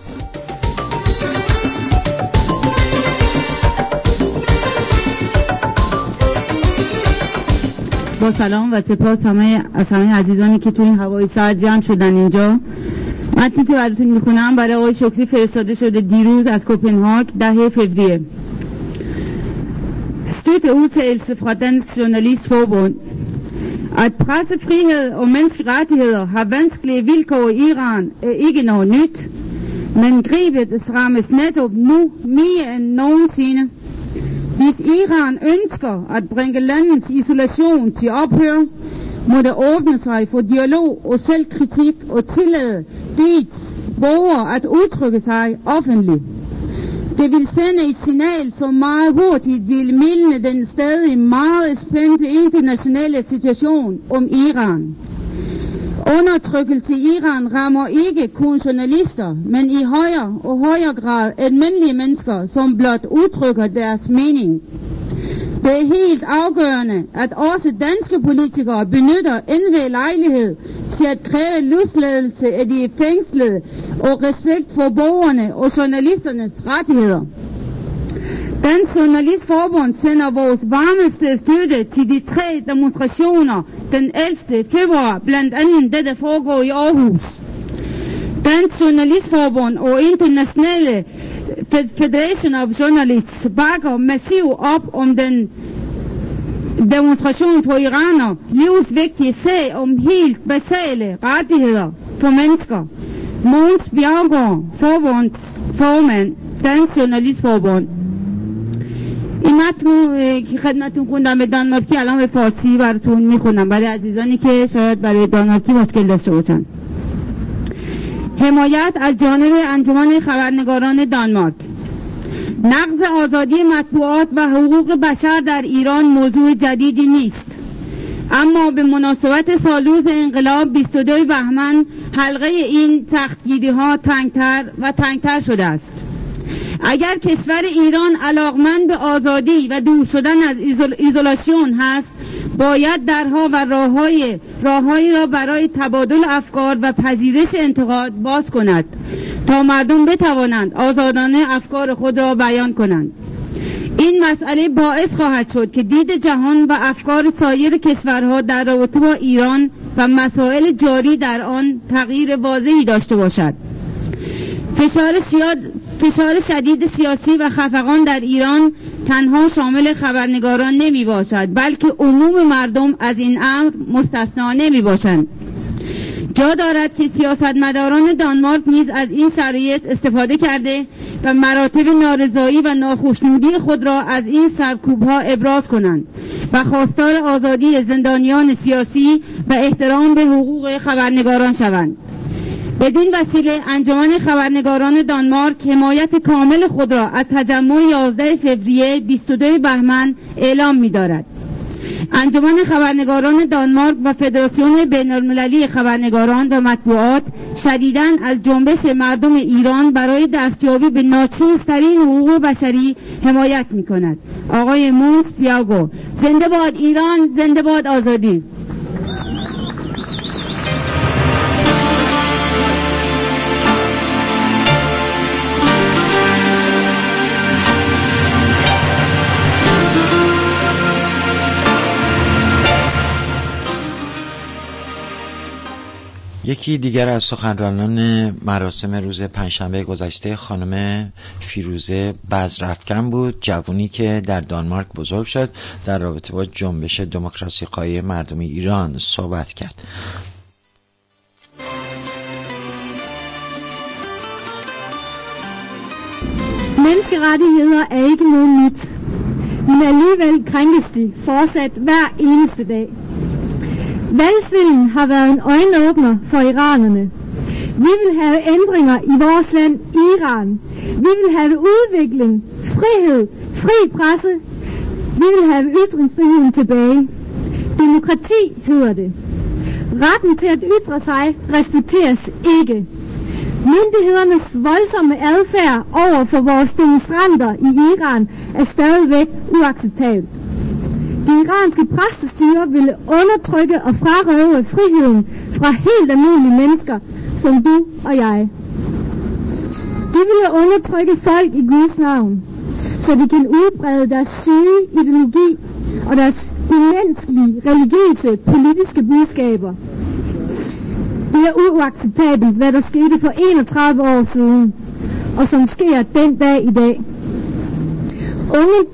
با سلام و سپاس همه از همه عزیزانی که تو این هوای سرد جمع شدن اینجا. متنی که براتون میخونم برای آقای شکری فرستاده شده دیروز از کوپنهاگ ده فوریه. støtte udtalelse fra Dansk Journalistforbund. At pressefrihed og menneskerettigheder har vanskelige vilkår i Iran er ikke noget nyt, men gribet rammes netop nu mere end nogensinde. Hvis Iran ønsker at bringe landets isolation til ophør, må der åbne sig for dialog og selvkritik og tillade dets borgere at udtrykke sig offentligt. Det vil sende et signal, som meget hurtigt vil mildne den stadig meget spændte internationale situation om Iran. Undertrykkelse i Iran rammer ikke kun journalister, men i højere og højere grad almindelige mennesker, som blot udtrykker deres mening. Det er helt afgørende, at også danske politikere benytter enhver lejlighed til at kræve løsladelse af de fængslede og respekt for borgerne og journalisternes rettigheder. Dansk Journalistforbund sender vores varmeste støtte til de tre demonstrationer den ellevte februar, blandt andet det, der foregår i Aarhus. Dansk Journalistforbund og Internationale Federation of Journalists bakker massivt op om den demonstration for iraner, livsvigtige sag om helt basale rettigheder for mennesker. Mogens Bjergård, forbunds formand, Dansk Journalistforbund. این متن که خدمتتون خوندم به دانمارکی الان به فارسی براتون میخونم برای عزیزانی که شاید برای دانمارکی مشکل داشته باشن. حمایت از جانب انجمن خبرنگاران دانمارک. نقض آزادی مطبوعات و حقوق بشر در ایران موضوع جدیدی نیست، اما به مناسبت سالروز انقلاب بیست و دو بهمن حلقه این سختگیری ها تنگتر و تنگتر شده است. اگر کشور ایران علاقمند به آزادی و دور شدن از ایزول ایزولاسیون هست، باید درها و راههای راههایی را برای تبادل افکار و پذیرش انتقاد باز کند تا مردم بتوانند آزادانه افکار خود را بیان کنند. این مسئله باعث خواهد شد که دید جهان و افکار سایر کشورها در رابطه با ایران و مسائل جاری در آن تغییر واضحی داشته باشد. فشار سیاد فشار شدید سیاسی و خفقان در ایران تنها شامل خبرنگاران نمی باشد، بلکه عموم مردم از این امر مستثنا نمی باشند. جا دارد که سیاستمداران دانمارک نیز از این شرایط استفاده کرده و مراتب نارضایی و ناخوشنودی خود را از این سرکوب‌ها ابراز کنند و خواستار آزادی زندانیان سیاسی و احترام به حقوق خبرنگاران شوند. بدین وسیله انجمن خبرنگاران دانمارک حمایت کامل خود را از تجمع یازده فوریه بیست و دو بهمن اعلام می‌دارد. انجمن خبرنگاران دانمارک و فدراسیون بین‌المللی خبرنگاران و مطبوعات شدیداً از جنبش مردم ایران برای دستیابی به ناچیزترین حقوق بشری حمایت می‌کند. آقای مونس بیاگو. زنده باد ایران، زنده باد آزادی. یکی دیگر از سخنرانان مراسم روز پنجشنبه گذشته خانم فیروزه بزرافکن بود، جوانی که در دانمارک بزرگ شد، در رابطه با جنبش دموکراسی خواهی مردم ایران صحبت کرد. Menneskerettigheder er ikke noget nyt, men alligevel krænkes de fortsat hver eneste dag. Valgsvindelen har været en øjenåbner for iranerne. Vi vil have ændringer i vores land, Iran. Vi vil have udvikling, frihed, fri presse. Vi vil have ytringsfriheden tilbage. Demokrati hedder det. Retten til at ytre sig respekteres ikke. Myndighedernes voldsomme adfærd over for vores demonstranter i Iran er stadigvæk uacceptabelt. Det iranske præstestyre ville undertrykke og frarøve friheden fra helt almindelige mennesker som du og jeg. De ville undertrykke folk i Guds navn, så de kan udbrede deres syge ideologi og deres umenneskelige, religiøse, politiske budskaber. Det er uacceptabelt, hvad der skete for enogtredive år siden, og som sker den dag i dag. Unge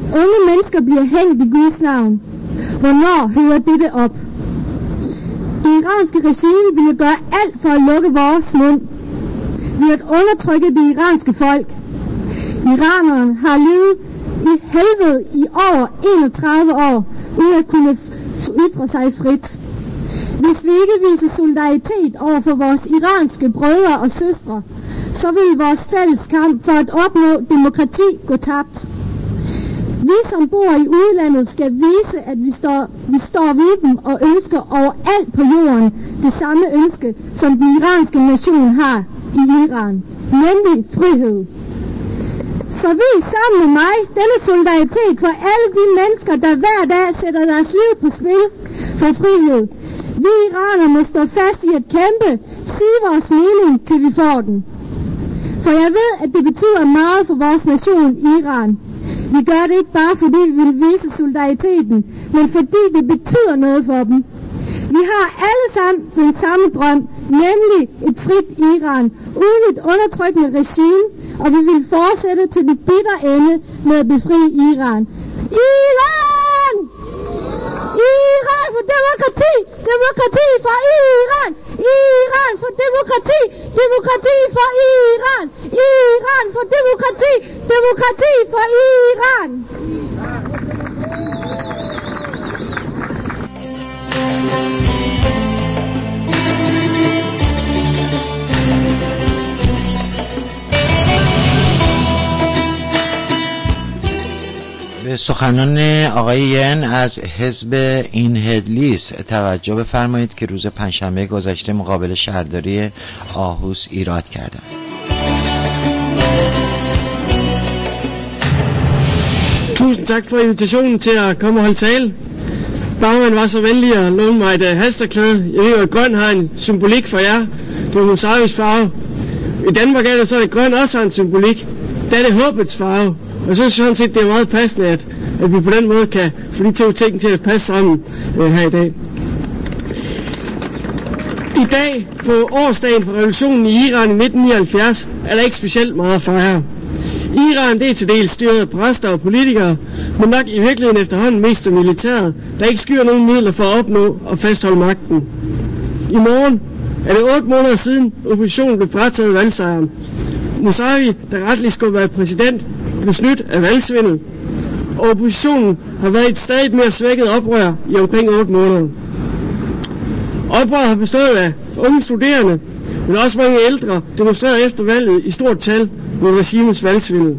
Unge mennesker bliver hængt i Guds navn. Hvornår hører dette op? Det iranske regime ville gøre alt for at lukke vores mund. Ved at undertrykke det iranske folk. Iranerne har levet i helvede i over enogtredive år, uden at kunne ytre sig frit. Hvis vi ikke viser solidaritet over for vores iranske brødre og søstre, så vil vores fælles kamp for at opnå demokrati gå tabt. Vi som bor i udlandet skal vise, at vi står, vi står ved dem og ønsker overalt på jorden det samme ønske, som den iranske nation har i Iran, nemlig frihed. Så vis sammen med mig denne solidaritet for alle de mennesker, der hver dag sætter deres liv på spil for frihed. Vi iranere må stå fast i at kæmpe, sige vores mening, til vi får den. For jeg ved, at det betyder meget for vores nation Iran. Vi gør det ikke bare, fordi vi vil vise solidariteten, men fordi det betyder noget for dem. Vi har alle sammen den samme drøm, nemlig et frit Iran, uden et undertrykkende regime, og vi vil fortsætte til den bitter ende med at befri Iran. Iran! Iran for demokrati! Demokrati for Iran! Iran for demokrati! Demokrati for Iran! Iran for demokrati! Demokrati for Iran! به سخنان آقای ین از حزب این هدلیس توجه بفرمایید که روز پنجشنبه گذشته مقابل شهرداری آهوس ایراد کردند. Tusind tak for invitationen til at komme og holde tale. Bagmand var så venlig at låne mig et halsterklæde. Jeg ved jo, at grøn har en symbolik for jer. Det er Musavis farve. I Danmark er det så, at grøn også har en symbolik. Der er det håbets farve. Og så synes jeg sådan set, det er meget passende, at, at vi på den måde kan få de to ting til at passe sammen øh, her i dag. I dag, på årsdagen for revolutionen i Iran i nitten nioghalvfjerds, er der ikke specielt meget at fejre. Iran det er til dels styret af præster og politikere, men nok i virkeligheden efterhånden mest af militæret, der ikke skyer nogen midler for at opnå og fastholde magten. I morgen er det otte måneder siden oppositionen blev frataget valgsejren. Mousavi, der retligt skulle være præsident, blev snydt af valgsvindel, og oppositionen har været et stadig mere svækket oprør i omkring otte måneder. Oprøret har bestået af unge studerende, men også mange ældre demonstrerede efter valget i stort tal mod regimens valgsvindel.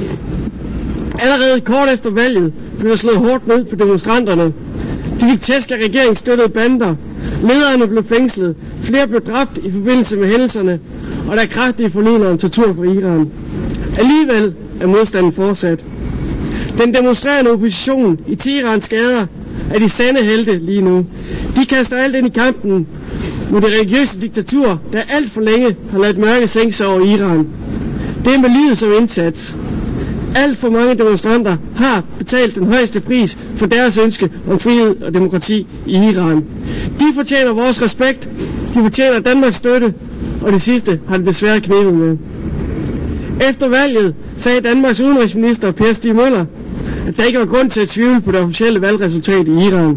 Allerede kort efter valget blev der slået hårdt ned på demonstranterne. De fik tæsk af regeringsstøttede bander, lederne blev fængslet, flere blev dræbt i forbindelse med hændelserne, og der er kraftige forlydender om tortur fra Iran. Alligevel er modstanden fortsat. Den demonstrerende opposition i Teherans gader er de sande helte lige nu. De kaster alt ind i kampen mod det religiøse diktatur, der alt for længe har ladet mørke sænke sig over Iran. Det er med livet som indsats. Alt for mange demonstranter har betalt den højeste pris for deres ønske om frihed og demokrati i Iran. De fortjener vores respekt, de fortjener Danmarks støtte, og det sidste har det desværre knebet med. Efter valget sagde Danmarks udenrigsminister Per Stig Møller, at der ikke var grund til at tvivle på det officielle valgresultat i Iran.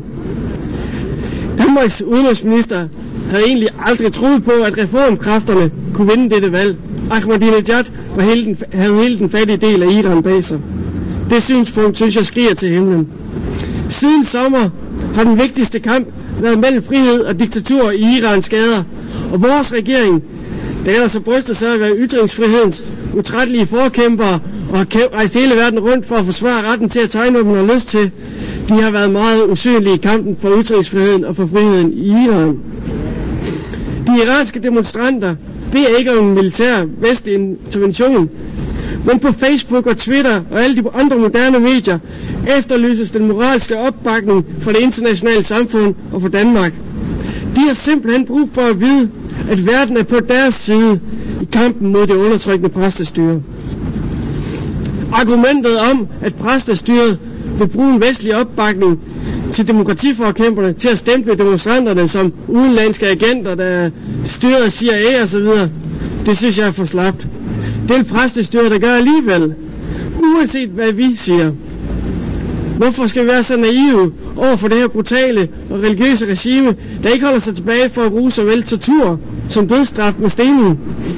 Danmarks udenrigsminister havde egentlig aldrig troet på, at reformkræfterne kunne vinde dette valg. Ahmadinejad var hele den, havde hele den fattige del af Iran bag sig. Det synspunkt synes jeg skriger til himlen. Siden sommer har den vigtigste kamp været mellem frihed og diktatur i Irans gader, og vores regering, der ellers har brystet sig at være ytringsfrihedens utrættelige forkæmpere og har rejst hele verden rundt for at forsvare retten til at tegne, hvad man har lyst til, de har været meget usynlige i kampen for ytringsfriheden og for friheden i Iran. De iranske demonstranter beder ikke om en militær vestlig intervention, men på Facebook og Twitter og alle de andre moderne medier efterlyses den moralske opbakning fra det internationale samfund og fra Danmark. De har simpelthen brug for at vide, at verden er på deres side i kampen mod det undertrykkende præstestyre. Argumentet om, at præstestyret vil bruge en vestlig opbakning til demokratiforkæmperne til at stemple demonstranterne som udenlandske agenter, der styrer C I A og så videre, det synes jeg er for slapt. Det vil præstestyret, der gør alligevel, uanset hvad vi siger. Hvorfor skal vi være så naive over for det her brutale og religiøse regime, der ikke holder sig tilbage for at bruge såvel tortur som dødsstraf med stening?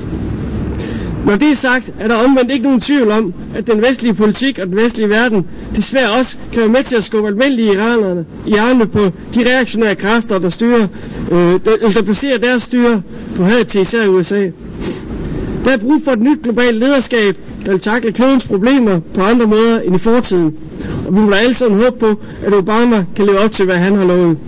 Når det er sagt, er der omvendt ikke nogen tvivl om, at den vestlige politik og den vestlige verden desværre også kan være med til at skubbe almindelige iranerne i armene på de reaktionære kræfter, der styrer, øh, der, der baserer deres styre på hadet til især U S A. Der er brug for et nyt globalt lederskab, der vil takle klodens problemer på andre måder end i fortiden. Og vi må da alle sammen håbe på, at Obama kan leve op til, hvad han har lovet.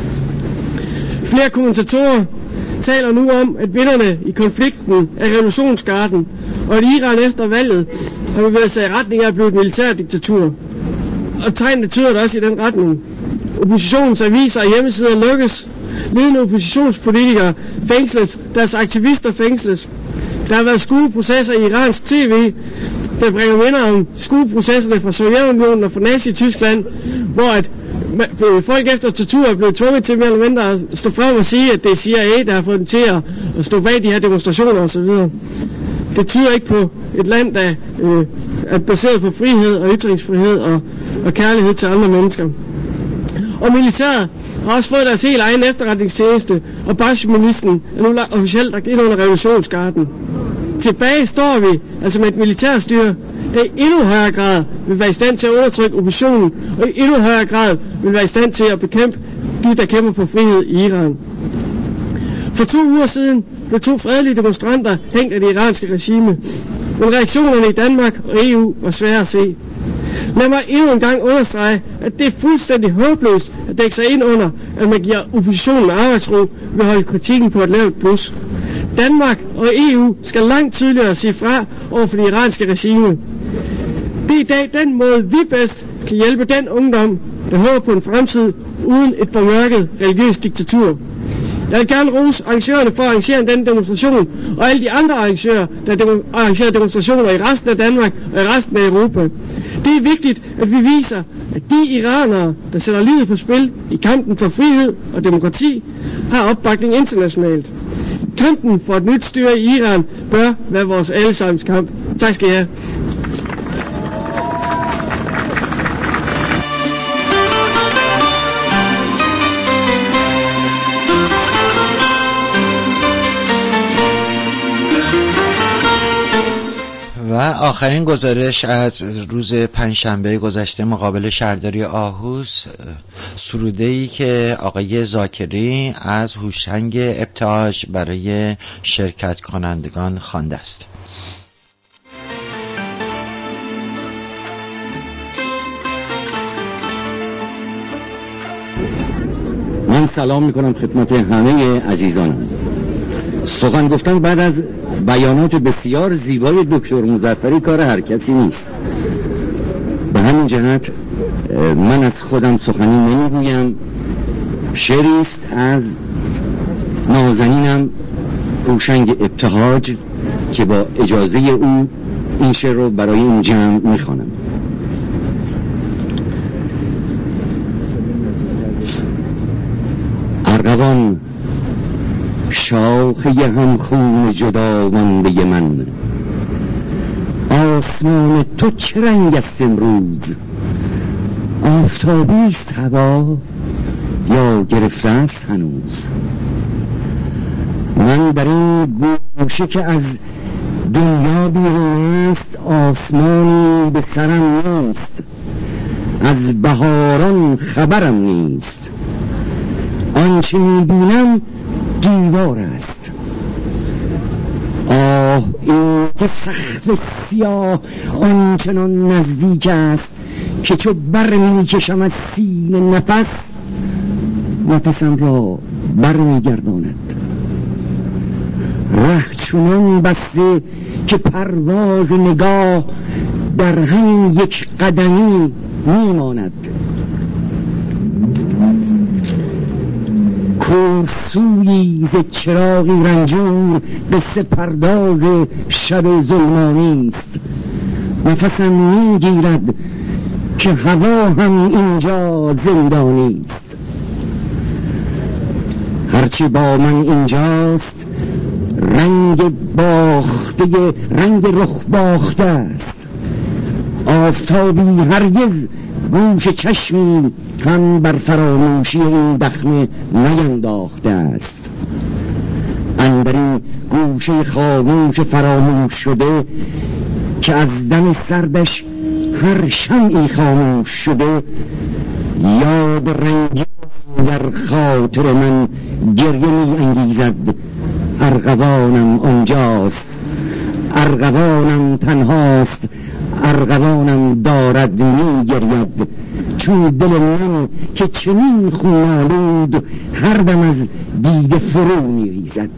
Flere kommentatorer taler nu om, at vinderne i konflikten er revolutionsgarden, og at Iran efter valget har bevæget sig i retning af at blive et militærdiktatur. Og tegnene tyder det også i den retning. Oppositionens aviser og hjemmesider lukkes. Ledende oppositionspolitikere fængsles. Deres aktivister fængsles. Der har været skueprocesser i iransk tv, der bringer minder om skueprocesserne fra Sovjetunionen og fra Nazi-Tyskland, hvor at folk efter tortur er blevet tvunget til mere eller mindre at stå frem og sige, at det er C I A, der har fået dem til at stå bag de her demonstrationer osv. Det tyder ikke på et land, der øh, er baseret på frihed og ytringsfrihed og, og kærlighed til andre mennesker. Og militæret har også fået deres helt egen efterretningstjeneste, og Bash-ministeren er nu officielt lagt ind under revolutionsgarden. Tilbage står vi altså med et militærstyre, der i endnu højere grad vil være i stand til at undertrykke oppositionen, og i endnu højere grad vil være i stand til at bekæmpe de, der kæmper for frihed i Iran. For to uger siden blev to fredelige demonstranter hængt af det iranske regime, men reaktionerne i Danmark og E U var svære at se. Lad mig endnu en gang understrege, at det er fuldstændig håbløst at dække sig ind under, at man giver oppositionen arbejdsro ved at holde kritikken på et lavt plus. Danmark og E U skal langt tydeligere sige fra over for det iranske regime. Det er i dag den måde, vi bedst kan hjælpe den ungdom, der håber på en fremtid uden et formørket religiøst diktatur. Jeg vil gerne rose arrangørerne for at arrangere den demonstration, og alle de andre arrangører, der dem- arrangerer demonstrationer i resten af Danmark og i resten af Europa. Det er vigtigt, at vi viser, at de iranere, der sætter livet på spil i kampen for frihed og demokrati, har opbakning internationalt. Kampen for et nyt styre i Iran bør være vores allesammens kamp. Tak skal I have. و آخرین گزارش از روز پنجشنبه گذشته مقابل شهرداری آهوز، سروده‌ای که آقای زاکری از هوشنگ ابتهاج برای شرکت کنندگان خوانده است. من سلام میکنم خدمت همه عزیزانم. سخن گفتن بعد از بیانات بسیار زیبای دکتر مظفری کار هر کسی نیست. به همین جهت من از خودم سخنی نمیگویم. شعری است از نازنینم هوشنگ ابتهاج که با اجازه او این شعر رو برای این جمع میخوانم. ارغوان شاخه همخون جدا مانده من، آسمان تو چه رنگ است امروز؟ آفتابی است هوا یا گرفته است هنوز؟ من در این گوشه که از دنیا بیرون است، آسمانی به سرم نیست، از بهاران خبرم نیست. آنچه میبینم دیوار است. آه این که سخت سیاه آنچنان نزدیک است که چو برمی کشم از سینه نفس، نفسم را برمی گرداند. ره چنان بسته که پرواز نگاه در همین یک قدمی میماند. کورسویی ز چراغی رنجور قصه پرداز شب ظلمانی است. نفسم میگیرد که هوا هم اینجا زندانی است. هرچی با من اینجاست رنگ باخته، رنگ رخ باخته است. آفتابی هرگز گوش چشمی هم بر فراموشی این دخمه نینداخته است. اندرین گوشه خاموش فراموش شده که از دم سردش هر شمعی خاموش شده، یاد رنگی در خاطر من گریه می انگیزد. ارغوانم آنجاست، ارغوانم تنهاست، ارغوانم دارد می گرید، چون دل من که چنین خون آلود هر دم از دیده فرو می ریزد.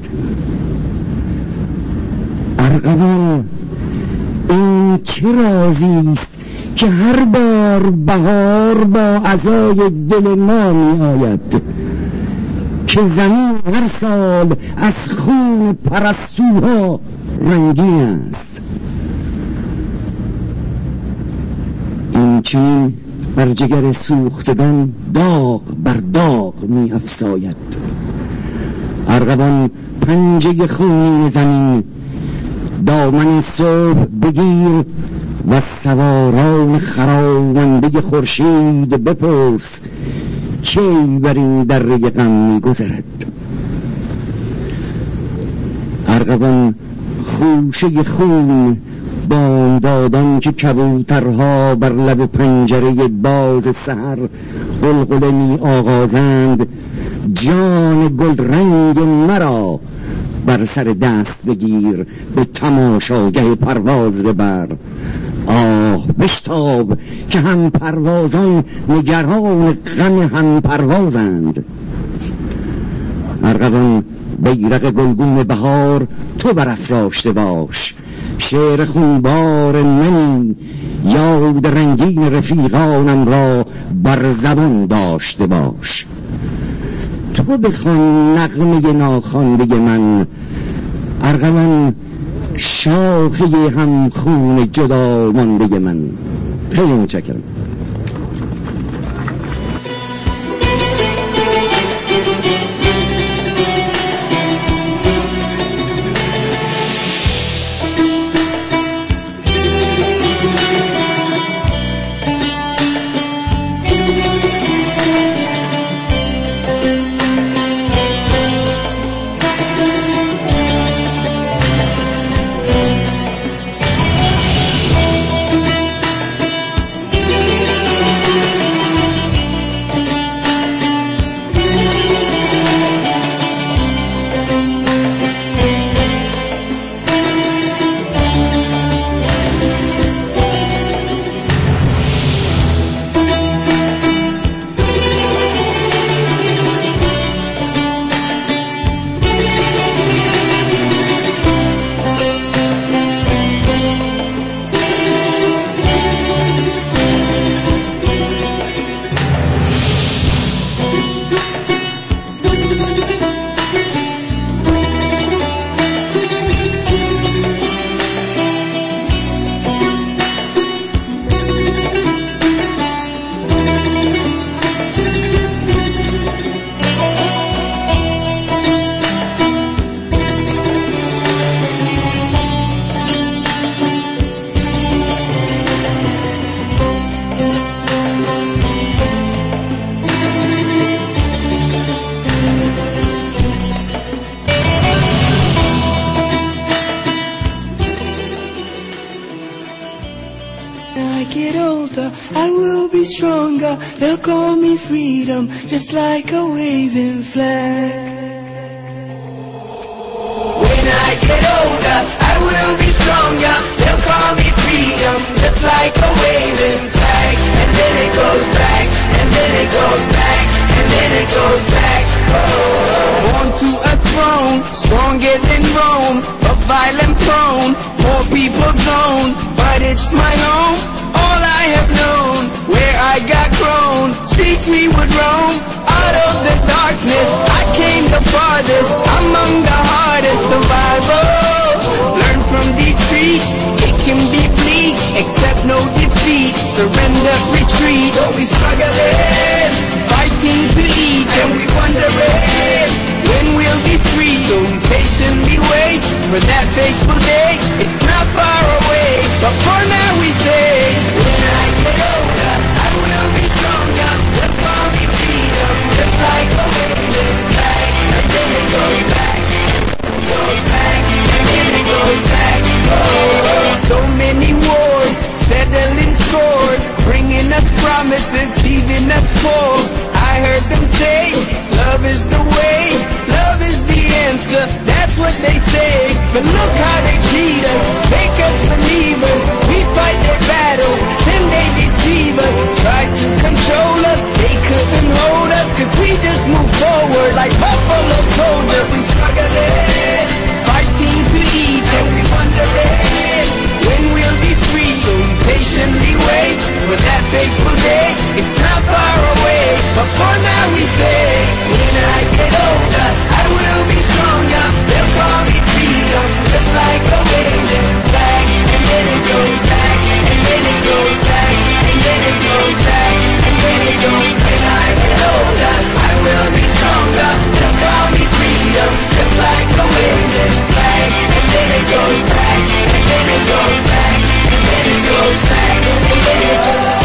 ارغوان این چه رازی است که هر بار بهار با عزای دل ما می آید، که زمین هر سال از خون پرستوها رنگین است. این چنین بر جگر سوختگان داغ بر داغ می افزاید. ارغوان پنجه خونین زمین، دامن صبح بگیر و سواران خرامنده خورشید بپرس کی بر این دره غم می گذرد. ارغوان خوشه خون بامدادان که کبوترها بر لب پنجره باز سحر غلغله می آغازند، جان گل رنگ مرا بر سر دست بگیر، به تماشاگه پرواز ببر. آه بشتاب که هم پروازان نگران غم هم پروازند. ارغوان بیرق گلگون بهار تو برافراشته باش، شعر خونبار منی یاد رنگین رفیقانم را بر زبان داشته باش. تو بخوان نغمه ناخوانده من، ارغوان شاخه هم خون جدا مانده من. خیلی متشکرم. They'll call me freedom, just like a waving flag. When I get older, I will be stronger. They'll call me freedom, just like a waving flag. And then it goes back, and then it goes back, and then it goes back. Oh. Born to a throne, stronger than Rome, but violent prone, poor people's zone. But it's my home, all I have known. Where I got grown, streets we would roam. Out of the darkness, I came the farthest. Among the hardest survivors. Learn from these streets, it can be bleak. Accept no defeat, surrender, retreat. So we struggling, fighting to eat. And we wondering when we'll be free. So we patiently wait for that fateful day. It's not far away, but for now we say, when I get older, I will be stronger. They'll call me freedom, just like a waving flag. And then it goes back, and then it goes back, and then it goes back. Oh, so many wars, settling scores, bringing us promises, leaving us poor. I heard them say, love is the way, love is the answer, that's what they say. But look how they treat us, make us believers. We fight their battles, then they deceive us. Try to control us, they couldn't hold us, cause we just move forward like buffalo soldiers. We struggling, fighting to eat, and we wondering when we'll be free. So we patiently wait for that fateful day. It's not far away, but for now we say, when I get older, I will be stronger. They'll call me freedom, just like a waving flag. And then it goes back, and then it goes back, and then it goes back, and then it goes. When I get older, I will be stronger. They'll call me freedom, just like a waving flag. And then it goes back, and then it goes back, and then it goes back, and then it goes back.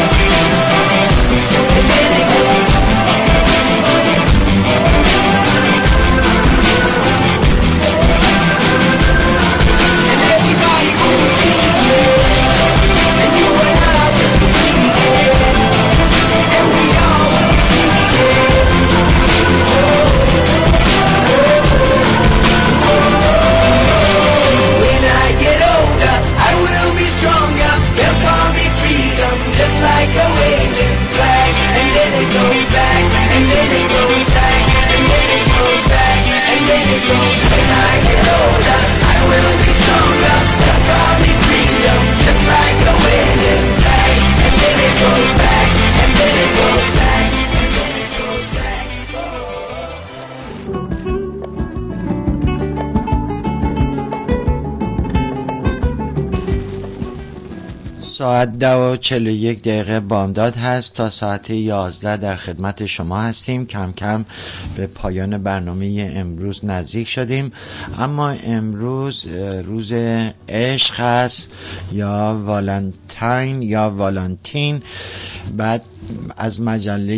ساعت ده و چهل و یک دقیقه بامداد هست. تا ساعت یازده در خدمت شما هستیم. کم کم به پایان برنامه امروز نزدیک شدیم، اما امروز روز عشق هست یا والنتاین یا والنتین. بعد از مجله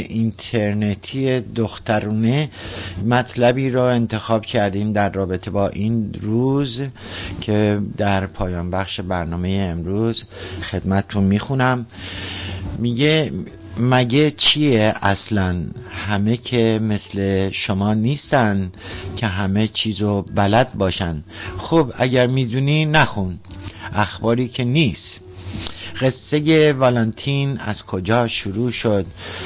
اینترنتی دخترونه مطلبی را انتخاب کردیم در رابطه با این روز که در پایان بخش برنامه امروز خدمتتون میخونم. میگه مگه چیه اصلا؟ همه که مثل شما نیستن که همه چیزو بلد باشن. خب اگر میدونی نخون، اخباری که نیست. قصه والنتین از کجا شروع شد؟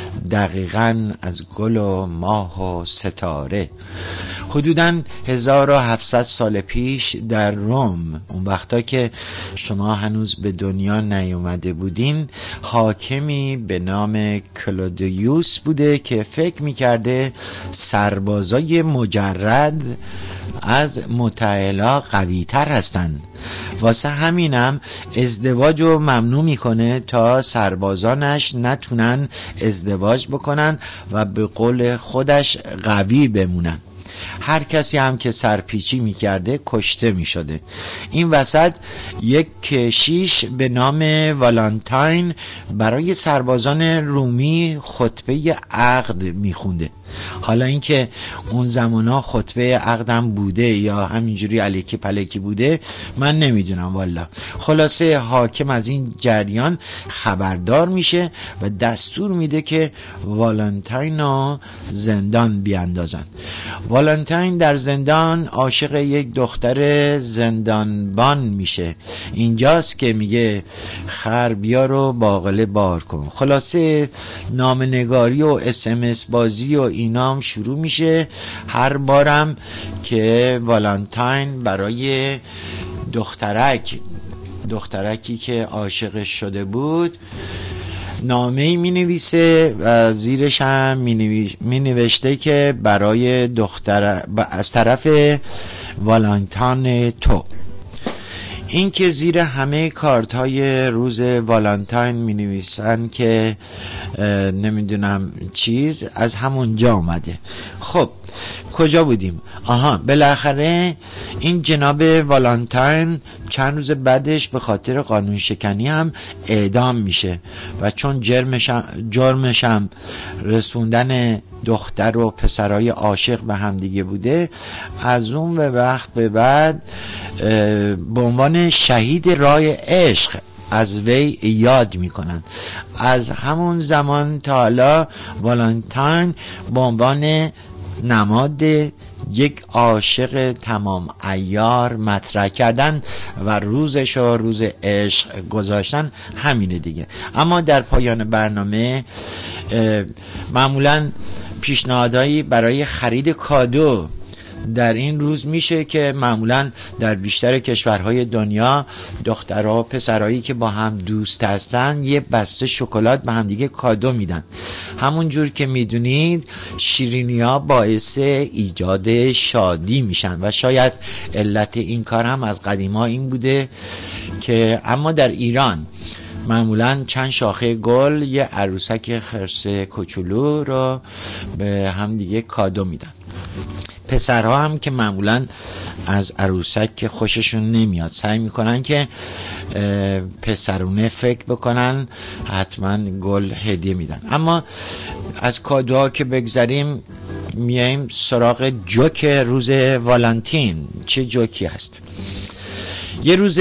دقیقاً از گل و ماه و ستاره. حدوداً هزار و هفتصد سال پیش در روم، اون وقتا که شما هنوز به دنیا نیومده بودین، حاکمی به نام کلودیوس بوده که فکر میکرده سربازای مجرد از متعالی قوی تر هستند. واسه همینم ازدواجو ممنوع میکنه تا سربازانش نتونن ازدواج بکنن و به قول خودش قوی بمونن. هر کسی هم که سرپیچی میکرده کشته میشده. این وسط یک کشیش به نام والنتاین برای سربازان رومی خطبه عقد میخونده. حالا اینکه اون زمانا خطبه عقدم بوده یا همینجوری الکی پلکی بوده من نمیدونم والا. خلاصه حاکم از این جریان خبردار میشه و دستور میده که والنتاین رو زندان بیاندازن. والنتاین در زندان عاشق یک دختر زندانبان میشه. اینجاست که میگه خر بیا رو باقله بار کن. خلاصه نامنگاری و اس ام اس بازی و اینام شروع میشه. هر بارم که والنتاین برای دخترک دخترکی که عاشق شده بود نامه‌ای می‌نویسه و زیرش هم می‌نوشته که برای دختر از طرف والنتاین تو. این که زیر همه کارت های روز والنتاین می نویسن که نمیدونم چیز، از همونجا آمده. خب کجا بودیم؟ آها، بالاخره این جناب والنتاین چند روز بعدش به خاطر قانون شکنی هم اعدام میشه و چون جرمشم جرمشم رسوندن دختر و پسرای عاشق به هم دیگه بوده، از اون به وقت به بعد به عنوان شهید راه عشق از وی یاد میکنن. از همون زمان تا حالا والنتاین به عنوان نماد یک عاشق تمام عیار مطرح کردن و روزش و روز عشق گذاشتن، همینه دیگه. اما در پایان برنامه معمولاً پیشنهادهایی برای خرید کادو در این روز میشه که معمولاً در بیشتر کشورهای دنیا دخترها و پسرایی که با هم دوست هستن یه بسته شکلات به هم دیگه کادو میدن. همون جور که میدونید شیرینی‌ها باعث ایجاد شادی میشن و شاید علت این کار هم از قدیما این بوده که اما در ایران معمولاً چند شاخه گل یه عروسک خرس کوچولو رو به هم دیگه کادو میدن. پسرها هم که معمولاً از عروسک که خوششون نمیاد سعی میکنن که پسرونه فکر بکنن، حتما گل هدیه میدن. اما از کادوها که بگذریم میایم سراغ جوک روز والنتین. چه جوکی هست؟ یه روز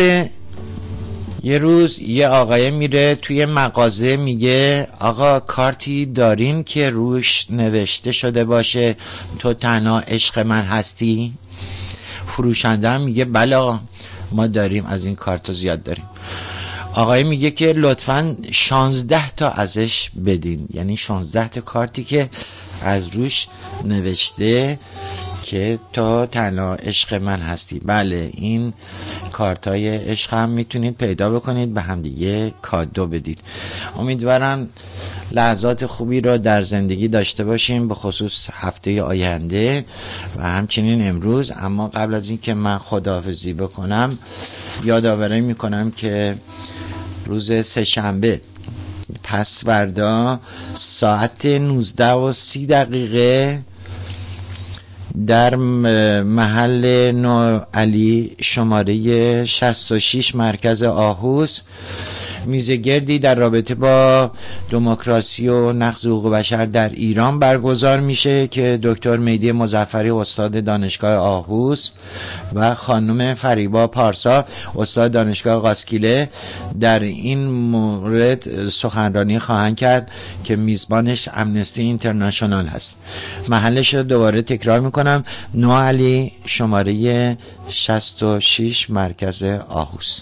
یه روز یه آقای میره توی مغازه، میگه آقا کارتی دارین که روش نوشته شده باشه تو تنها عشق من هستی؟ فروشنده هم میگه بله ما داریم، از این کارت زیاد داریم. آقای میگه که لطفاً شانزده تا ازش بدین، یعنی شانزده تا کارتی که از روش نوشته که تو تنها عشق من هستی. بله، این کارتای عشق هم میتونید پیدا بکنید به هم دیگه کادو بدید. امیدوارم لحظات خوبی رو در زندگی داشته باشیم، به خصوص هفته آینده و همچنین امروز. اما قبل از این که من خداحافظی بکنم یادآوری میکنم که روز سه شنبه پس فردا ساعت نوزده و سی دقیقه در محل نو علی شماره شصت و شش مرکز آهوس میزگردی در رابطه با دموکراسی و نقض حقوق بشر در ایران برگزار میشه که دکتر مهدی مظفری استاد دانشگاه آهوس و خانم فریبا پارسا استاد دانشگاه قاسکیله در این مورد سخنرانی خواهند کرد که میزبانش امنستی اینترنشنال هست. محلش رو دوباره تکرار میکنم، نو علی شماره شصت و شش مرکز آهوس.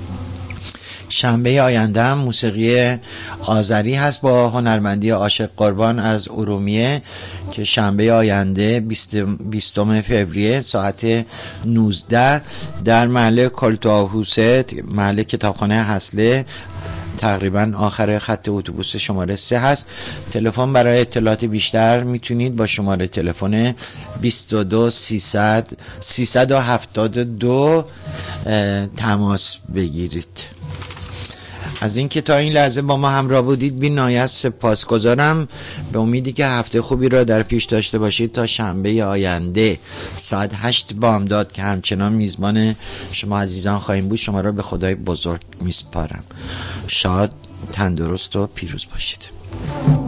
شنبه آینده هم موسیقی آذری هست با هنرمندی عاشق قربان از ارومیه که شنبه آینده بیستم فوریه ساعت نوزده در محل کلتو آهوست، محل کتابخانه حسله، تقریبا آخر خط اتوبوس شماره سه هست. تلفن برای اطلاعات بیشتر میتونید با شماره تلفن بیست و دو سیصد سیصد و هفتاد و دو تماس بگیرید. از اینکه تا این لحظه با ما همراه بودید بی نهایت سپاسگزارم. به امیدی که هفته خوبی را در پیش داشته باشید تا شنبه آینده ساعت هشت بامداد که همچنان میزبان شما عزیزان خواهیم بود. شما را به خدای بزرگ میسپارم. شاد، تندرست و پیروز باشید.